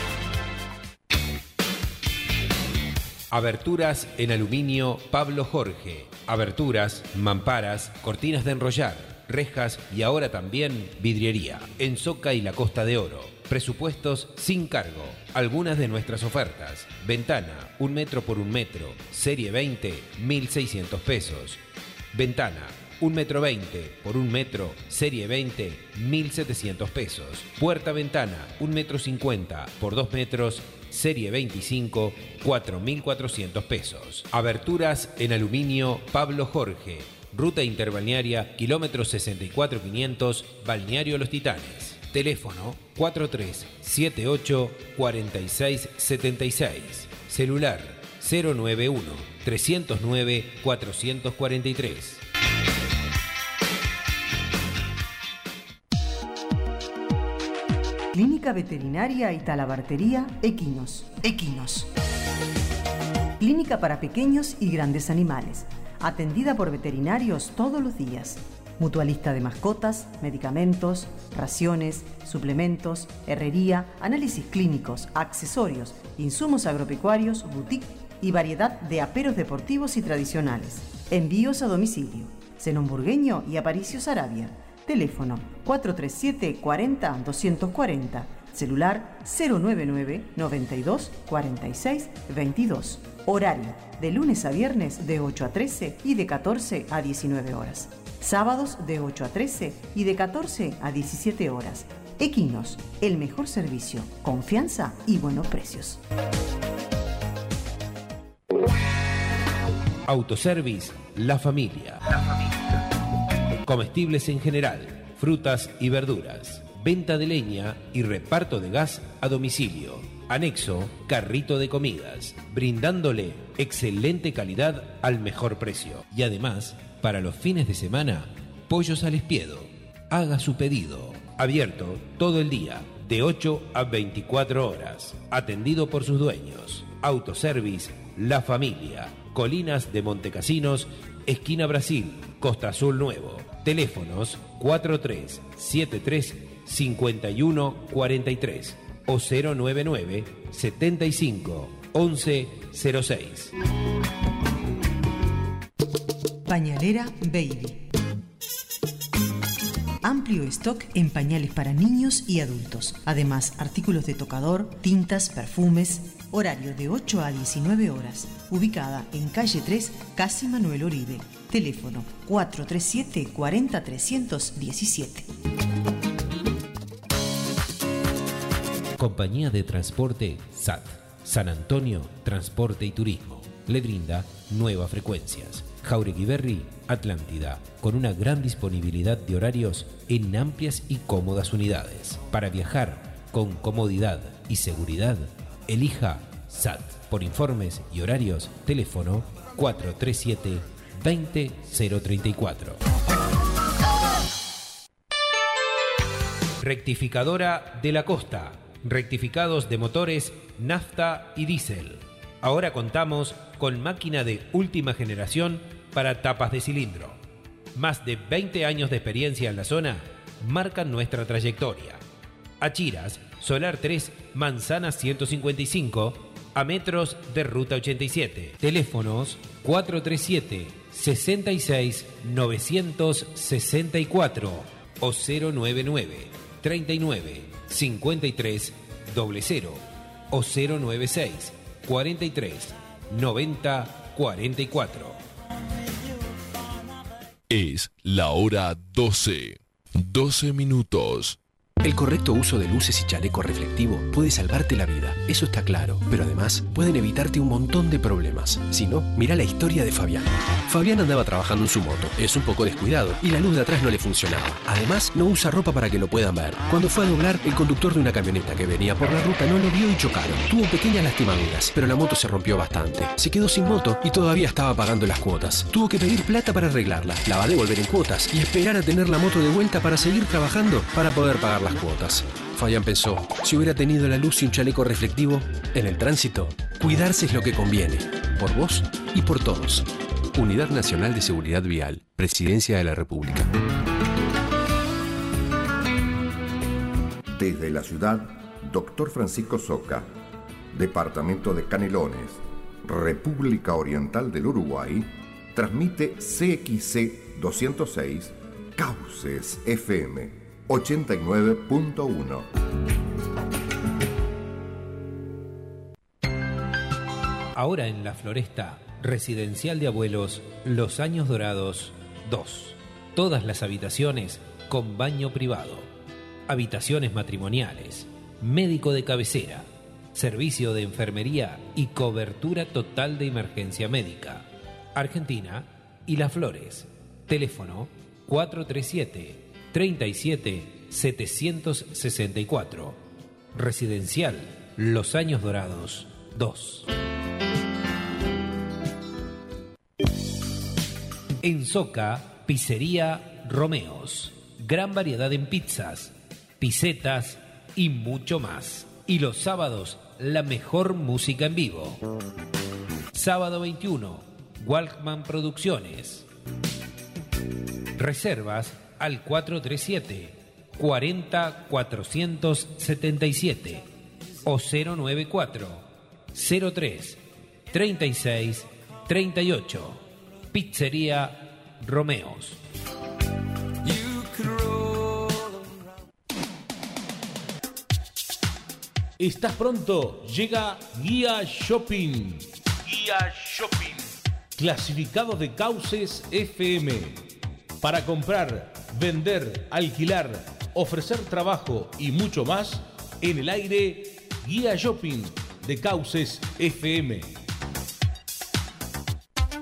Aberturas en aluminio Pablo Jorge. Aberturas, mamparas, cortinas de enrollar, rejas y ahora también vidriería. En Soca y la Costa de Oro. Presupuestos sin cargo. Algunas de nuestras ofertas. Ventana, un metro por un metro. Serie veinte, mil seiscientos pesos. Ventana, un metro veinte por un metro. Serie veinte, mil setecientos pesos. Puerta ventana, un metro cincuenta por dos metros. Serie veinticinco, cuatro mil cuatrocientos pesos. Aberturas en aluminio Pablo Jorge. Ruta Interbalnearia, kilómetro sesenta y cuatro quinientos, Balneario Los Titanes. Teléfono cuatro tres siete ocho, cuatro seis siete seis. Celular cero noventa y uno, trescientos nueve, cuatrocientos cuarenta y tres. Clínica Veterinaria y Talabartería Equinos. Equinos. Clínica para pequeños y grandes animales. Atendida por veterinarios todos los días. Mutualista de mascotas, medicamentos, raciones, suplementos, herrería, análisis clínicos, accesorios, insumos agropecuarios, boutique y variedad de aperos deportivos y tradicionales. Envíos a domicilio. Zenón Burgueño y Aparicio Sarabia. Teléfono cuatro tres siete, cuarenta, doscientos cuarenta. Celular cero noventa y nueve, noventa y dos, cuarenta y seis, veintidós. Horario de lunes a viernes de ocho a trece y de catorce a diecinueve horas. Sábados de ocho a trece y de catorce a diecisiete horas. Equinos, el mejor servicio, confianza y buenos precios. Autoservice La Familia. Comestibles en general, frutas y verduras, venta de leña y reparto de gas a domicilio. Anexo, carrito de comidas, brindándole excelente calidad al mejor precio. Y además, para los fines de semana, pollos al espiedo. Haga su pedido. Abierto todo el día, de ocho a veinticuatro horas. Atendido por sus dueños. Autoservice La Familia. Colinas de Montecasinos, esquina Brasil, Costa Azul Nuevo. Teléfonos cuatro tres siete tres cinco uno cuatro tres o cero nueve nueve setenta y cinco once cero seis. Pañalera Baby. Amplio stock en pañales para niños y adultos. Además, artículos de tocador, tintas, perfumes. Horario de ocho a diecinueve horas. Ubicada en calle tres, Casi Manuel Oribe. Teléfono cuatro tres siete cuatro cero tres uno siete. Compañía de Transporte S A T. San Antonio Transporte y Turismo. Le brinda nuevas frecuencias. Jauregui Berry, Atlántida, con una gran disponibilidad de horarios en amplias y cómodas unidades. Para viajar con comodidad y seguridad, elija S A T. Por informes y horarios, teléfono cuatro tres siete veinte cero treinta y cuatro. Rectificadora de la Costa. Rectificados de motores, nafta y diésel. Ahora contamos con máquina de última generación para tapas de cilindro. Más de veinte años de experiencia en la zona marcan nuestra trayectoria. Achiras, Solar tres, Manzana ciento cincuenta y cinco, a metros de Ruta ochenta y siete. Teléfonos cuatro tres siete sesenta y seis novecientos sesenta y cuatro o cero nueve nueve treinta y nueve cincuenta y tres cero cero o cero nueve seis cuarenta y tres noventa cuarenta y cuatro. Es la hora doce. doce minutos. El correcto uso de luces y chaleco reflectivo puede salvarte la vida, eso está claro, pero además pueden evitarte un montón de problemas. Si no, mira la historia de Fabián. Fabián andaba trabajando en su moto, es un poco descuidado y la luz de atrás no le funcionaba. Además, no usa ropa para que lo puedan ver. Cuando fue a doblar, el conductor de una camioneta que venía por la ruta no lo vio y chocaron. Tuvo pequeñas lastimaduras, pero la moto se rompió bastante. Se quedó sin moto y todavía estaba pagando las cuotas. Tuvo que pedir plata para arreglarla, la va a devolver en cuotas y esperar a tener la moto de vuelta para seguir trabajando para poder pagar las cuotas. Fabián pensó, si hubiera tenido la luz y un chaleco reflectivo, en el tránsito, cuidarse es lo que conviene, por vos y por todos. Unidad Nacional de Seguridad Vial, Presidencia de la República. Desde la ciudad, Doctor Francisco Soca, Departamento de Canelones, República Oriental del Uruguay, transmite C X C doscientos seis, Cauces F M. ochenta y nueve punto uno. Ahora en La Floresta, Residencial de Abuelos, Los Años Dorados dos. Todas las habitaciones con baño privado. Habitaciones matrimoniales. Médico de cabecera. Servicio de enfermería y cobertura total de emergencia médica. Argentina y Las Flores. Teléfono cuatro tres siete treinta y siete setecientos sesenta y cuatro. Residencial Los Años Dorados dos. En Soca, Pizzería Romeos. Gran variedad en pizzas, pisetas y mucho más. Y los sábados, la mejor música en vivo. Sábado veintiuno, Walkman Producciones. Reservas al cuatro tres siete cuarenta cuatrocientos setenta y siete o cero nueve cuatro cero tres treinta y seis treinta y ocho. Pizzería Romeos. ¿Estás pronto? Llega Guía Shopping. Guía Shopping. Clasificados de Cauces F M. Para comprar, vender, alquilar, ofrecer trabajo y mucho más, en el aire, Guía Shopping de Cauces F M.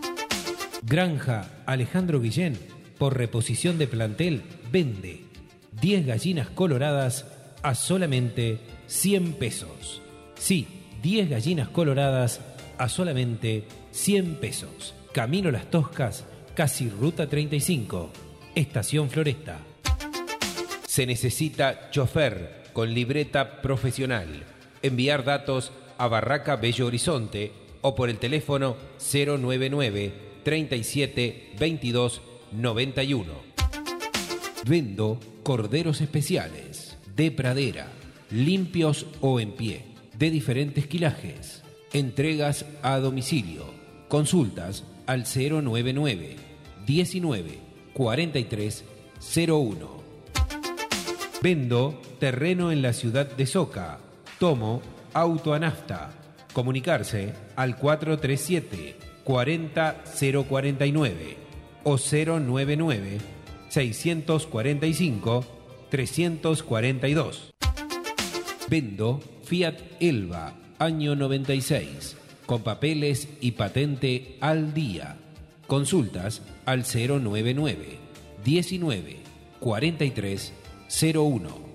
Granja Alejandro Guillén, por reposición de plantel, vende. diez gallinas coloradas a solamente cien pesos. Sí, diez gallinas coloradas a solamente cien pesos. Camino Las Toscas, casi Ruta treinta y cinco, Estación Floresta. Se necesita chofer con libreta profesional. Enviar datos a Barraca Bello Horizonte o por el teléfono cero nueve nueve, treinta y siete, veintidós, noventa y uno. Vendo corderos especiales, de pradera, limpios o en pie, de diferentes quilajes. Entregas a domicilio. Consultas al cero nueve nueve, diecinueve, cuarenta y tres, cero uno. Vendo terreno en la ciudad de Soca. Tomo auto a nafta. Comunicarse al cuatro tres siete, cuarenta, cero cuarenta y nueve o cero nueve nueve, seiscientos cuarenta y cinco, trescientos cuarenta y dos. Vendo Fiat Elba, año noventa y seis, con papeles y patente al día. Consultas al cero nueve nueve, diecinueve, cuarenta y tres, cero uno.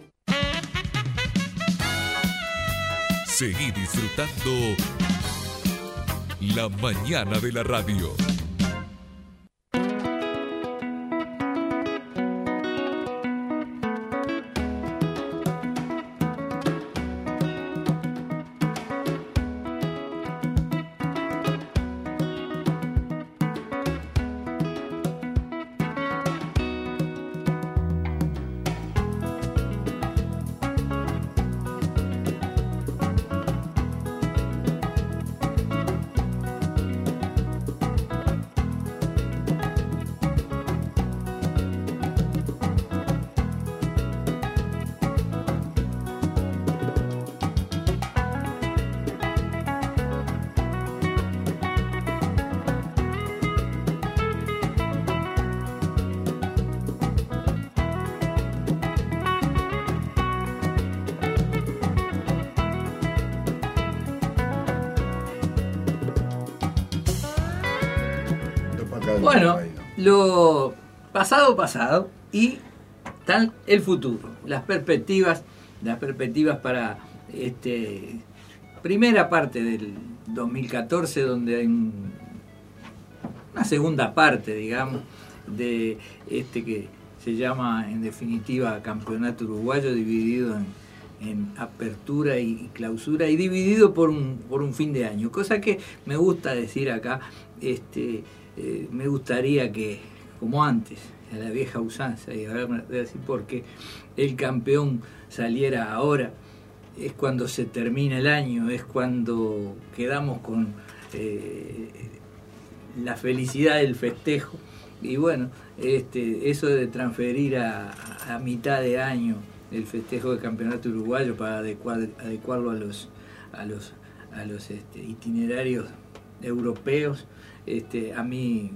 Seguí disfrutando la mañana de la radio. Bueno, lo pasado, pasado y tal el futuro, las perspectivas, las perspectivas para este primera parte del dos mil catorce, donde hay un, una segunda parte, digamos, de este que se llama en definitiva Campeonato Uruguayo, dividido en, en apertura y clausura y dividido por un, por un fin de año, cosa que me gusta decir acá. Este, eh, me gustaría que, como antes, a la vieja usanza, y ahora voy a decir por qué, el campeón saliera ahora. Es cuando se termina el año, es cuando quedamos con eh, la felicidad del festejo. Y bueno, este, eso de transferir a, a mitad de año el festejo del campeonato uruguayo para adecuar, adecuarlo a los, a los, a los este, itinerarios europeos, este, a mí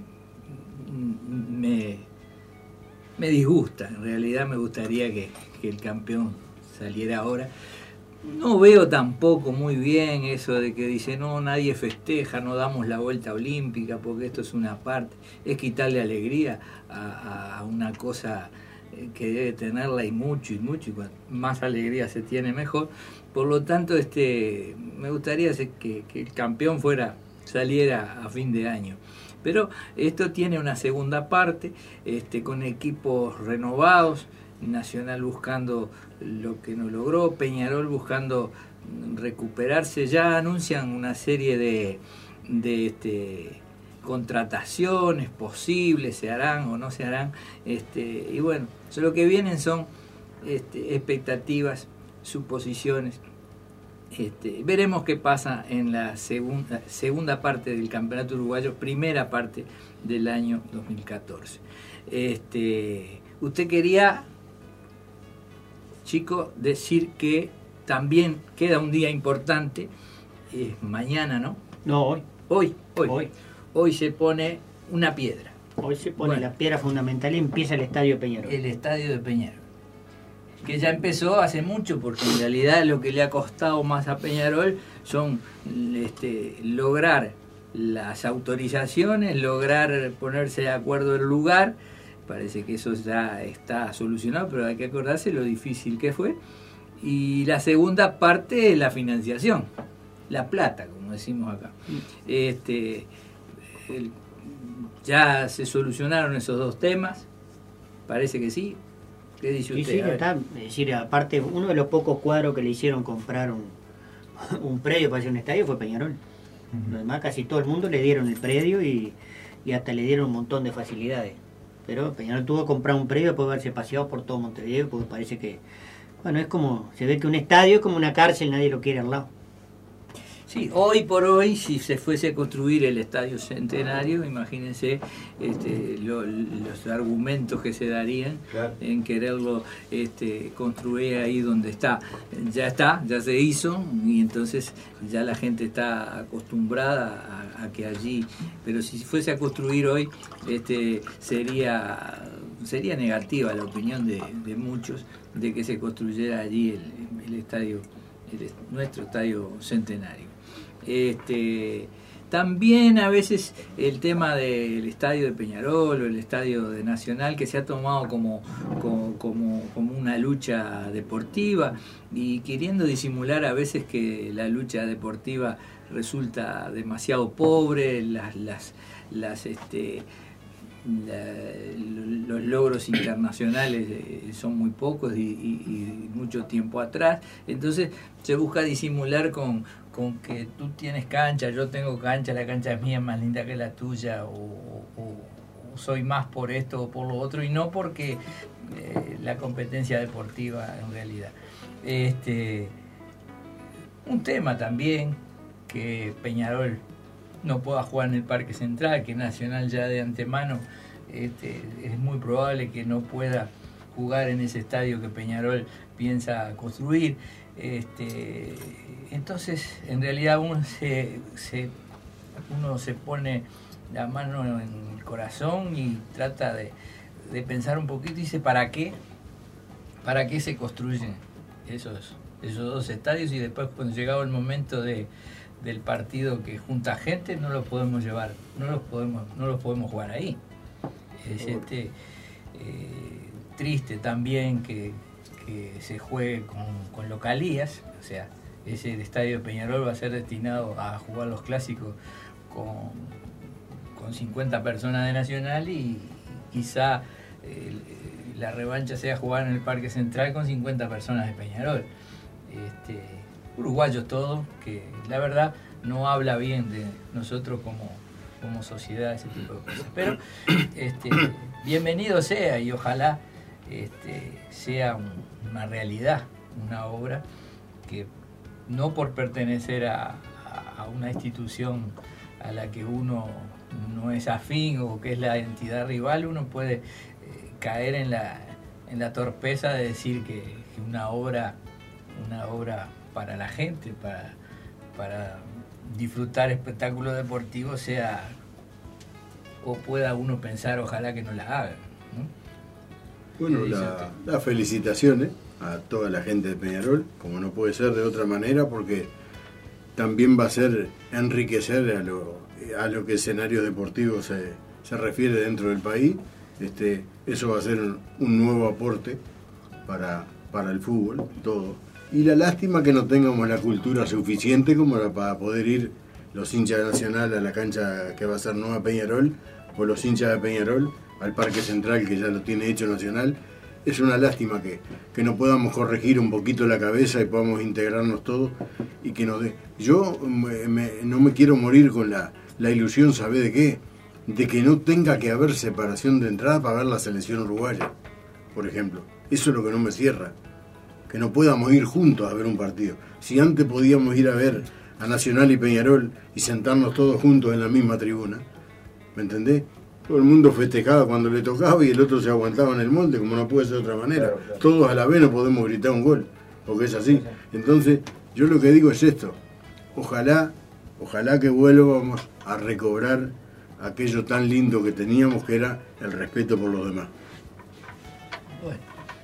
me, me disgusta. En realidad me gustaría que, que el campeón saliera ahora. No veo tampoco muy bien eso de que dice, no, nadie festeja, no damos la vuelta olímpica porque esto es una parte. Es quitarle alegría a, a una cosa que debe tenerla y mucho y mucho, y más alegría se tiene mejor. Por lo tanto, este, me gustaría que, que el campeón fuera saliera a fin de año. Pero esto tiene una segunda parte, este, con equipos renovados, Nacional buscando lo que no logró, Peñarol buscando recuperarse. Ya anuncian una serie de, de este, contrataciones posibles, se harán o no se harán, este, y bueno, lo que vienen son este, expectativas, suposiciones. Este, veremos qué pasa en la segunda, segunda parte del campeonato uruguayo, primera parte del año dos mil catorce. Este, usted quería, chico, decir que también queda un día importante, eh, mañana, ¿no? No, hoy. Hoy, hoy. Hoy. Hoy se pone una piedra. Hoy se pone Bueno. la piedra fundamental y empieza el Estadio Peñarol. El Estadio de Peñarol. Que ya empezó hace mucho, porque en realidad lo que le ha costado más a Peñarol son este, lograr las autorizaciones, lograr ponerse de acuerdo el lugar, parece que eso ya está solucionado, pero hay que acordarse lo difícil que fue. Y la segunda parte es la financiación, la plata, como decimos acá. Este, el, ya se solucionaron esos dos temas, parece que sí. ¿Qué dice usted? Sí, sí, está, es decir, aparte, uno de los pocos cuadros que le hicieron comprar un, un predio para hacer un estadio fue Peñarol. Uh-huh. Lo demás, casi todo el mundo le dieron el predio y, y hasta le dieron un montón de facilidades. Pero Peñarol tuvo que comprar un predio después de haberse paseado por todo Montevideo, porque parece que, bueno, es como, se ve que un estadio es como una cárcel, nadie lo quiere al lado. Sí, hoy por hoy, si se fuese a construir el Estadio Centenario, imagínense este, lo, los argumentos que se darían claro. en quererlo este, construir ahí donde está. Ya está, ya se hizo, y entonces ya la gente está acostumbrada a, a que allí, pero si fuese a construir hoy, este, sería, sería negativa la opinión de, de muchos de que se construyera allí el, el estadio, el, nuestro Estadio Centenario. Este, también a veces el tema del estadio de Peñarol o el estadio de Nacional, que se ha tomado como, como, como, como una lucha deportiva, y queriendo disimular a veces que la lucha deportiva resulta demasiado pobre, las, las, las este, la, los logros internacionales son muy pocos y, y, y mucho tiempo atrás, entonces se busca disimular con con que tú tienes cancha, yo tengo cancha, la cancha es mía, más linda que la tuya, o, o, o soy más por esto o por lo otro, y no porque eh, la competencia deportiva en realidad. Este, un tema también, que Peñarol no pueda jugar en el Parque Central, que Nacional ya de antemano este, es muy probable que no pueda jugar en ese estadio que Peñarol piensa construir. Este, entonces en realidad uno se, se uno se pone la mano en el corazón y trata de, de pensar un poquito y dice ¿para qué? ¿Para qué se construyen esos, esos dos estadios? Y después cuando llegado el momento de, del partido que junta gente no los podemos llevar, no los podemos, no los podemos jugar ahí. Es este, eh, triste también que que se juegue con, con localías, o sea, ese el estadio de Peñarol va a ser destinado a jugar los clásicos con, con cincuenta personas de Nacional y quizá eh, la revancha sea jugar en el Parque Central con cincuenta personas de Peñarol. Este, uruguayos todos, que la verdad no habla bien de nosotros como, como sociedad, ese tipo de cosas. Pero este, bienvenido sea y ojalá este, sea un, una realidad, una obra que no por pertenecer a, a una institución a la que uno no es afín o que es la entidad rival, uno puede eh, caer en la, en la torpeza de decir que, que una obra una obra para la gente, para, para disfrutar espectáculos deportivos sea o pueda uno pensar ojalá que no la hagan, ¿no? Bueno, la, las felicitaciones a toda la gente de Peñarol, como no puede ser de otra manera, porque también va a ser enriquecer a lo, a lo que escenario deportivo se, se refiere dentro del país. Este, eso va a ser un, un nuevo aporte para, para el fútbol, todo. Y la lástima que no tengamos la cultura suficiente como para poder ir los hinchas de Nacional a la cancha que va a ser Nueva Peñarol, o los hinchas de Peñarol al Parque Central, que ya lo tiene hecho Nacional. Es una lástima que, que no podamos corregir un poquito la cabeza y podamos integrarnos todos y que nos dé. Yo me, me, no me quiero morir con la, la ilusión, ¿sabe de qué? De que no tenga que haber separación de entrada para ver la selección uruguaya, por ejemplo. Eso es lo que no me cierra. Que no podamos ir juntos a ver un partido. Si antes podíamos ir a ver a Nacional y Peñarol y sentarnos todos juntos en la misma tribuna, ¿me entendés? Todo el mundo festejaba cuando le tocaba y el otro se aguantaba en el monte, como no puede ser de otra manera. Claro, claro. Todos a la vez no podemos gritar un gol, porque es así. Entonces, yo lo que digo es esto. Ojalá, ojalá que vuelvamos a recobrar aquello tan lindo que teníamos, que era el respeto por los demás. Bueno,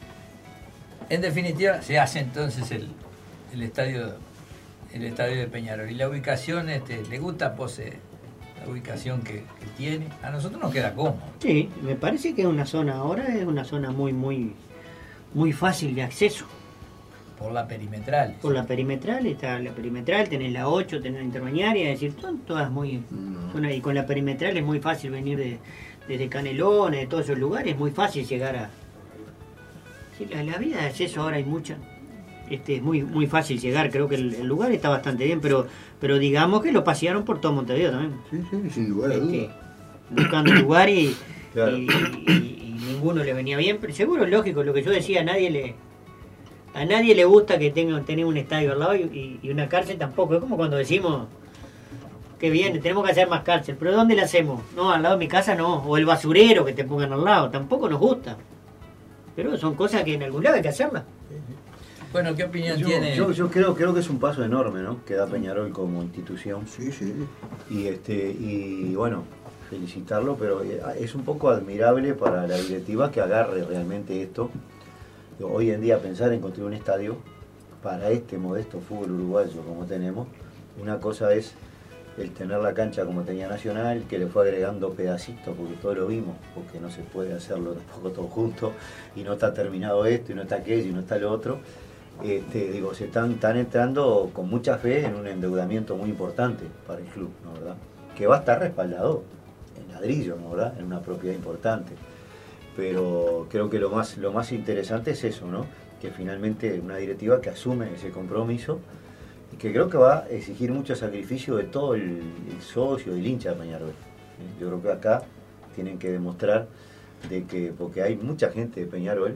en definitiva, se hace entonces el, el estadio el estadio de Peñarol. Y la ubicación, este, ¿le gusta Pose? la ubicación que, que tiene. A nosotros nos queda cómodo. Sí, me parece que es una zona, ahora es una zona muy, muy, muy fácil de acceso. Por la perimetral. Por la perimetral, está la perimetral, tenés la ocho, tenés la interbañaria, es decir, son todas muy... Son, y con la perimetral es muy fácil venir de, desde Canelones, de todos esos lugares, es muy fácil llegar a... Sí, la, la vida de acceso ahora hay mucha. Este, es muy muy fácil llegar, creo que el, el lugar está bastante bien, pero pero digamos que lo pasearon por todo Montevideo también. Sí, sí, sin lugar a este, dudas. Buscando lugar y, Claro. y, y, y ninguno le venía bien, pero seguro es lógico, lo que yo decía, a nadie le a nadie le gusta que tenga tener un estadio al lado y, y, y una cárcel tampoco, es como cuando decimos que viene, tenemos que hacer más cárcel, pero ¿dónde la hacemos? No, al lado de mi casa no, o el basurero que te pongan al lado, tampoco nos gusta. Pero son cosas que en algún lado hay que hacerlas. Bueno, ¿qué opinión yo, tiene? Yo, yo creo, creo que es un paso enorme, ¿no? Que da Peñarol como institución. Sí, sí. Y este, y bueno, felicitarlo, pero es un poco admirable para la directiva que agarre realmente esto. Hoy en día pensar en construir un estadio para este modesto fútbol uruguayo como tenemos, una cosa es el tener la cancha como tenía Nacional, que le fue agregando pedacitos, porque todo lo vimos, porque no se puede hacerlo tampoco todo junto, y no está terminado esto, y no está aquello, y no está lo otro. Este, digo, se están, están entrando con mucha fe en un endeudamiento muy importante para el club, ¿no, verdad? Que va a estar respaldado en ladrillo, ¿no, verdad? En una propiedad importante. Pero creo que lo más, lo más interesante es eso, ¿no? Que finalmente una directiva que asume ese compromiso y que creo que va a exigir mucho sacrificio de todo el, el socio, el hincha de Peñarol. Yo creo que acá tienen que demostrar de que, porque hay mucha gente de Peñarol,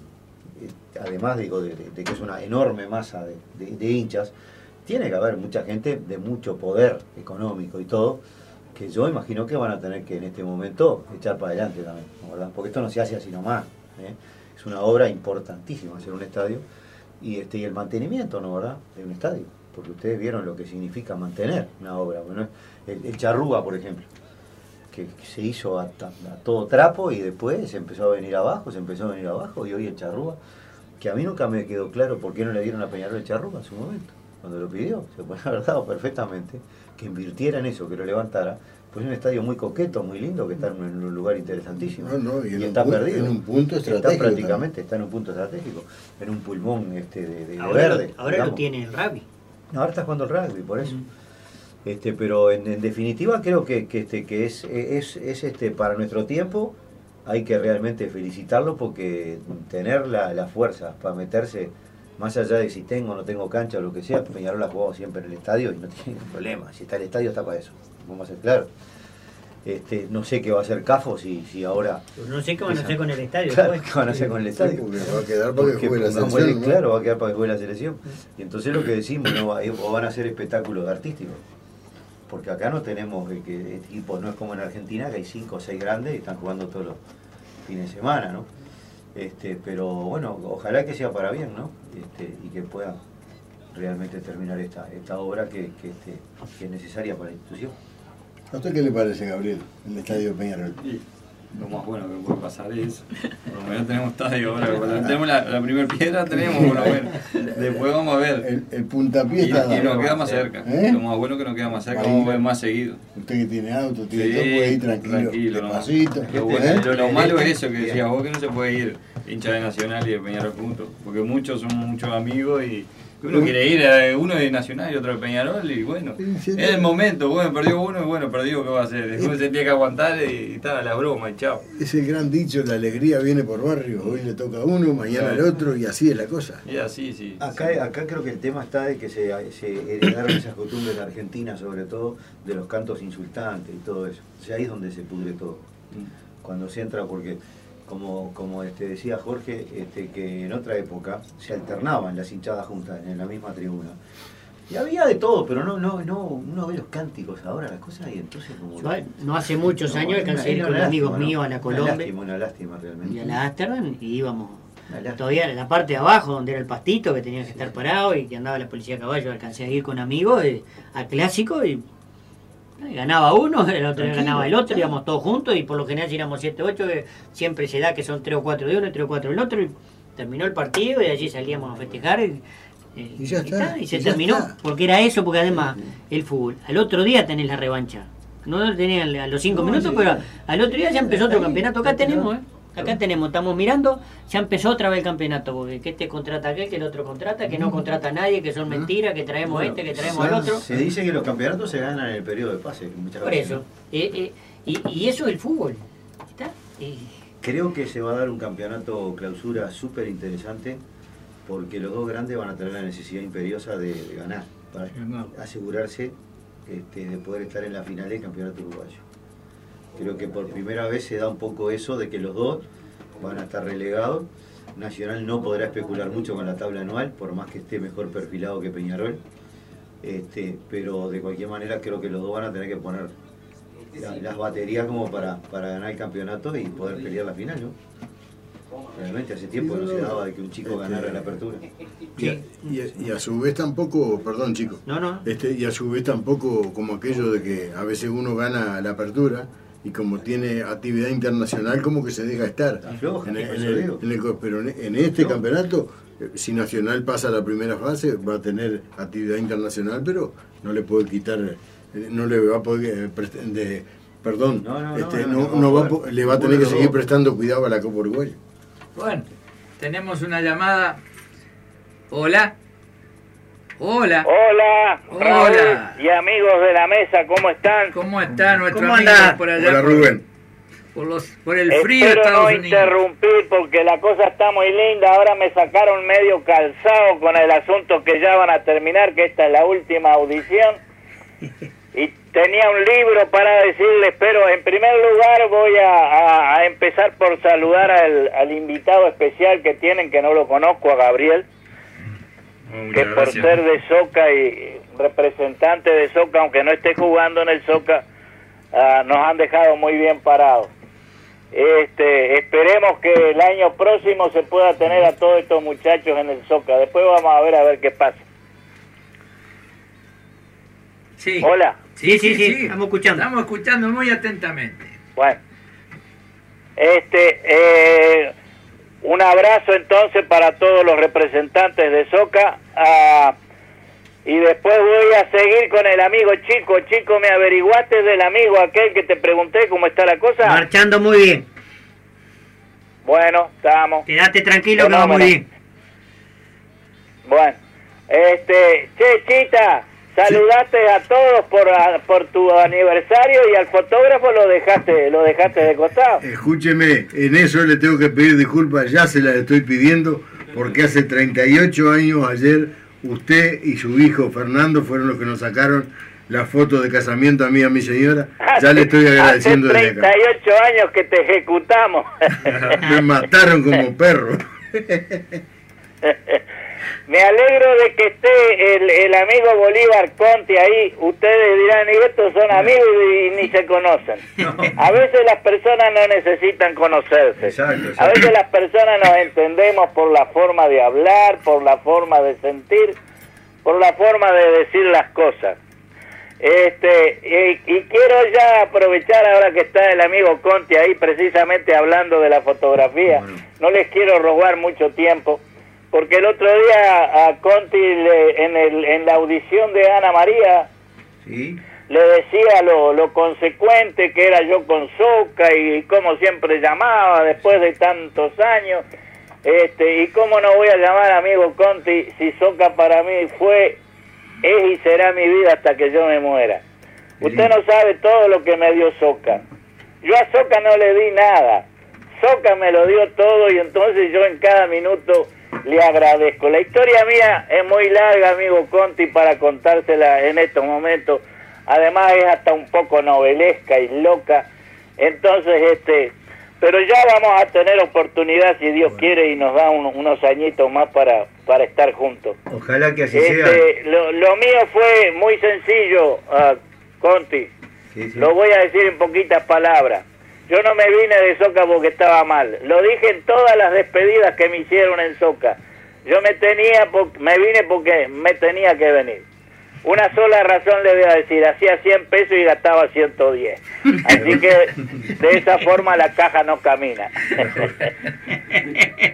además digo de, de, de que es una enorme masa de, de, de hinchas, tiene que haber mucha gente de mucho poder económico y todo, que yo imagino que van a tener que en este momento echar para adelante también, ¿verdad? Porque esto no se hace así nomás, ¿eh? Es una obra importantísima hacer un estadio y este y el mantenimiento, ¿no, verdad? De un estadio, porque ustedes vieron lo que significa mantener una obra. Bueno, el, el Charrúa, por ejemplo, que se hizo a, a todo trapo y después se empezó a venir abajo, se empezó a venir abajo y hoy el Charrúa, que a mí nunca me quedó claro por qué no le dieron a Peñarol el Charrúa en su momento, cuando lo pidió, se puede haber dado perfectamente, que invirtiera en eso, que lo levantara, pues es un estadio muy coqueto, muy lindo, que está en un lugar interesantísimo. No, no, y, en y un está punto, perdido. en un punto estratégico. Está prácticamente, está en un punto estratégico, en un pulmón este, de, de Ahora, verde. lo, ahora digamos. lo tiene el rugby. No, ahora está jugando el rugby, por eso. Uh-huh. Este, pero en, en definitiva creo que, que, este, que es, es, es este, para nuestro tiempo hay que realmente felicitarlo porque tener la, la fuerza para meterse, más allá de si tengo o no tengo cancha o lo que sea, Peñarol ha jugado siempre en el estadio y no tiene ningún problema. Si está el estadio está para eso, vamos a ser claros. Este, no sé qué va a hacer Cafo si, si ahora... No sé qué van a hacer con el estadio. Claro, ¿qué van a hacer con el estadio? Porque va a quedar para que juegue la selección, ¿no? Claro, va a quedar para que juegue la selección. Y entonces lo que decimos, no va, o van a ser espectáculos artísticos. Porque acá no tenemos eh, que equipos, no es como en Argentina, que hay cinco o seis grandes y están jugando todos los fines de semana, ¿no? Este, pero bueno, ojalá que sea para bien, ¿no? Este, y que pueda realmente terminar esta, esta obra que, que, este, que es necesaria para la institución. ¿A usted qué le parece, Gabriel, el estadio de Peñarol? Lo más bueno que puede pasar es, por lo menos tenemos estadio ahora, cuando tenemos la, la primera piedra tenemos, por lo menos. Después vamos a ver. El, el puntapié y, está y nos queda más cerca. ¿Eh? Lo más bueno que nos queda más cerca, vamos a ver más seguido. Usted que tiene auto, tiene Sí, todo, puede ir tranquilo, tranquilo despacito. Lo, bueno, ¿eh? lo, lo malo es eso que decías vos, que no se puede ir hincha de Nacional y de Peñarol juntos, porque muchos son muchos amigos y uno quiere ir, a uno de Nacional y otro de Peñarol y bueno, es el momento, bueno, perdió uno y bueno, perdió, ¿qué va a hacer? Después se tiene que aguantar y está la broma y chao. Es el gran dicho, la alegría viene por barrio, hoy le toca a uno, mañana al otro y así es la cosa. Y así, sí. Acá, acá creo que el tema está de que se, se heredaron esas costumbres de Argentina, sobre todo de los cantos insultantes y todo eso. O sea, ahí es donde se pudre todo. Cuando se entra, porque como, como este, decía Jorge, este, que en otra época se alternaban las hinchadas juntas en la misma tribuna. Y había de todo, pero no, no, no, uno ve los cánticos ahora, las cosas, y entonces como... Yo, no hace muchos no, años alcancé a ir con lástima, amigos ¿no? míos a la Colombia. Una lástima, una lástima realmente. Y a la Amsterdam y íbamos todavía en la parte de abajo donde era el pastito que tenía que estar parado y que andaba la policía a caballo. Alcancé a ir con amigos eh, al clásico y eh, ganaba uno, el otro día ganaba el otro, íbamos todos juntos y por lo general si éramos siete o ocho eh, siempre se da que son tres o cuatro de uno y tres o cuatro del otro y terminó el partido y allí salíamos a festejar y, eh, y ya y está, está, y se y ya terminó está. porque era eso, porque además el fútbol al otro día tenés la revancha No lo tenían a los cinco minutos, pero al otro día ya empezó otro campeonato. Acá tenemos, ¿eh? Acá tenemos, estamos mirando, ya empezó otra vez el campeonato, porque que este contrata aquel, que el otro contrata, que no contrata a nadie, que son mentiras, que traemos Bueno, este, que traemos al otro. Se dice que los campeonatos se ganan en el periodo de pase. Muchas Por veces. eso. Eh, eh, y, y eso es el fútbol. ¿Está? Eh, Creo que se va a dar un campeonato clausura súper interesante, porque los dos grandes van a tener la necesidad imperiosa de, de ganar, para asegurarse este, de poder estar en la final del campeonato uruguayo. Creo que por primera vez se da un poco eso de que los dos van a estar relegados. Nacional no podrá especular mucho con la tabla anual, por más que esté mejor perfilado que Peñarol. Este, pero de cualquier manera creo que los dos van a tener que poner la, las baterías como para, para ganar el campeonato y poder pelear la final, ¿no? Realmente hace tiempo no se daba de que un chico ganara la apertura. Y a, y, a, y a su vez tampoco, perdón chicos, no, no. Este, y a su vez tampoco como aquello de que a veces uno gana la apertura y como tiene actividad internacional como que se deja estar. Afloja, en el, por en eso el- digo. en el- pero en, en este campeonato, eh, si Nacional pasa la primera fase, va a tener actividad internacional, pero no le puede quitar, eh, no le va a poder, eh, prest- de- perdón, No, no, no, este, no, no, no, no va a bueno, po- le va a ninguno tener que de los seguir dos. prestando cuidado a la Copa Uruguaya. Bueno, tenemos una llamada. Hola. Hola. Hola, Hola. Raúl y amigos de la mesa, ¿cómo están? ¿Cómo está nuestro ¿Cómo amigo andás? por allá? Hola por- Rubén. Por, los, por el frío de Espero Estados no Unidos. interrumpir porque la cosa está muy linda. Ahora me sacaron medio calzado con el asunto que ya van a terminar, que esta es la última audición. Y tenía un libro para decirles, pero en primer lugar voy a, a- a empezar por saludar al, al invitado especial que tienen, que no lo conozco, a Gabriel, que por gracias. ser de Soca y representante de Soca, aunque no esté jugando en el Soca, ah, nos han dejado muy bien parados. Este, esperemos que el año próximo se pueda tener a todos estos muchachos en el Soca. Después vamos a ver a ver qué pasa. Sí. Hola. Sí, sí, sí, estamos escuchando. Estamos escuchando muy atentamente. Bueno, este, eh, un abrazo entonces para todos los representantes de Soca, ah, y después voy a seguir con el amigo Chico. Chico, ¿me averiguaste del amigo aquel que te pregunté cómo está la cosa? Marchando muy bien. Bueno, estamos. Quédate tranquilo que va Fenómeno. muy bien. Bueno, este, che, Chita, saludaste a todos por, a- por tu aniversario y al fotógrafo lo dejaste, lo dejaste de costado. Escúcheme, en eso le tengo que pedir disculpas, ya se las estoy pidiendo, porque hace treinta y ocho años ayer usted y su hijo Fernando fueron los que nos sacaron la foto de casamiento a mí y a mi señora. Ya le estoy agradeciendo Hace desde acá. treinta y ocho años que te ejecutamos. Me mataron como perro. Me alegro de que esté el, el amigo Bolívar Conti ahí. Ustedes dirán, y estos son amigos y, ni se conocen. A veces las personas no necesitan conocerse. Exacto, exacto. A veces las personas nos entendemos por la forma de hablar, por la forma de sentir, por la forma de decir las cosas. Este y, y quiero ya aprovechar ahora que está el amigo Conti ahí precisamente hablando de la fotografía. No les quiero robar mucho tiempo, porque el otro día a Conti le- en, el, en la audición de Ana María ¿Sí? le decía lo, lo consecuente que era yo con Soca y como siempre llamaba después de tantos años. Este, y cómo no voy a llamar amigo Conti si Soca para mí fue, es y será mi vida hasta que yo me muera. Usted no sabe todo lo que me dio Soca. Yo a Soca no le di nada. Soca me lo dio todo y entonces yo en cada minuto le agradezco. La historia mía es muy larga, amigo Conti, para contársela en estos momentos. Además es hasta un poco novelesca y loca. Entonces, este, pero ya vamos a tener oportunidad, si Dios quiere, y nos da un- unos añitos más para, para estar juntos. Ojalá que así sea. Este, lo, lo mío fue muy sencillo, ah, Conti. Sí, sí. Lo voy a decir en poquitas palabras. Yo no me vine de Soca porque estaba mal. Lo dije en todas las despedidas que me hicieron en Soca. Yo me tenía, po- me vine porque me tenía que venir. Una sola razón le voy a decir, hacía cien pesos y gastaba ciento diez. Así que de esa forma la caja no camina.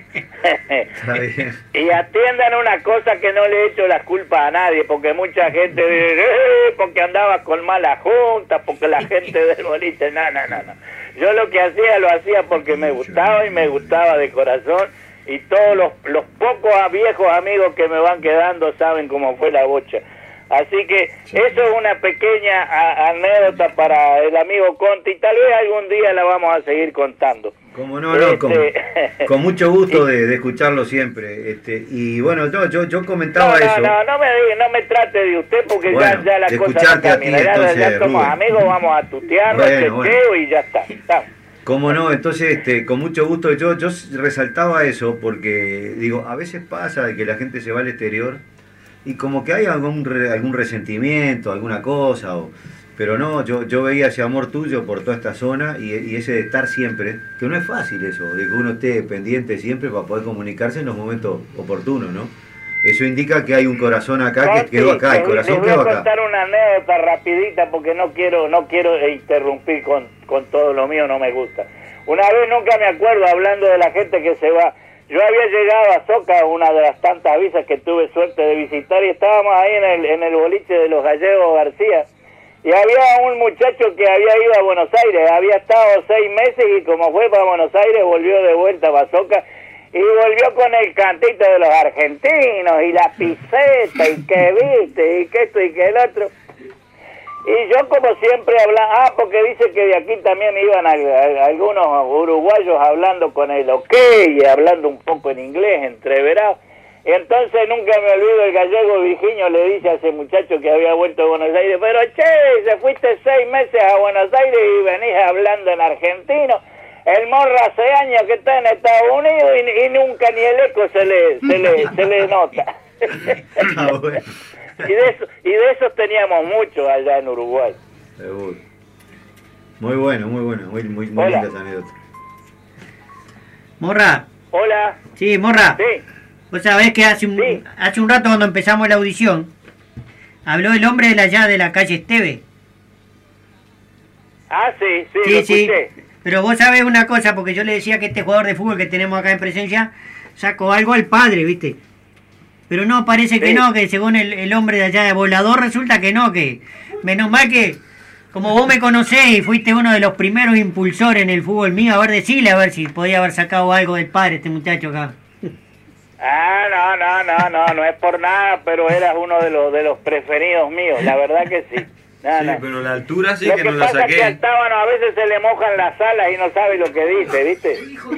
Y atiendan una cosa, que no le echo las culpas a nadie, porque mucha gente dice, eh, porque andaba con mala junta, porque la gente del boliche, no, no, no, no. Yo lo que hacía, lo hacía porque me gustaba y me gustaba de corazón, y todos los, los pocos viejos amigos que me van quedando saben cómo fue la bocha. Así que eso es una pequeña a, anécdota para el amigo Conti, y tal vez algún día la vamos a seguir contando. Como no, no, Este... con, con mucho gusto de, de escucharlo siempre. Este, y bueno, yo, yo, yo comentaba no, no, eso. No, no me diga, no me trate de usted, porque bueno, ya, ya la de cosa escucharte no a ti, camina. Ya, entonces, ya somos Rubén. amigos, vamos a tutearnos, Bueno, bueno. chequeo y ya está. está. Cómo no, entonces este, con mucho gusto yo, yo resaltaba eso porque, digo, a veces pasa de que la gente se va al exterior y como que hay algún re- algún resentimiento, alguna cosa, o, pero no, yo yo veía ese amor tuyo por toda esta zona y, y ese de estar siempre, que no es fácil eso, de que uno esté pendiente siempre para poder comunicarse en los momentos oportunos, ¿no? Eso indica que hay un corazón acá que quedó acá, el corazón les voy quedó a acá. contar una anécdota rapidita porque no quiero no quiero interrumpir con, con todo lo mío, no me gusta. Una vez, nunca me acuerdo, hablando de la gente que se va, yo había llegado a Soca, una de las tantas visas que tuve suerte de visitar, y estábamos ahí en el, en el boliche de los Gallegos García, y había un muchacho que había ido a Buenos Aires, había estado seis meses y como fue para Buenos Aires volvió de vuelta a Soca, y volvió con el cantito de los argentinos y la piseta y que viste y que esto y que el otro. Y yo, como siempre, hablaba, ah, porque dice que de aquí también iban a, a, algunos uruguayos hablando con el ok, y hablando un poco en inglés, entreverado. Y entonces nunca me olvido, el gallego Virginio le dice a ese muchacho que había vuelto a Buenos Aires, pero che, se fuiste seis meses a Buenos Aires y venís hablando en argentino. El morro hace años que está en Estados Unidos y, y nunca ni el eco se le, se le, se le nota. Ah, bueno. Y de eso, y de esos teníamos muchos allá en Uruguay. Seguro. Muy bueno, muy bueno, muy, muy, muy Hola. linda esa anécdota. Morra. Hola. Sí, Morra. Sí. Vos sabés que hace un, Sí. hace un rato cuando empezamos la audición, habló el hombre de la allá de la calle Esteve. Ah, sí, sí, Sí, lo sí. escuché. Pero vos sabés una cosa, porque yo le decía que este jugador de fútbol que tenemos acá en presencia sacó algo al padre, ¿viste? Pero no, parece que Sí. no, que según el, el hombre de allá de Volador resulta que no, que menos mal que como vos me conocés y fuiste uno de los primeros impulsores en el fútbol mío, a ver, decile a ver si podía haber sacado algo del padre este muchacho acá. Ah, no, no, no, no, no es por nada, pero eras uno de los de los preferidos míos, la verdad que sí. No, Sí, no. pero la altura sí Lo que que no la pasa es que al saqué. tábano a veces se le mojan las alas y no sabe lo que dice, ¿viste?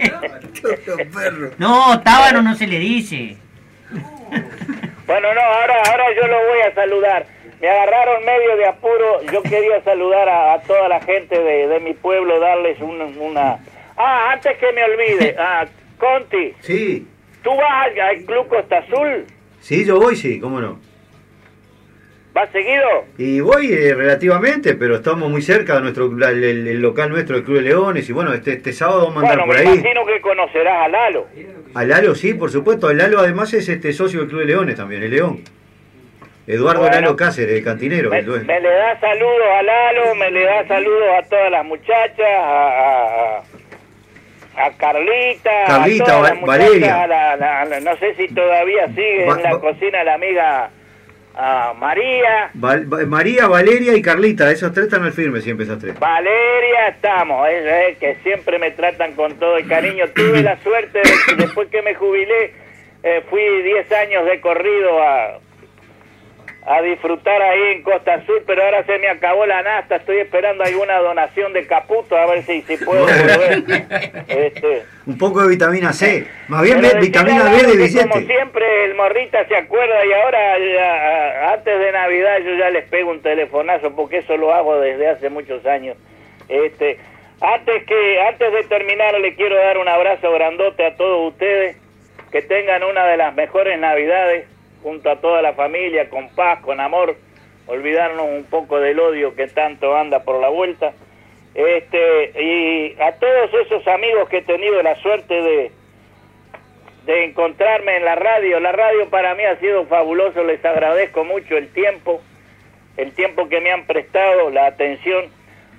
No, tábano no se le dice. Bueno, no, ahora ahora yo lo voy a saludar. Me agarraron medio de apuro. Yo quería saludar a, a toda la gente de, de mi pueblo, darles una, una... Ah, antes que me olvide, ah, Conti, Sí, ¿tú vas al, al Club Costa Azul? sí, yo voy, sí, cómo no. ¿Vas seguido? Y voy eh, relativamente, pero estamos muy cerca de nuestro el, el- el local nuestro, el Club de Leones, y bueno, este, este sábado vamos a andar Bueno, por me ahí. imagino que conocerás a Lalo. A Lalo, sí, por supuesto. A Lalo además es este socio del Club de Leones también, el León. Eduardo Bueno. Lalo Cáceres, el cantinero. Me, el dueño. me le da saludos a Lalo, me le da saludos a todas las muchachas, a, a, a- a Carlita, Carlita, a todas las Va- muchachas, Valeria. a la- la- la- no sé si todavía sigue Va- en la va- cocina la amiga a María. Val- Va- María, Valeria y Carlita, esos tres están al firme siempre, esos tres. Valeria, estamos, es, es que siempre me tratan con todo el cariño. Tuve la suerte de que después que me jubilé, eh, fui diez años de corrido a, a disfrutar ahí en Costa Azul, pero ahora se me acabó la nafta, estoy esperando alguna donación de Caputo, a ver si, si puedo volver. Este, Un poco de vitamina C, más bien pero ve- decirle vitamina a B Lalo de que como billete. siempre el Morrita se acuerda y ahora ya, antes de Navidad yo ya les pego un telefonazo porque eso lo hago desde hace muchos años. Este, antes que antes de terminar le quiero dar un abrazo grandote a todos ustedes, que tengan una de las mejores Navidades junto a toda la familia, con paz, con amor, olvidarnos un poco del odio que tanto anda por la vuelta. Este, y a todos esos amigos que he tenido la suerte de de encontrarme en la radio. La radio para mí ha sido fabuloso, les agradezco mucho el tiempo, el tiempo que me han prestado, la atención,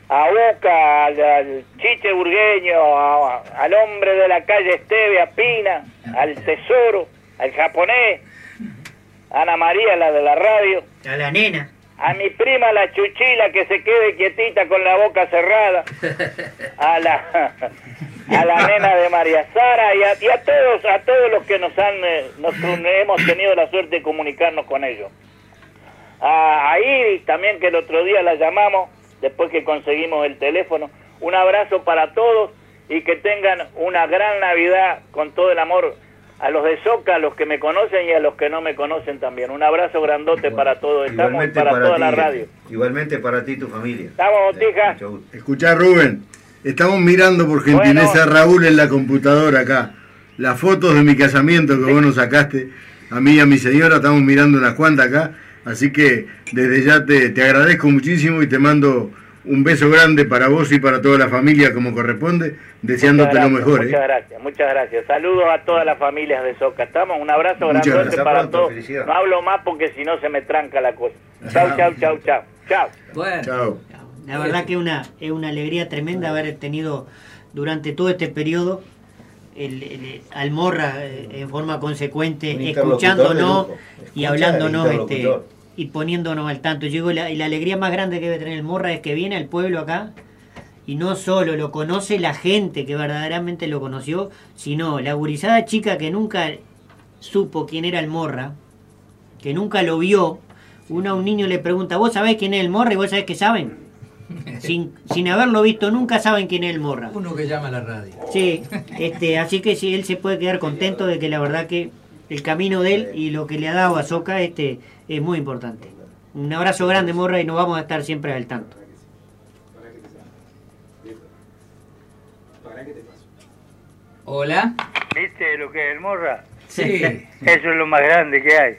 a Boca, al, al Chiche Burgueño, a- al hombre de la calle Esteve, a Pina, al Tesoro, al japonés, a Ana María, la de la radio, A la nena. a mi prima la Chuchila, que se quede quietita con la boca cerrada, a la a la nena de María Sara y a, y a todos a todos los que nos han eh, nos hemos tenido la suerte de comunicarnos con ellos. A, a Iris también, que el otro día la llamamos después que conseguimos el teléfono. Un abrazo para todos y que tengan una gran Navidad con todo el amor a los de Soca, a los que me conocen y a los que no me conocen también. Un abrazo grandote para todos. Estamos Igualmente para, toda ti, la radio. Igualmente para ti y tu familia. Estamos, Botija. Escuchá, Rubén, estamos mirando por gentileza, Bueno. Raúl, en la computadora acá, las fotos de mi casamiento que vos nos sacaste, a mí y a mi señora, estamos mirando unas cuantas acá, así que desde ya te, te agradezco muchísimo y te mando un beso grande para vos y para toda la familia como corresponde, deseándote lo mejor. Muchas ¿eh? gracias, muchas gracias. Saludos a todas las familias de Soca. Estamos, un abrazo Muchas grandote gracias. para Pronto, todos. felicidades. No hablo más porque si no se me tranca la cosa. Chau, chau, chau, chau. Chau. Bueno, Chao. la verdad que una, es una alegría tremenda haber tenido durante todo este periodo el, el- al Morra eh, en forma consecuente, Un interlocutor de escuchándonos lujo. y Escucha, hablándonos este, interlocutor. y poniéndonos al tanto. Yo digo, la, y la alegría más grande que debe tener el Morra es que viene al pueblo acá y no solo lo conoce la gente que verdaderamente lo conoció, sino la gurizada chica que nunca supo quién era el Morra, que nunca lo vio. Uno a un niño le pregunta, ¿vos sabés quién es el Morra? Y vos sabés que saben. Sin, sin haberlo visto nunca saben quién es el Morra. Uno que llama a la radio. Sí, este, así que sí, él se puede quedar contento de que la verdad que el camino de él y lo que le ha dado a Soca este, es muy importante. Un abrazo grande, Morra, y nos vamos a estar siempre al tanto. Hola. ¿Viste lo que es el Morra? Sí. Eso es lo más grande que hay.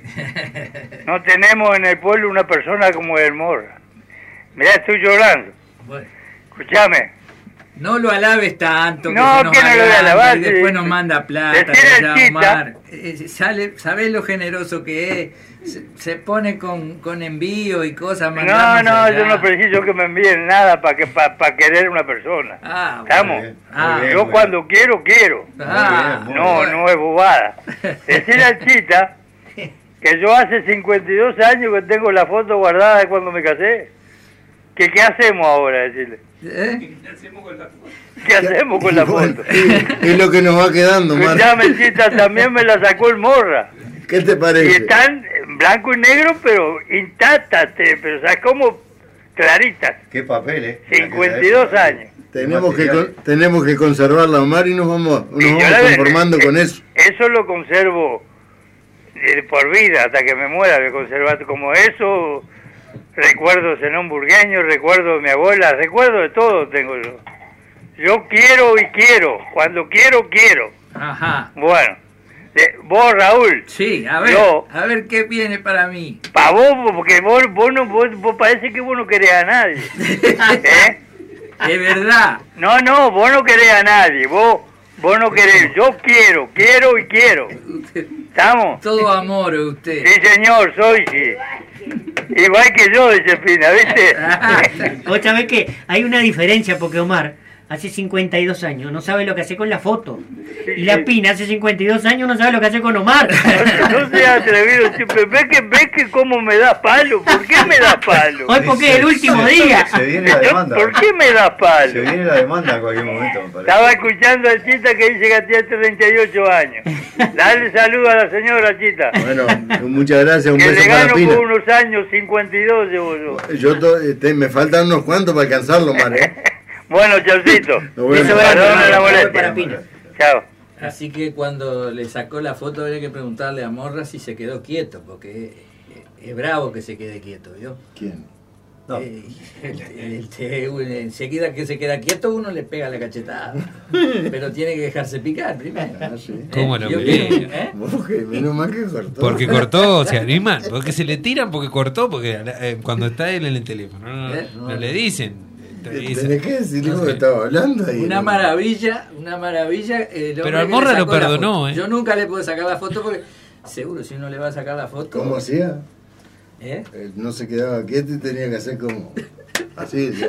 No tenemos en el pueblo una persona como el Morra. Mirá, estoy llorando. Bueno. Escúchame. No lo alabes tanto. No, se nos que no lo voy a agranda alabar, y después sí. nos manda plata. Decir que el ya chita. Omar, eh, sale, ¿sabés lo generoso que es? Se, se pone con, con envío y cosas. No, mandamos no, allá. yo no preciso que me envíen nada para que para querer una persona. Ah, ¿Estamos? bien. Ah, yo muy cuando quiero, quiero. Ah, muy no, bien. no es bobada. Decir al chita que yo hace cincuenta y dos años que tengo la foto guardada de cuando me casé. ¿Que qué hacemos ahora? Decirle. ¿Eh? ¿Qué hacemos con la foto? Es lo que nos va quedando, Marco. Escuchame, chita, también me la sacó el Morra. ¿Qué te Y parece? están en blanco y negro, pero intactas, te- pero ¿sabes cómo? Claritas. Qué papel, ¿eh? cincuenta y dos años. Tenemos que, con- tenemos que conservarla, Omar, y nos vamos, nos Y yo vamos la- conformando eh, con eso. Eso lo conservo eh, por vida, hasta que me muera, de conservar como eso. Recuerdos en un burgueño, recuerdo de mi abuela, recuerdo de todo tengo yo. Yo quiero y quiero, cuando quiero, quiero. Ajá. Bueno, eh, vos, Raúl. Sí, a ver, Yo, a ver qué viene para mí. para vos, porque vos, vos, no, vos, vos parece que vos no querés a nadie. ¿Eh? Es verdad. No, no, vos no querés a nadie, vos, vos no querés. Yo quiero, quiero y quiero. ¿Estamos? Todo amor usted. Sí, señor, soy, sí. Igual que yo, dice Pina, ¿viste? Vos sabés que hay una diferencia porque Omar hace cincuenta y dos años no sabe lo que hace con la foto. Y la Pina hace cincuenta y dos años no sabe lo que hace con Omar. No se ha atrevido siempre. ¿Ves que, ves que cómo me da palo? ¿Por qué me da palo? Hoy porque es el último día. Se viene la demanda. ¿Por qué me da palo? Se viene la demanda en cualquier momento, me parece. Estaba escuchando al Chita que dice que tiene treinta y ocho años. Dale saludo a la señora Chita. Bueno, muchas gracias, un Que le beso para gano Pina. por unos años, cincuenta y dos llevo yo. Yo to- este, me faltan unos cuantos para alcanzarlo, Omar, ¿eh? Bueno, chaucito. Nos vemos. Perdona la molestia. Chao. Así que cuando le sacó la foto habría que preguntarle a Morra si se quedó quieto, porque es, es bravo que se quede quieto, ¿vio? ¿Quién? No. Eh, el- el- el- enseguida que se queda quieto uno le pega la cachetada. Pero tiene que dejarse picar primero. ¿Cómo ¿Eh? lo Yo querés? creo, ¿eh? Vos que menos mal que cortó. Porque cortó, se animan. Porque se le tiran porque cortó, porque eh, cuando está él en el teléfono, no, no, ¿Eh? no le dicen. Tenés que decirle No lo que sé. estaba hablando ahí. Una ¿no? maravilla, una maravilla. el hombre Pero al que Morra le lo sacó la perdonó, foto. ¿eh? Yo nunca le puedo sacar la foto porque seguro si uno le va a sacar la foto. ¿Cómo hacía? ¿Eh? Él no se quedaba quieto y tenía que hacer como... Así es, yo.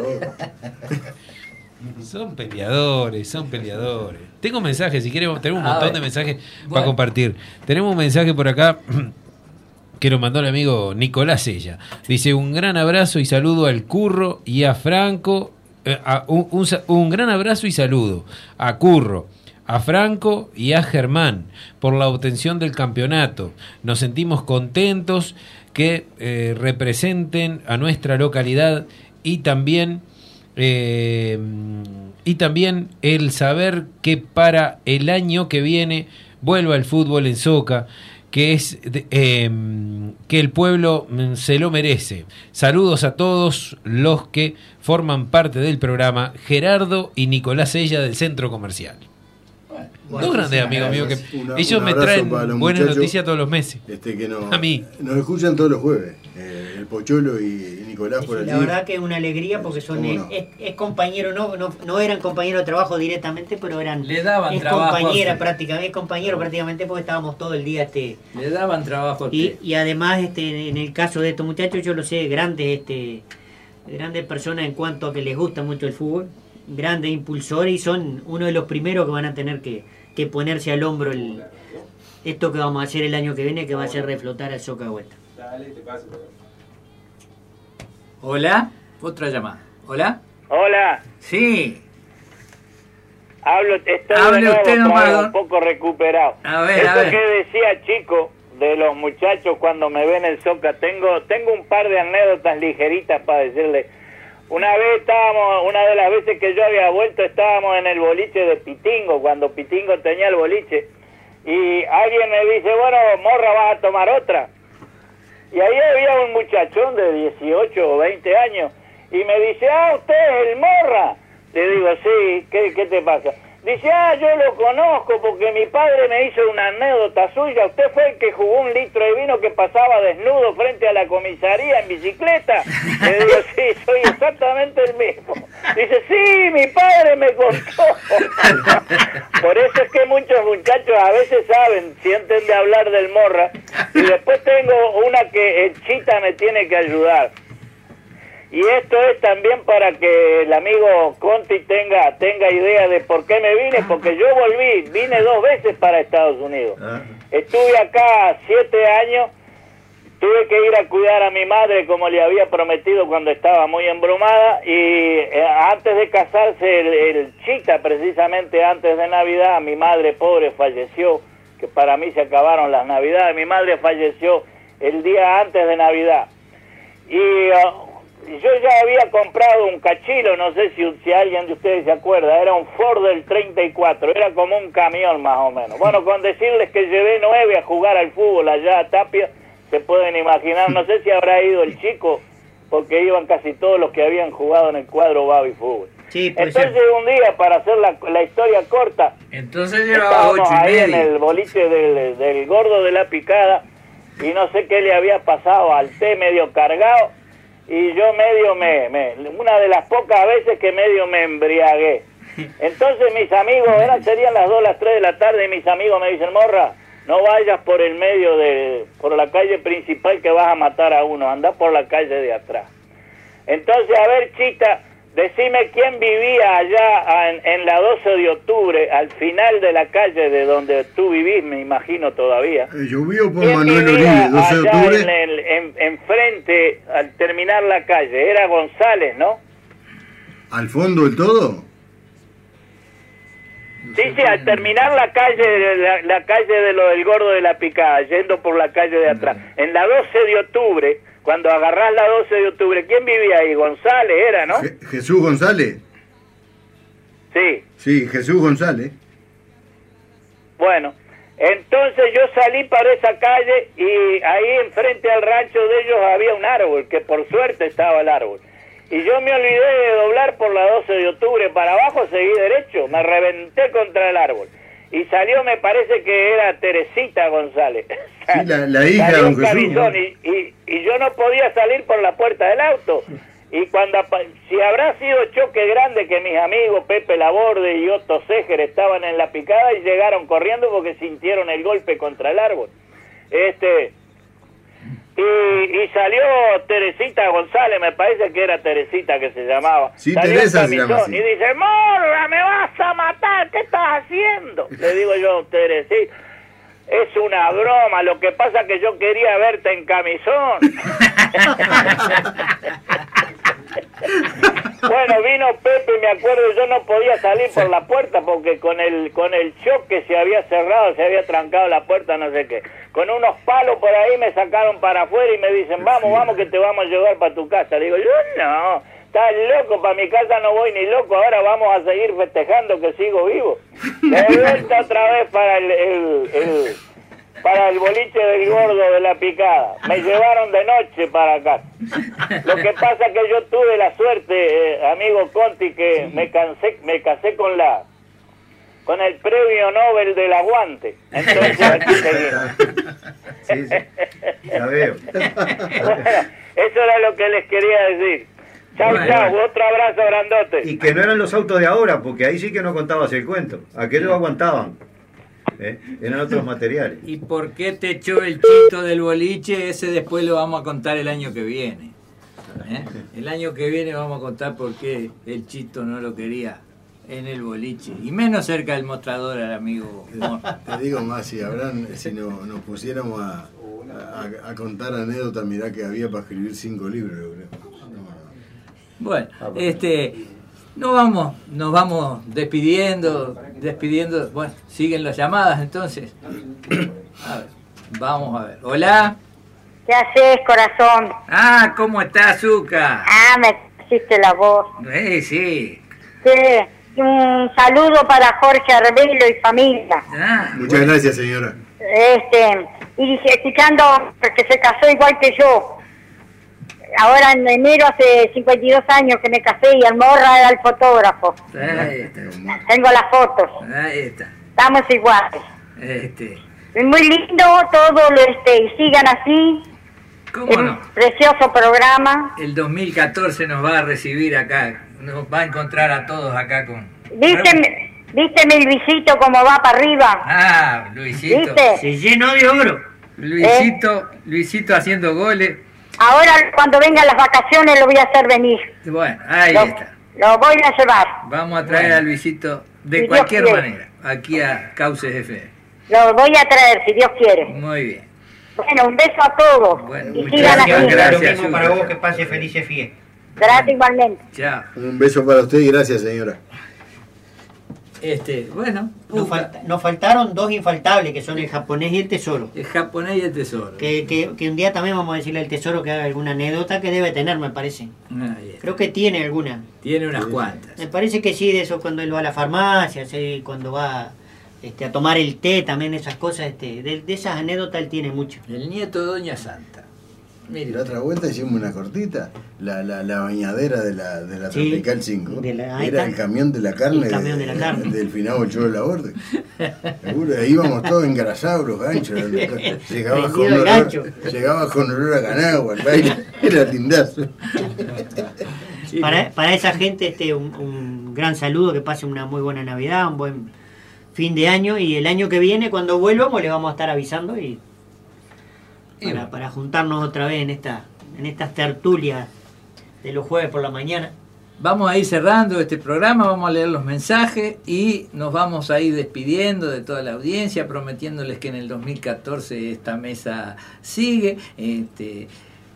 Son peleadores, son peleadores. Tengo mensajes, si queremos, tenemos un A montón ver. de mensajes Bueno. para compartir. Tenemos un mensaje por acá que nos mandó el amigo Nicolás Sella. Dice, un gran abrazo y saludo al Curro y a Franco. eh, a- un, un sa- un gran abrazo y saludo a Curro, a Franco y a Germán por la obtención del campeonato. Nos sentimos contentos que eh, representen a nuestra localidad y también eh, y también el saber que para el año que viene vuelva el fútbol en Soca, que es de- eh, que el pueblo mm, se lo merece. Saludos a todos los que forman parte del programa, Gerardo y Nicolás Sella del Centro Comercial. Dos grandes amigos míos que Una- ellos un me abrazo traen para los buenas muchachos, noticias todos los meses. Este, que no, A mí. Nos escuchan todos los jueves. Eh, el Pocholo y, y Nicolás por allí. La verdad que es una alegría porque son ¿Cómo es, no? es, es compañeros, no, no, no eran compañeros de trabajo directamente, pero eran Le daban es trabajo a compañera usted. prácticamente, es compañero prácticamente porque estábamos todo el día este Le daban trabajo a y, usted. y además este en el caso de estos muchachos yo lo sé, grandes este grandes personas en cuanto a que les gusta mucho el fútbol, grandes impulsores y son uno de los primeros que van a tener que, que ponerse al hombro el esto que vamos a hacer el año que viene, que va a ser reflotar al Soca de vuelta. Hola, otra llamada. Hola. Hola, Sí. hablo, estoy Hable de nuevo, usted nomás, otra vez don- un poco recuperado. A ver, Eso a ver. que decía, chico, de los muchachos cuando me ven en Soca, tengo tengo un par de anécdotas ligeritas para decirle. Una vez estábamos, una de las veces que yo había vuelto, estábamos en el boliche de Pitingo, cuando Pitingo tenía el boliche, y alguien me dice, bueno, morra, vas a tomar otra. Y ahí había un muchachón de dieciocho o veinte años, y me dice, ah, usted es el morra. Le digo, sí, ¿qué, qué te pasa? Dice, ah, yo lo conozco porque mi padre me hizo una anécdota suya. Usted fue el que jugó un litro de vino que pasaba desnudo frente a la comisaría en bicicleta. Le digo, sí, soy exactamente el mismo. Dice, sí, mi padre me contó. Por eso es que muchos muchachos a veces saben, sienten de hablar del morra. Y después tengo una que el Chita me tiene que ayudar. Y esto es también para que el amigo Conti tenga tenga idea de por qué me vine, porque yo volví, vine dos veces para Estados Unidos. Estuve acá siete años, tuve que ir a cuidar a mi madre como le había prometido cuando estaba muy embromada, y eh, antes de casarse el, el Chita, precisamente antes de Navidad, mi madre pobre falleció, que para mí se acabaron las Navidades, mi madre falleció el día antes de Navidad. Y... Uh, yo ya había comprado un cachilo, no sé si, si alguien de ustedes se acuerda, era un Ford del treinta y cuatro, era como un camión más o menos. Bueno, con decirles que llevé nueve a jugar al fútbol allá a Tapia, se pueden imaginar, no sé si habrá ido el chico, porque iban casi todos los que habían jugado en el cuadro Babi Fútbol. Sí, puede Entonces ser. un día, para hacer la, la historia corta, Entonces llevaba estábamos ocho y ahí en medio. el boliche del, del gordo de la picada, y no sé qué le había pasado al té medio cargado, y yo medio me, me, una de las pocas veces que medio me embriagué. Entonces mis amigos, eran, serían las dos, las tres de la tarde, y mis amigos me dicen, morra, no vayas por el medio de, por la calle principal que vas a matar a uno, anda por la calle de atrás. Entonces, a ver, Chita, decime quién vivía allá en, en la doce de octubre, al final de la calle de donde tú vivís, me imagino todavía. Eh, yo vivo por ¿Quién Manuel vivía Oribe, doce de allá octubre. en, el, en, enfrente, al terminar la calle? Era González, ¿no? ¿Al fondo del todo? Sí, sí, al terminar la calle, la, la calle de lo del gordo de la picada, yendo por la calle de atrás. En la doce de octubre, cuando agarrás la doce de octubre, ¿quién vivía ahí? González era, ¿no? Je- Jesús González. Sí. Sí, Jesús González. Bueno, entonces yo salí para esa calle y ahí enfrente al rancho de ellos había un árbol, que por suerte estaba el árbol. Y yo me olvidé de doblar por la doce de octubre para abajo, seguí derecho, me reventé contra el árbol. Y salió, me parece que era Teresita González. Sí, la, la hija de Salió don un Jesús. cabizón y, y, y yo no podía salir por la puerta del auto. Y cuando apa- si habrá sido choque grande que mis amigos Pepe Laborde y Otto Seger estaban en la picada y llegaron corriendo porque sintieron el golpe contra el árbol. Este Y, y salió Teresita González, me parece que era Teresita que se llamaba. Sí, salió Teresa en se llama camisón así. y dice, Morra, me vas a matar, ¿qué estás haciendo? Le digo yo, Teresita, es una broma, lo que pasa que yo quería verte en camisón. Bueno, vino Pepe y me acuerdo, yo no podía salir por la puerta porque con el con el choque se había cerrado, se había trancado la puerta, no sé qué. Con unos palos por ahí me sacaron para afuera y me dicen, vamos, vamos que te vamos a llevar para tu casa. Digo, yo no, estás loco, para mi casa no voy ni loco, ahora vamos a seguir festejando que sigo vivo. De vuelta otra vez para el, el, el para el boliche del gordo de la picada. Me llevaron de noche para acá. Lo que pasa es que yo tuve la suerte, eh, amigo Conti, que me cansé, me casé con la con el premio Nobel del aguante. Entonces aquí seguimos. Sí, sí. Ya veo. Bueno, eso era lo que les quería decir. Chau, Bueno. chau, otro abrazo grandote. Y que no eran los autos de ahora, porque ahí sí que no contabas el cuento. Aquellos aguantaban. ¿Eh? Eran otros materiales. ¿Y por qué te echó el chito del boliche? Ese después lo vamos a contar el año que viene. ¿Eh? El año que viene vamos a contar por qué el chito no lo quería en el boliche. Y menos cerca del mostrador al amigo Morra. Te digo más, si habrán, si no, nos pusiéramos a, a, a contar anécdotas, mirá que había para escribir cinco libros, yo creo. Bueno, este, nos vamos, nos vamos despidiendo, despidiendo. Bueno, siguen las llamadas entonces. A ver, vamos a ver. Hola. ¿Qué haces, corazón? Ah, ¿cómo está, Zucca? Ah, me hiciste la voz. Eh, sí. ¿Qué? Un saludo para Jorge Arbelo y familia. Ah, Muchas gracias, señora. Este, y dije, escuchando que se casó igual que yo. Ahora en enero hace cincuenta y dos años que me casé y el Morra era el fotógrafo. Ahí está. Tengo las fotos. Ahí está. Estamos iguales. Este, Es muy lindo todo, lo este, y sigan así. ¿Cómo Es un no? precioso programa. El dos mil catorce nos va a recibir acá, nos va a encontrar a todos acá con... ¿Viste, mi- ¿Viste mi Luisito cómo va para arriba? Ah, Luisito. ¿Viste? Se llenó de oro. Luisito, Luisito haciendo goles. Ahora cuando vengan las vacaciones lo voy a hacer venir. Bueno, ahí Lo- está. Lo voy a llevar. Vamos a traer Bueno. a Luisito de Si Dios cualquier quiere. manera, aquí a Cauces F M. Lo voy a traer si Dios quiere. Muy bien. Bueno, un beso a todos. y muchas sigan gracias, así. gracias, Lo mismo Zucca. para vos, que pase felices fiestas. Gracias igualmente. Chao. Un beso para usted y gracias, señora. Este, bueno. Nos, falta- nos faltaron dos infaltables, que son el japonés y el tesoro. El japonés y el tesoro. Que, que, que un día también vamos a decirle al tesoro que haga alguna anécdota que debe tener, me parece. Ahí está. Creo que tiene alguna. Tiene unas cuantas. Me parece que sí, de eso cuando él va a la farmacia, sí, cuando va este, a tomar el té, también esas cosas, este, de, de esas anécdotas él tiene mucho. El nieto de Doña Santa. Mire. La otra vuelta hicimos una cortita, la, la, la bañadera de la, de la Sí, Tropical cinco. de la- ahí Era está. el camión de la carne, El camión de la carne. del finado El Cholo Laborde. Seguro, ahí íbamos todos engrasados, los ganchos. Llegaba Vendido con, el olor, gancho. llegaba con olor a ganado al baile. Era lindazo. Para, para esa gente, este, un, un gran saludo, que pase una muy buena Navidad, un buen fin de año, y el año que viene, cuando volvamos, le vamos a estar avisando y para, para juntarnos otra vez en esta en estas tertulias de los jueves por la mañana. Vamos a ir cerrando este programa, vamos a leer los mensajes y nos vamos a ir despidiendo de toda la audiencia, prometiéndoles que en el dos mil catorce esta mesa sigue. Este,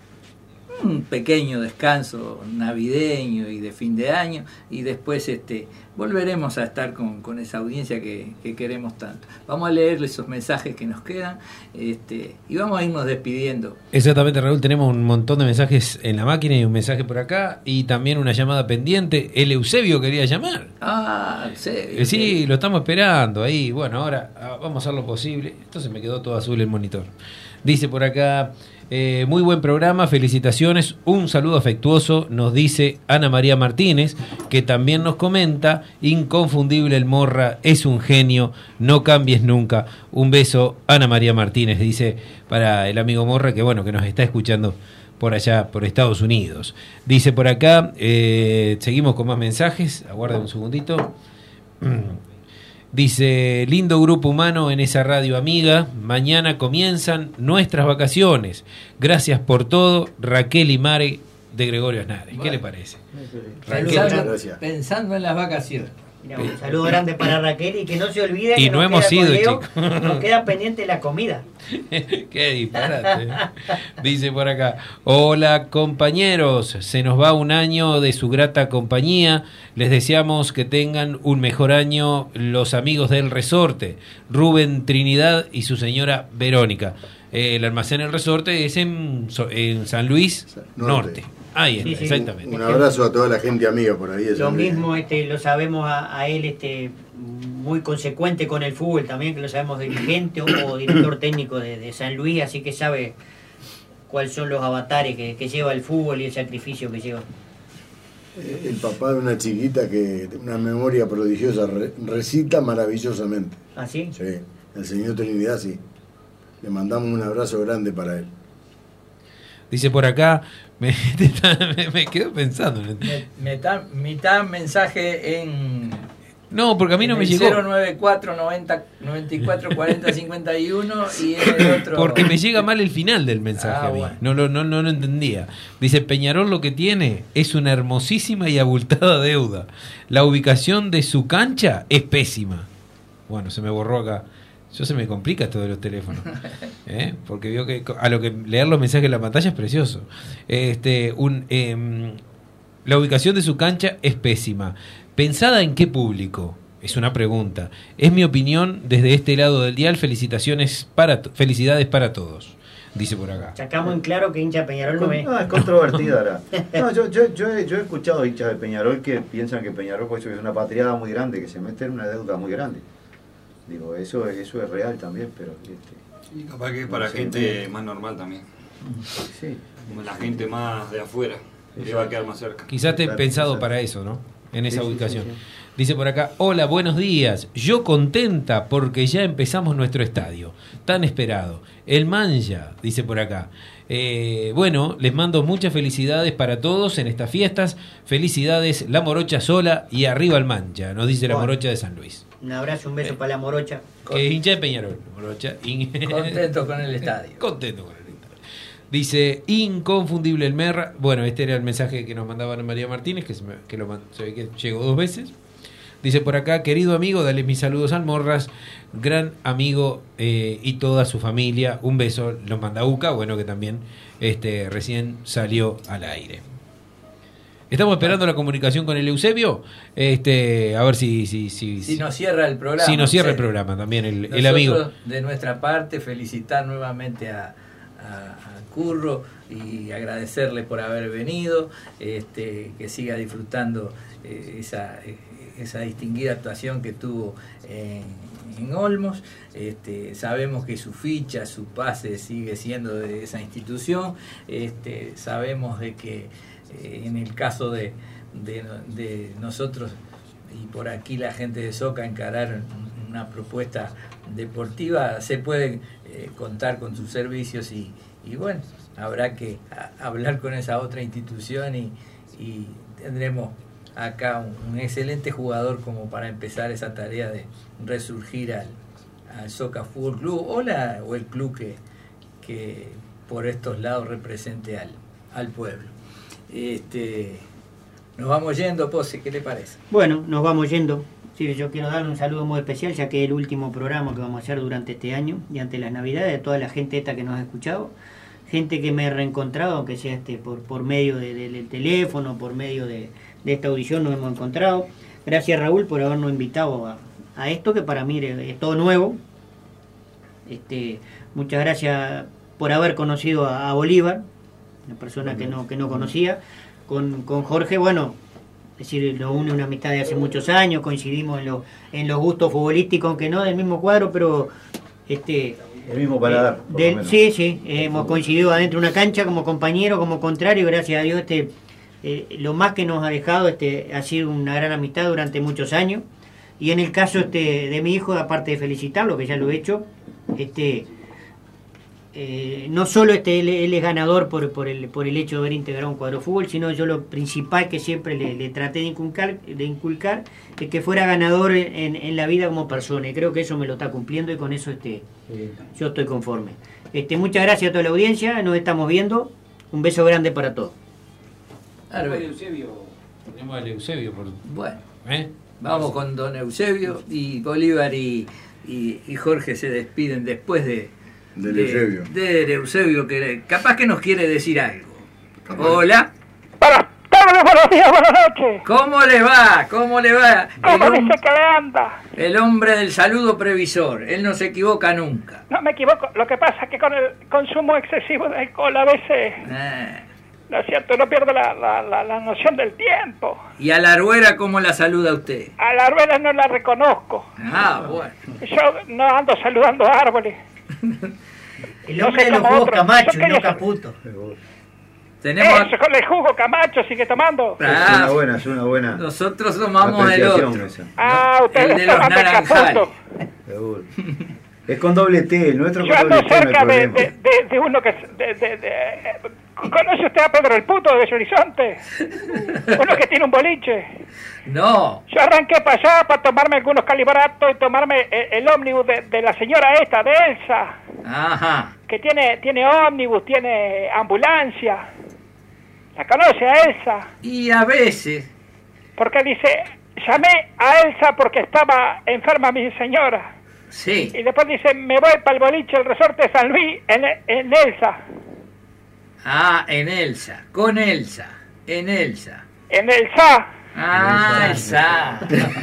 un pequeño descanso navideño y de fin de año, y después este volveremos a estar con, con esa audiencia que, que queremos tanto. Vamos a leer esos mensajes que nos quedan este, y vamos a irnos despidiendo. Exactamente, Raúl, tenemos un montón de mensajes en la máquina y un mensaje por acá y también una llamada pendiente. El Eusebio quería llamar. Ah, sí. Eh, sí, lo estamos esperando ahí. Bueno, ahora ah, vamos a hacer lo posible. Entonces me quedó todo azul el monitor. Dice por acá, eh, muy buen programa, felicitaciones, un saludo afectuoso, nos dice Ana María Martínez, que también nos comenta, inconfundible el Morra, es un genio, no cambies nunca. Un beso, Ana María Martínez, dice para el amigo Morra, que bueno, que nos está escuchando por allá, por Estados Unidos. Dice por acá, eh, seguimos con más mensajes, aguarda un segundito. Dice, lindo grupo humano en esa radio amiga. Mañana comienzan nuestras vacaciones. Gracias por todo, Raquel y Mare de Gregorio Aznárez. ¿Qué le parece? Pensando, pensando en las vacaciones. Mira, un saludo grande para Raquel y que no se olvide Y que no nos hemos queda con ido, Leo, chicos. nos queda pendiente la comida. Qué disparate. Dice por acá, hola compañeros, se nos va un año de su grata compañía, les deseamos que tengan un mejor año los amigos del Resorte, Rubén Trinidad y su señora Verónica. Eh, el almacén El Resorte es en, en San Luis Norte. Norte. Ahí está, Sí, sí. exactamente. Un abrazo a toda la gente amiga por ahí. de Lo San Luis. mismo este, lo sabemos a, a él este, muy consecuente con el fútbol también, que lo sabemos dirigente o, o director técnico de, de San Luis, así que sabe cuáles son los avatares que, que lleva el fútbol y el sacrificio que lleva. Eh, El papá de una chiquita que una memoria prodigiosa, re- recita maravillosamente. ¿Ah, sí? Sí, el señor Trinidad, sí. Le mandamos un abrazo grande para él. Dice por acá, me, me, me quedo pensando. Mitad, mitad mensaje en... No, porque a mí no me llegó. cero nueve cuatro noventa noventa y cuatro cuarenta cincuenta y uno y en el otro... Porque me llega mal el final del mensaje Ah, a mí. bueno. No, lo- no, no lo entendía. Dice, Peñarol lo que tiene es una hermosísima y abultada deuda. La ubicación de su cancha es pésima. Bueno, se me borró acá. Yo se me complica esto de los teléfonos. ¿eh? Porque veo que a lo que leer los mensajes en la pantalla es precioso. Este, un, em, la ubicación de su cancha es pésima. ¿Pensada en qué público? Es una pregunta. Es mi opinión desde este lado del dial. Felicitaciones para to- felicidades para todos. Dice por acá. Sacamos en claro que hincha Peñarol no ve. No, es controvertida ahora. No, yo, yo, yo, he, yo he escuchado hinchas de Peñarol que piensan que Peñarol pues, es una patriada muy grande, que se mete en una deuda muy grande. Digo, eso, es- eso es real también, pero... Este, Y capaz que para no sé, gente no- más normal también. Sí. Como la gente más de afuera. Le va a quedar más cerca. Quizás esté pensado para eso, ¿no? En esa Sí, sí, ubicación. sí, sí. Dice por acá, hola, buenos días. Yo contenta porque ya empezamos nuestro estadio. Tan esperado. El Manja, dice por acá. Eh, bueno, les mando muchas felicidades para todos en estas fiestas. Felicidades, la Morocha sola y arriba el Manja, nos dice la Bueno. Morocha de San Luis. Un abrazo, un beso para la morocha. Que es hincha de Peñarol, Morocha. Contento con el estadio. Contento con el estadio. Dice, inconfundible el Merra. Bueno, este era el mensaje que nos mandaba Ana María Martínez, que, se, me- que lo man- se ve que llegó dos veces. Dice por acá, querido amigo, dale mis saludos al Morras, gran amigo eh, y toda su familia. Un beso, los manda Uca, bueno, que también este, recién salió al aire. Estamos esperando la comunicación con el Eusebio, este, a ver si... Si, si, Si nos cierra el programa. Si nos cierra el sí. programa también, el, el Nosotros, amigo. de nuestra parte, felicitar nuevamente a, a- a Curro y agradecerle por haber venido, este, que siga disfrutando eh, esa, eh, esa distinguida actuación que tuvo en, en Olmos. Este, sabemos que su ficha, su pase sigue siendo de esa institución. Este, sabemos de que eh, en el caso de, de, de nosotros y por aquí la gente de Soca encarar una propuesta deportiva, se puede eh, contar con sus servicios y, y bueno, habrá que a- hablar con esa otra institución y, y tendremos acá un, un excelente jugador como para empezar esa tarea de resurgir al, al Soca Fútbol Club o, la, o el club que, que por estos lados represente al, al pueblo. Este, nos vamos yendo, Pose, ¿qué le parece? Bueno, nos vamos yendo. Sí, yo quiero darle un saludo muy especial, ya que es el último programa que vamos a hacer durante este año y ante las Navidades, a toda la gente esta que nos ha escuchado, gente que me he reencontrado, aunque sea este por, por medio de- de- del teléfono, por medio de, de esta audición nos hemos encontrado. Gracias, Raúl, por habernos invitado a, a esto, que para mí es, es todo nuevo. Este, muchas gracias por haber conocido a, a Bolívar, una persona que no, que no conocía. Con, con Jorge, bueno, es decir, lo une una amistad de hace muchos años, coincidimos en, lo- en los gustos futbolísticos, aunque no del mismo cuadro, pero este El mismo paladar. eh, por del- lo menos. sí, sí, eh, hemos coincidido adentro de una cancha como compañero, como contrario, gracias a Dios este eh, lo más que nos ha dejado este ha sido una gran amistad durante muchos años. Y en el caso este de mi hijo, aparte de felicitarlo, que ya lo he hecho, este eh, no solo este, él, él es ganador por, por, el, por el hecho de haber integrado un cuadro de fútbol, sino yo lo principal que siempre le, le traté de inculcar, de inculcar es que fuera ganador en, en la vida como persona, y creo que eso me lo está cumpliendo y con eso este, yo estoy conforme. Este, muchas gracias a toda la audiencia, nos estamos viendo, un beso grande para todos. Arbe. Tenemos al Eusebio por... Bueno, ¿Eh? vamos con don Eusebio y Bolívar y, y, y Jorge se despiden después de Del de, Eusebio. de Eusebio, que capaz que nos quiere decir algo. Hola. Buenas tardes, buenos días, buenas noches. ¿Cómo le va? ¿Cómo le va? ¿Cómo El, dice que le anda? el hombre del saludo previsor, él no se equivoca nunca. No me equivoco, lo que pasa es que con el consumo excesivo de alcohol a veces, Ah. ¿no es cierto? Uno pierde la, la, la, la noción del tiempo. ¿Y a la Aruera cómo la saluda usted? A la rueda no la reconozco. Ah, bueno. Yo no ando saludando árboles. El No hombre sé de los cómo jugos otro. Camacho Yo y no quería- Caputo. Tenemos... Eso, con el jugo Camacho sigue tomando. Es una buena, es una buena. Nosotros tomamos el apreciación otro. esa. Ah, usted El de los tomando naranjales. Caputo. Seguro. Es con doble T, el nuestro Yo con ando doble T, no hay cerca de, problema. de, de, de uno que... De, de, de, ¿conoce usted a Pedro el Puto de Belo Horizonte? Uno que tiene un boliche. No. Yo arranqué para allá para tomarme algunos calibratos y tomarme el, el ómnibus de, de la señora esta, de Elsa, Ajá. que tiene, tiene ómnibus, tiene ambulancia. ¿La conoce a Elsa? Y a veces... Porque dice, llamé a Elsa porque estaba enferma mi señora. Sí. Y después dice, me voy para el boliche, el resorte de San Luis, en, en Elsa. Ah, en Elsa. Con Elsa. En Elsa. En Elsa. Ah, Elsa.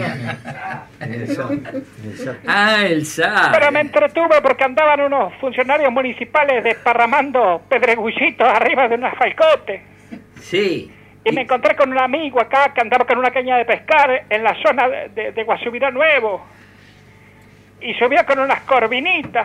Ah, Elsa. Pero me entretuve porque andaban unos funcionarios municipales desparramando pedregullitos arriba de unas falcotes. Sí. Y me encontré con un amigo acá que andaba con una caña de pescar en la zona de, de, de Guasubirá Nuevo. Y subía con unas corvinitas.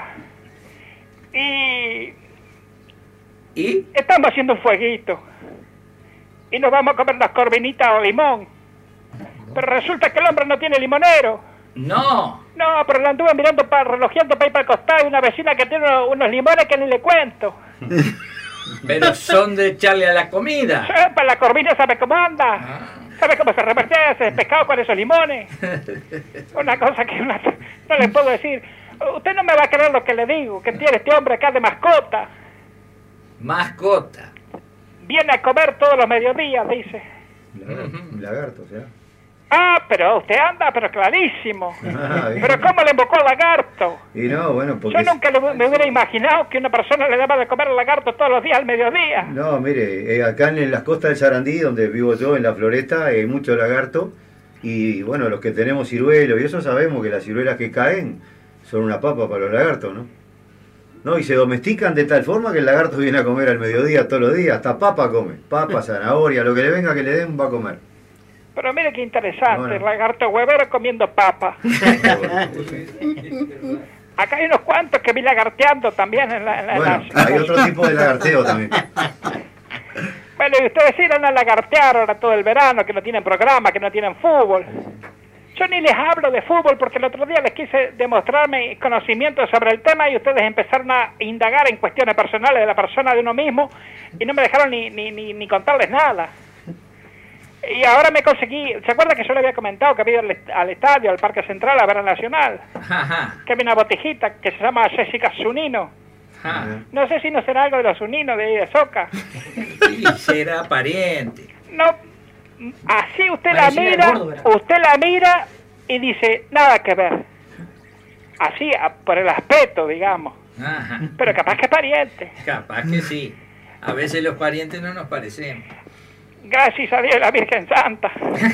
Y... ¿Y? Estamos haciendo un fueguito. Y nos vamos a comer unas corvinitas o limón. Pero resulta que el hombre no tiene limonero. No. No, pero lo anduve mirando, para relojeando para ir para el costado. Y una vecina que tiene unos, unos limones que ni le cuento. Pero son de echarle a la comida. Sí, para la corvina, ¿sabe cómo anda? ¿Sabe cómo se repartea ese pescado con esos limones? Una cosa que una- no le puedo decir. Usted no me va a creer lo que le digo, que tiene este hombre acá de mascota. Mascota. Viene a comer todos los mediodías, dice. Un lagarto, o sea. Ah, pero usted anda, pero clarísimo. Ah, bien. Pero ¿cómo le invocó al lagarto? Y no, bueno, porque... Yo nunca le- me hubiera imaginado que una persona le daba de comer al lagarto todos los días al mediodía. No, mire, eh, acá en las costas del Sarandí, donde vivo yo, en la floresta, hay mucho lagarto. Y bueno, los que tenemos ciruelos y eso sabemos que las ciruelas que caen son una papa para los lagartos, ¿no? No, y se domestican de tal forma que el lagarto viene a comer al mediodía todos los días, hasta papa come, papa, zanahoria, lo que le venga que le den va a comer. Pero mire qué interesante, Bueno. el lagarto huevero comiendo papa. Acá hay unos cuantos que vi lagarteando también en la... en la- en Bueno, la- hay otro tipo de lagarteo también. Bueno, y ustedes irán a lagartear ahora todo el verano, que no tienen programa, que no tienen fútbol. Yo ni les hablo de fútbol porque el otro día les quise demostrar mi conocimiento sobre el tema y ustedes empezaron a indagar en cuestiones personales de la persona de uno mismo y no me dejaron ni, ni, ni, ni contarles nada. Y ahora me conseguí, ¿se acuerda que yo le había comentado que había ido al, est- al estadio, al Parque Central, a ver al Nacional? Ajá. Que había una botijita que se llama Jessica Zunino. Ajá. No sé si no será algo de los Zuninos de ahí de Soca. Y será pariente. No, así usted la Parecida de mira, Córdoba. usted la mira y dice, nada que ver. Así, a- por el aspecto, digamos. Ajá. Pero capaz que es pariente. Capaz que sí. A veces los parientes no nos parecemos. Gracias a Dios, la Virgen Santa.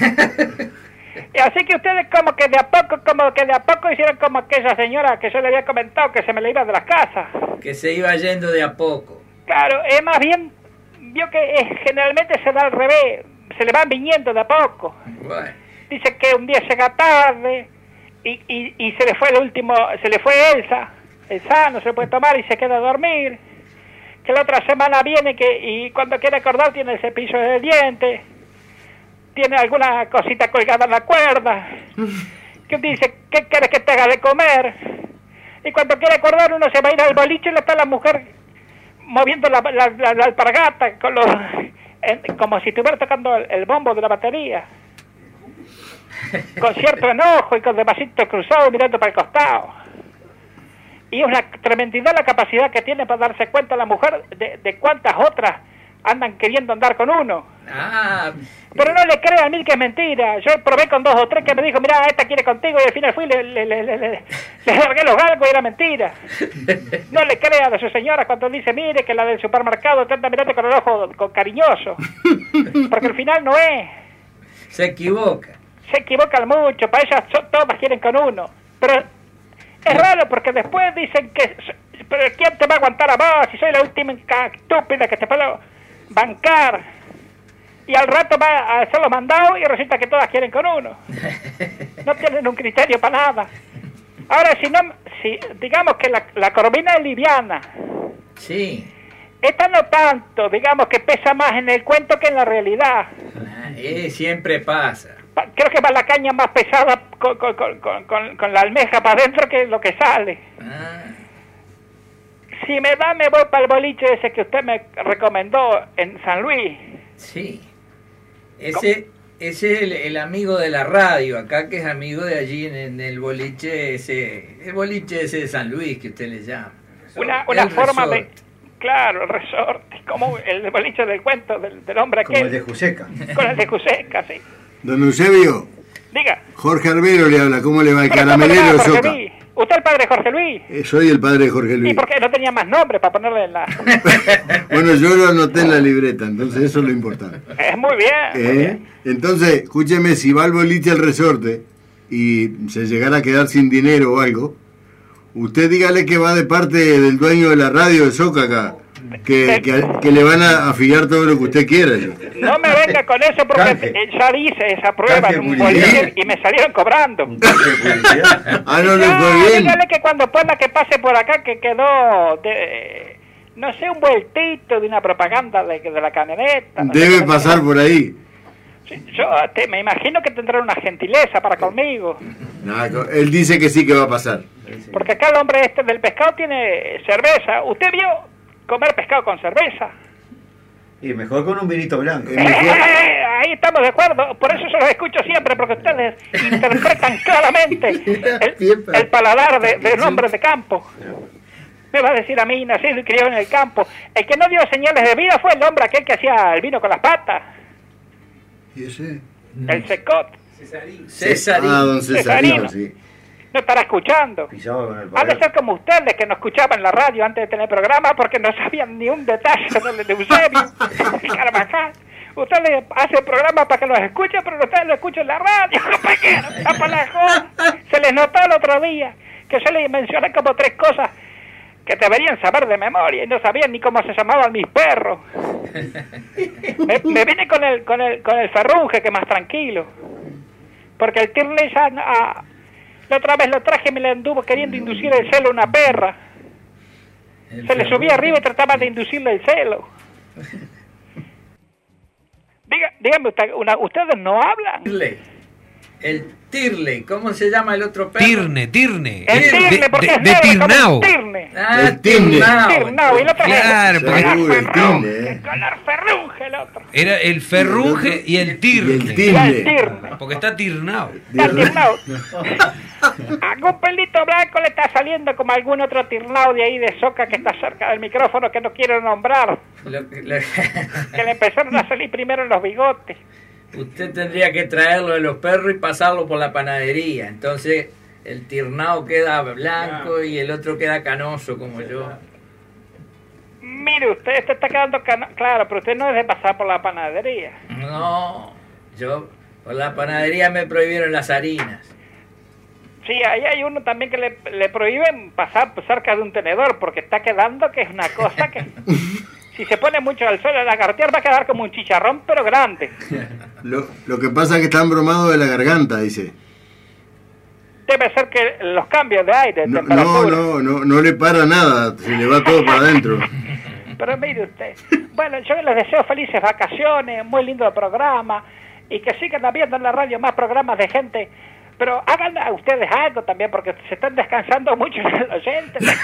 Y así que ustedes como que de a poco, como que de a poco hicieron como aquella señora que yo le había comentado que se me le iba de las casas. Que se iba yendo de a poco. Claro, es más bien, vio que eh, generalmente se da al revés, se le van viniendo de a poco. Bueno. Dice que un día llega tarde y, y, y se le fue el último, se le fue Elsa, Elsa no se puede tomar y se queda a dormir. Que la otra semana viene que y cuando quiere acordar tiene el cepillo de dientes, tiene alguna cosita colgada en la cuerda. Que dice, ¿qué quieres que te haga de comer? Y cuando quiere acordar uno se va a ir al boliche y le está la mujer moviendo la, la, la, la alpargata con los, en, como si estuviera tocando el, el bombo de la batería, con cierto enojo y con demasiado cruzado mirando para el costado. Y es una tremendidad la capacidad que tiene para darse cuenta la mujer de, de cuántas otras andan queriendo andar con uno. Ah, pero no le crean mil que es mentira. Yo probé con dos o tres que me dijo, mira, esta quiere contigo, y al final fui y le, le, le, le, le, le largué los galgos y era mentira. No le crea de su señora cuando dice, mire, que la del supermercado te anda mirando con el ojo con cariñoso. Porque al final no es. Se equivoca. Se equivocan mucho, para ellas son, todas quieren con uno. Pero es raro porque después dicen que, pero ¿quién te va a aguantar a vos si soy la última estúpida que te puedo bancar? Y al rato va a hacer los mandados y resulta que todas quieren con uno. No tienen un criterio para nada. Ahora, si no, si digamos que la, la corvina es liviana. Sí. Esta no tanto, digamos que pesa más en el cuento que en la realidad. Ah, eh, siempre pasa. Creo que va la caña más pesada con, con, con, con, con la almeja para adentro que lo que sale. Ah. Si me da, me voy para el boliche ese que usted me recomendó en San Luis. Sí. Ese, ese es el, el amigo de la radio, acá que es amigo de allí en, en el boliche ese, el boliche ese de San Luis que usted le llama. Una, una El forma resort. de... Claro, el resort, como el boliche del cuento del, del hombre aquel. Como el de Juseca. Con el de Juseca, sí. Don Eusebio, Diga. Jorge Arbero le habla, ¿cómo le va el Pero caramelero ¿cómo de le va, Jorge Soca? Luis? ¿Usted es el padre de Jorge Luis? Eh, soy el padre de Jorge ¿Y Luis. por qué no tenía más nombres para ponerle en la...? Bueno, yo lo anoté en la libreta, entonces eso es lo importante. Es muy bien. muy ¿Eh? bien. Entonces, escúcheme, si va al boliche al resorte y se llegara a quedar sin dinero o algo, usted dígale que va de parte del dueño de la radio de Soca acá, que, que, que le van a afiliar todo lo que usted quiera. Yo. No me venga con eso porque Canje. ya hice esa prueba Canje en un publicidad. boliche y me salieron cobrando. Ah, no le No, fue bien. dígale que cuando pueda que pase por acá que quedó de, no sé, un vueltito de una propaganda de, de la camioneta. no sé Debe qué. pasar por ahí. Yo te, me imagino que tendrá una gentileza para conmigo. No, él dice que sí que va a pasar. Porque acá el hombre este del pescado tiene cerveza. ¿Usted vio comer pescado con cerveza? Y mejor con un vinito blanco. Eh, ahí estamos de acuerdo, por eso se los escucho siempre, porque ustedes interpretan claramente el, el paladar de, del hombre de campo. Me va a decir a mí, nacido y criado en el campo, el que no dio señales de vida fue el hombre aquel que hacía el vino con las patas, ¿Y ese? el secot. Cesarino. Ah, don Cesarino, sí. No estará escuchando. Pisaba con el Ha de ser como ustedes que no escuchaban la radio antes de tener programa porque no sabían ni un detalle de, de Eusebio y Carvajal. Ustedes hacen programa para que los escuchen, pero ustedes lo escuchan en la radio, compañero. Tapalajón. Se les notó el otro día que se les mencioné como tres cosas que deberían saber de memoria y no sabían ni cómo se llamaban mis perros. Me, me vine con el con el con el ferrunje, que es más tranquilo, porque el Tirley ya ah, la otra vez lo traje y me le anduvo queriendo inducir el celo a una perra. El Se le subía arriba y trataba de inducirle el celo. Diga, dígame, usted, una, ustedes no hablan. Tirley. El Tirley, ¿cómo se llama el otro perro? Tirne, Tirne. El De- Tirne, de- porque de- es de negro como Tirnao. un Tirne. Ah, El Tirne. Tirnao. Tirnao, y el otro Claro, es porque- Uy, el Tirne, eh. color ferrunje el otro. Era el ferrunje y el tirne. Y el Ya el Tirne. Tirne. Porque está tirnado. Está tirnao. Algún pelito blanco le está saliendo como algún otro tirnao de ahí de Soca que está cerca del micrófono que no quiero nombrar. Lo que- lo- Que le empezaron a salir primero en los bigotes. Usted tendría que traerlo de los perros y pasarlo por la panadería. Entonces el tirnao queda blanco y el otro queda canoso como yo. Mire, usted este está quedando cana- claro, pero usted no es de pasar por la panadería. No, yo por la panadería me prohibieron las harinas. Sí, ahí hay uno también que le, le prohíben pasar cerca de un tenedor porque está quedando que es una cosa que si se pone mucho al sol a lagartear va a quedar como un chicharrón pero grande. Lo, lo que pasa es que está embromado de la garganta, dice. Debe ser que los cambios de aire, de No, temperatura. no, no, no, no le para nada, se le va todo para adentro. Pero mire usted, bueno, yo les deseo felices vacaciones, muy lindo programa y que sigan habiendo en la radio más programas de gente. Pero hagan a ustedes algo también, porque se están descansando mucho los oyentes.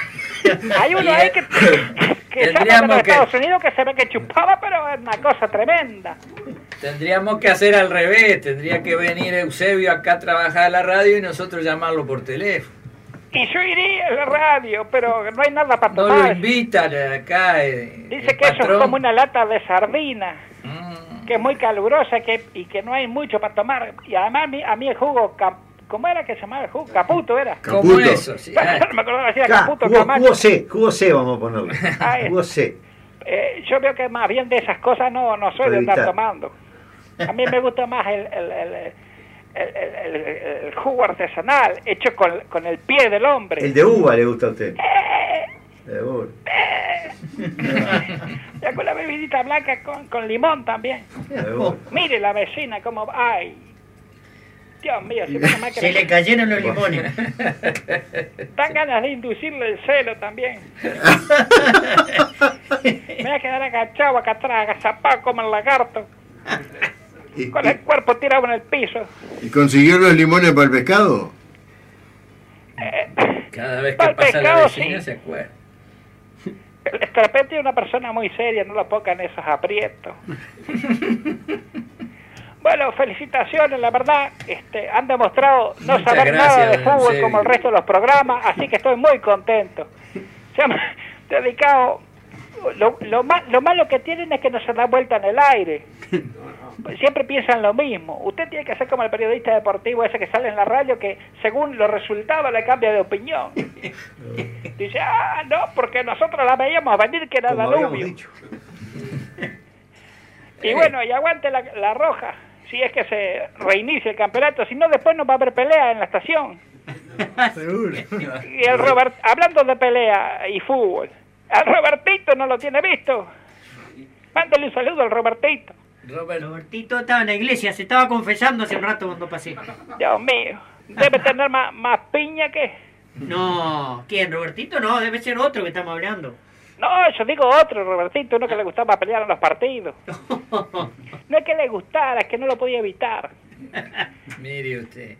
Hay uno ahí que, que llama de los Estados Unidos que se ve que chupaba, pero es una cosa tremenda. Tendríamos que hacer al revés, tendría que venir Eusebio acá a trabajar a la radio y nosotros llamarlo por teléfono. Y yo iría a la radio, pero no hay nada para tomar. No lo invitan acá. Eh, Dice que eso es como una lata de sardina, mm. que es muy calurosa que, y que no hay mucho para tomar. Y además a mí, a mí el jugo, cap, ¿cómo era que se llamaba el jugo? Caputo era. Caputo. ¿Cómo eso? Sí, no me acordaba si era Ca, Caputo jugo, Camacho. jugo C, jugo C vamos a ponerlo. Jugo C. Eh, yo veo que más bien de esas cosas no, no soy de andar Evitar. tomando. A mí me gusta más el... el, el El, el, el, el jugo artesanal hecho con, con el pie del hombre. El de uva le gusta a usted. Eh, De uva. eh. Ya con la bebidita blanca con, con limón también. Mire la vecina como... ¡Ay! Dios mío, si Se, se le cayeron los limones. Dan ganas de inducirle el celo también. Me voy a quedar agachado acá atrás, agazapado como el lagarto. ¿Y, Con el cuerpo tirado en el piso. y consiguió los limones para el pescado? Cada vez que Para el pasa la pescado, vecina sí. se acuerda. El Estrapete es una persona muy seria, no lo pongan en esos aprietos. Bueno, felicitaciones, la verdad, este, han demostrado no Muchas saber gracias, nada de don fútbol Eusebio. como el resto de los programas, así que estoy muy contento. Se han dedicado... Lo, lo, ma- lo malo que tienen es que no se da vuelta en el aire. Siempre piensan lo mismo. Usted tiene que ser como el periodista deportivo ese que sale en la radio que según los resultados le cambia de opinión. Dice, ah, no, porque nosotros la veíamos venir que era Como habíamos Danubio. dicho. Y bueno, y aguante la, la roja, si es que se reinicia el campeonato, si no después no va a haber pelea en la estación. Seguro. Y el Robert, hablando de pelea y fútbol, al Robertito no lo tiene visto. Mándale un saludo al Robertito. Robert. Robertito estaba en la iglesia, se estaba confesando hace un rato cuando pasé. Dios mío, debe tener más, más piña que... No, ¿quién? ¿Robertito? No, debe ser otro que estamos hablando. No, yo digo otro Robertito, uno que le gustaba pelear en los partidos. No es que le gustara, es que no lo podía evitar. Mire usted.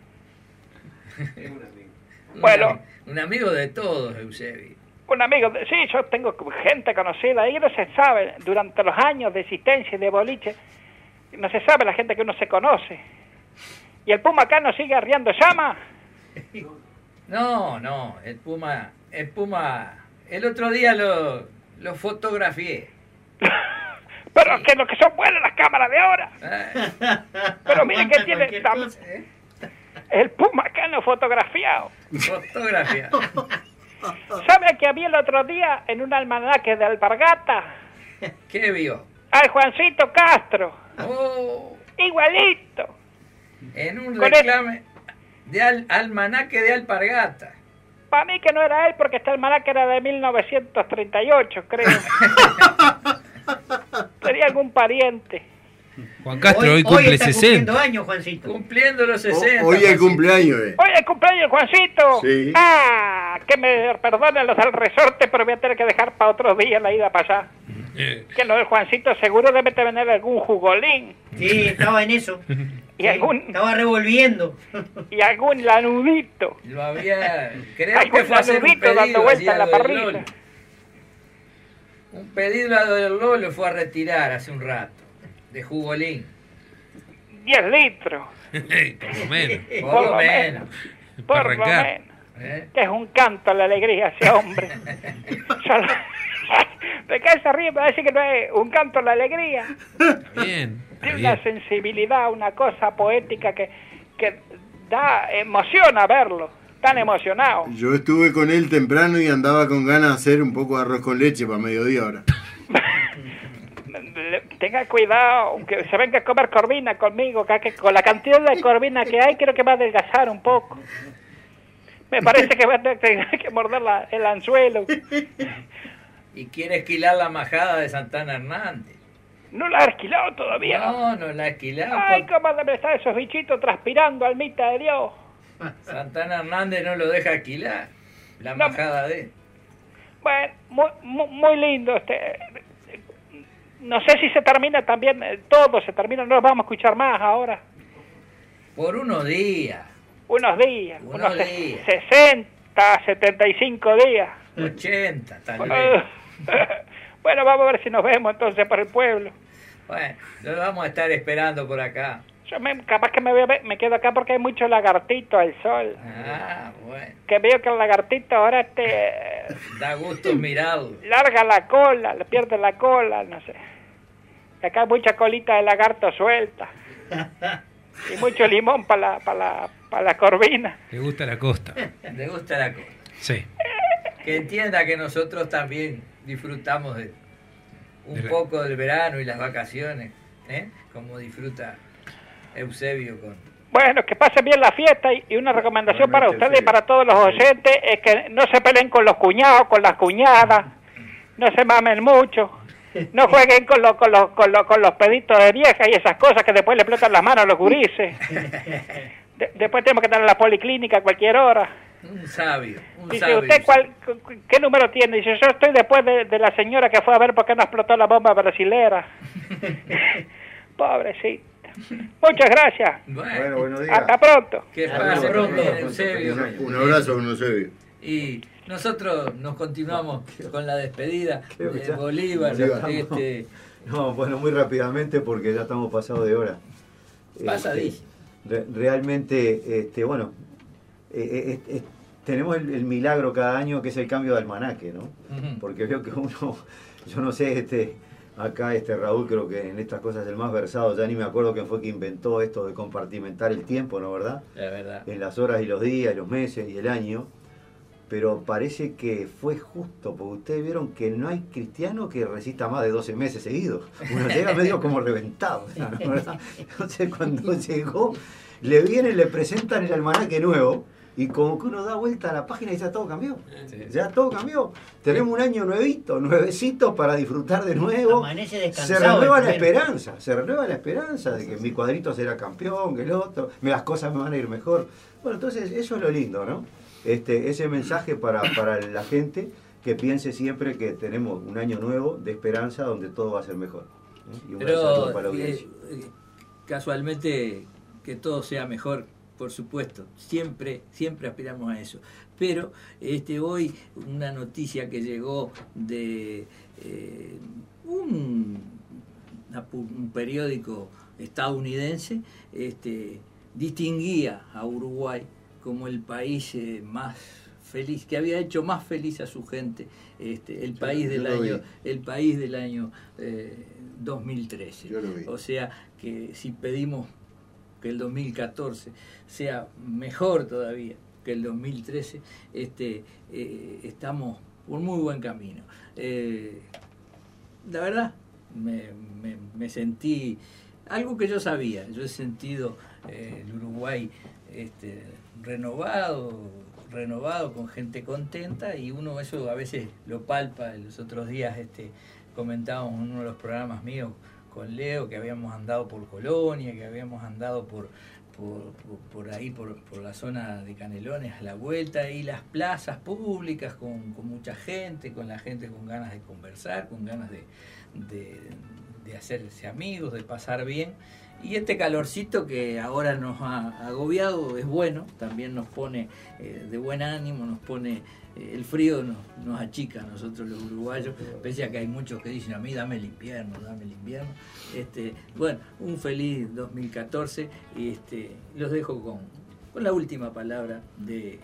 Bueno. Un, un amigo de todos, Eusebio. Un amigo, de, sí, yo tengo gente conocida, ahí no se sabe, durante los años de existencia y de boliche, no se sabe la gente que uno se conoce. ¿Y el Puma acá no sigue arriando llama? No, no, el Puma, el Puma, el otro día lo, lo fotografié. Pero que lo que son buenas las cámaras de ahora. Pero miren que tiene tam- el Puma acá no fotografiado. Fotografiado. ¿Sabe que había el otro día en un almanaque de Alpargata? ¿Qué vio? Al Juancito Castro. Oh. Igualito. En un Con reclame de al, almanaque de Alpargata. Para mí que no era él porque este almanaque era de mil novecientos treinta y ocho, creo. Sería algún pariente. Juan Castro hoy, hoy cumple hoy está sesenta. Cumpliendo años, Juancito. Cumpliendo los sesenta. Hoy es cumpleaños, eh. Hoy es cumpleaños, Juancito. Sí. Ah, que me perdonen los del resorte, pero voy a tener que dejar para otro día la ida para allá. Que lo del Juancito seguro debe tener algún jugolín. Sí, estaba en eso. Y algún, Estaba revolviendo. y algún lanudito. Lo había, creo Algún que fue a hacer un lanudito pedido dando vuelta allí a en la lo del parrilla. Lolo. Un pedido a lo del Lolo fue a retirar hace un rato, de jugolín. diez litros. Por lo menos. Por lo menos. Por Para lo arrancar. menos. ¿Eh? Que es un canto a la alegría ese hombre. Solo- ¿De qué se ríe? Me va a decir que no es un canto a la alegría. Está bien. Está Tiene bien. una sensibilidad, una cosa poética que, que da emoción a verlo. Tan emocionado. Yo estuve con él temprano y andaba con ganas de hacer un poco de arroz con leche para mediodía ahora. Le- Tenga cuidado, que se venga a comer corvina conmigo, que, que con la cantidad de corvina que hay, creo que va a adelgazar un poco. Me parece que va a tener que morder la- el anzuelo. Y quiere esquilar la majada de Santana Hernández. No la ha alquilado todavía. No, no la ha esquilado. Ay, porque cómo deben estar esos bichitos transpirando, almita de Dios. Santana Hernández no lo deja alquilar. La No. majada de él. Bueno, muy, muy, muy lindo. Este, no sé si se termina también, eh, todo se termina, no los vamos a escuchar más ahora. Por unos días. Unos días, Unos unos se- días. sesenta, setenta y cinco días. ochenta, tal vez. Bueno, vamos a ver si nos vemos entonces por el pueblo. Bueno, lo vamos a estar esperando por acá. Yo me, capaz que me, veo, me quedo acá porque hay mucho lagartito al sol. Ah, bueno. Que veo que el lagartito ahora este... Da gusto mirarlo. Larga la cola, le pierde la cola, no sé. Acá hay mucha colita de lagarto suelta. Y mucho limón para la, para la, para la corvina. Le gusta la costa. Le gusta la costa. Sí. Que entienda que nosotros también disfrutamos de un De- poco del verano y las vacaciones, ¿eh? Como disfruta Eusebio con... Bueno, que pasen bien la fiesta y, y una recomendación para ustedes y para todos los oyentes es que no se peleen con los cuñados, con las cuñadas, no se mamen mucho, no jueguen con los, con los, con los, con los peditos de vieja y esas cosas que después le explotan las manos a los gurises. De- después tenemos que estar en la policlínica a cualquier hora. Un sabio, un Dice, sabio. ¿usted cuál, cu- qué número tiene? Dice, yo estoy después de, de la señora que fue a ver por qué no explotó la bomba brasilera. Pobrecita. Muchas gracias. Bueno, buenos días. Hasta pronto. Que pase pronto, Un Eusebio. un abrazo, don Eusebio. Y nosotros nos continuamos con la despedida Creo que de ya- Bolívar. Bolívar. Este, No, bueno, muy rápidamente porque ya estamos pasados de hora. Pasadísimo. Este, re- realmente, este, bueno, eh, eh, eh, tenemos el, el milagro cada año que es el cambio de almanaque, ¿no? Ujú. Porque veo que uno, yo no sé, este, acá este Raúl creo que en estas cosas es el más versado, ya ni me acuerdo quién fue que inventó esto de compartimentar el tiempo, ¿no, verdad? La verdad. En las horas y los días, y los meses y el año. Pero parece que fue justo, porque ustedes vieron que no hay cristiano que resista más de doce meses seguidos. Uno llega medio como reventado, ¿no? ¿Verdad? Entonces cuando llegó, le vienen, le presentan el almanaque nuevo, y como que uno da vuelta a la página y ya todo cambió. Ya todo cambió. Tenemos un año nuevito, nuevecito para disfrutar de nuevo. Amanece Se descansado. renueva la el primero. esperanza, se renueva la esperanza de que mi cuadrito será campeón, que el otro, las cosas me van a ir mejor. Bueno, entonces eso es lo lindo, ¿no? Este, ese mensaje para, para la gente que piense siempre que tenemos un año nuevo de esperanza donde todo va a ser mejor. ¿eh? Y un gran saludo Pero para la eh, audiencia. eh, casualmente que todo sea mejor, por supuesto, siempre, siempre aspiramos a eso. Pero este hoy una noticia que llegó de eh, un, una pu- un periódico estadounidense, este, distinguía a Uruguay como el país eh, más feliz, que había hecho más feliz a su gente, este, el país del yo lo año, vi. el país del año eh, dos mil trece. Yo lo vi. O sea que si pedimos que el dos mil catorce sea mejor todavía que el dos mil trece, este, eh, estamos por muy buen camino. Eh, la verdad, me, me- me sentí algo que yo sabía. Yo he sentido eh, el Uruguay este, renovado, renovado con gente contenta, y uno eso a veces lo palpa. Los otros días este, comentábamos en uno de los programas míos con Leo que habíamos andado por Colonia, que habíamos andado por, por, por, por ahí, por, por la zona de Canelones a la vuelta, y las plazas públicas con, con mucha gente, con la gente con ganas de conversar, con ganas de, de, de hacerse amigos, de pasar bien. Y este calorcito que ahora nos ha agobiado es bueno, también nos pone eh, de buen ánimo, nos pone, eh, el frío nos, nos achica a nosotros los uruguayos, pese a que hay muchos que dicen a mí dame el invierno, dame el invierno. Este, bueno, un feliz dos mil catorce, y este, los dejo con, con la última palabra de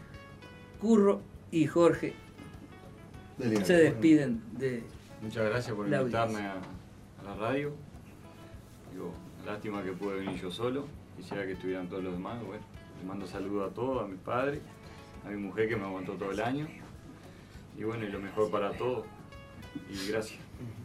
Curro y Jorge. Dale, Se despiden de Muchas gracias por la invitarme a, a la radio. Digo, lástima que pude venir yo solo. Quisiera que estuvieran todos los demás. Bueno, les mando saludos a todos, a mi padre, a mi mujer que me aguantó todo el año. Y bueno, y lo mejor para todos. Y gracias.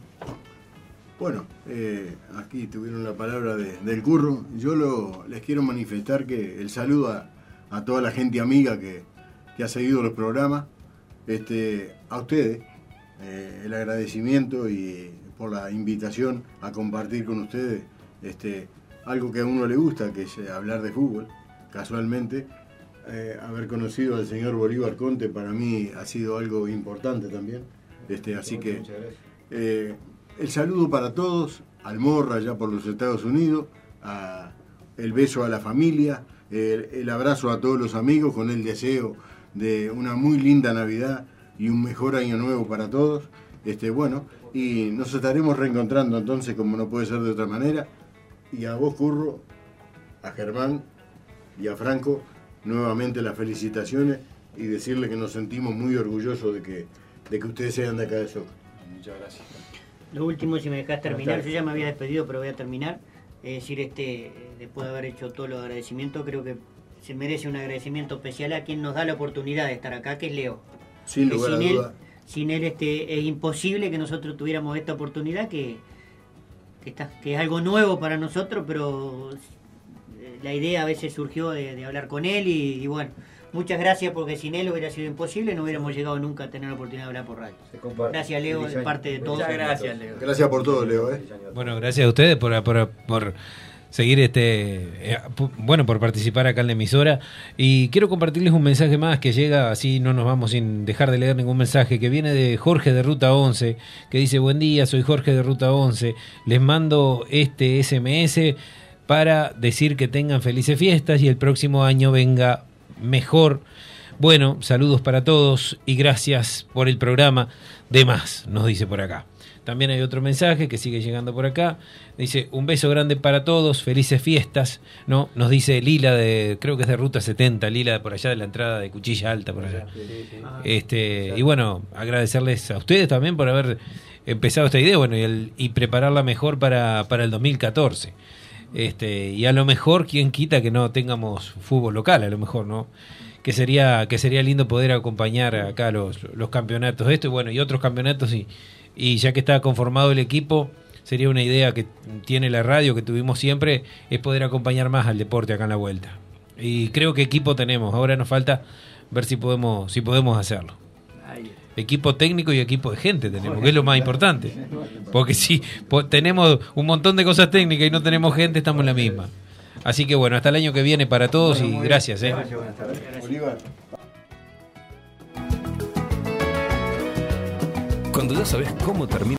Bueno, eh, aquí tuvieron la palabra de- del Curro. Yo lo, les quiero manifestar que el saludo a, a toda la gente amiga que, que ha seguido los programas, este, a ustedes, eh, el agradecimiento y por la invitación a compartir con ustedes este, algo que a uno le gusta, que es eh, hablar de fútbol. Casualmente, eh, haber conocido al señor Bolívar Conte para mí ha sido algo importante también. Este, así que eh, el saludo para todos, al Morra allá por los Estados Unidos, a, el beso a la familia, el, el abrazo a todos los amigos con el deseo de una muy linda Navidad y un mejor año nuevo para todos. Este, bueno, y nos estaremos reencontrando entonces, como no puede ser de otra manera. Y a vos, Curro, a Germán y a Franco, nuevamente las felicitaciones y decirle que nos sentimos muy orgullosos de que, de que ustedes sean de acá de Soca. Muchas gracias. Lo último, si me dejás terminar, yo ya me había despedido, pero voy a terminar. Es decir, este, después de haber hecho todos los agradecimientos, creo que se merece un agradecimiento especial a quien nos da la oportunidad de estar acá, que es Leo. Sin Que lugar a sin él, duda. sin él este, es imposible que nosotros tuviéramos esta oportunidad, que, que, está, que es algo nuevo para nosotros, pero la idea a veces surgió de, de hablar con él y, y bueno, muchas gracias, porque sin él hubiera sido imposible, no hubiéramos llegado nunca a tener la oportunidad de hablar por radio. Gracias, Leo, de parte de todos. Muchas gracias, Leo. Gracias por todo, Leo. ¿eh? Bueno, gracias a ustedes por, por, por seguir este eh, bueno, por participar acá en la emisora. Y quiero compartirles un mensaje más que llega, así no nos vamos sin dejar de leer ningún mensaje, que viene de Jorge de Ruta once, que dice: buen día, soy Jorge de Ruta once, les mando este ese eme ese para decir que tengan felices fiestas y el próximo año venga mejor. Bueno, saludos para todos y gracias por el programa. De más, nos dice por acá. También hay otro mensaje que sigue llegando por acá. Dice: un beso grande para todos, felices fiestas, ¿no? Nos dice Lila, de creo que es de Ruta setenta, Lila por allá de la entrada de Cuchilla Alta, por allá. Este, y bueno, agradecerles a ustedes también por haber empezado esta idea, bueno, y, el, y prepararla mejor para, para el dos mil catorce. Este, y a lo mejor, quién quita que no tengamos fútbol local, a lo mejor, ¿no? Que sería, que sería lindo poder acompañar acá los, los campeonatos de esto y bueno, y otros campeonatos, y, y ya que está conformado el equipo, sería una idea que tiene la radio, que tuvimos siempre, es poder acompañar más al deporte acá en la vuelta. Y creo que equipo tenemos, ahora nos falta ver si podemos, si podemos hacerlo. Equipo técnico y equipo de gente tenemos, que es lo más importante. Porque si po- tenemos un montón de cosas técnicas y no tenemos gente, estamos en la misma. Así que bueno, hasta el año que viene para todos y gracias. ¿eh? Cuando ya sabes cómo termina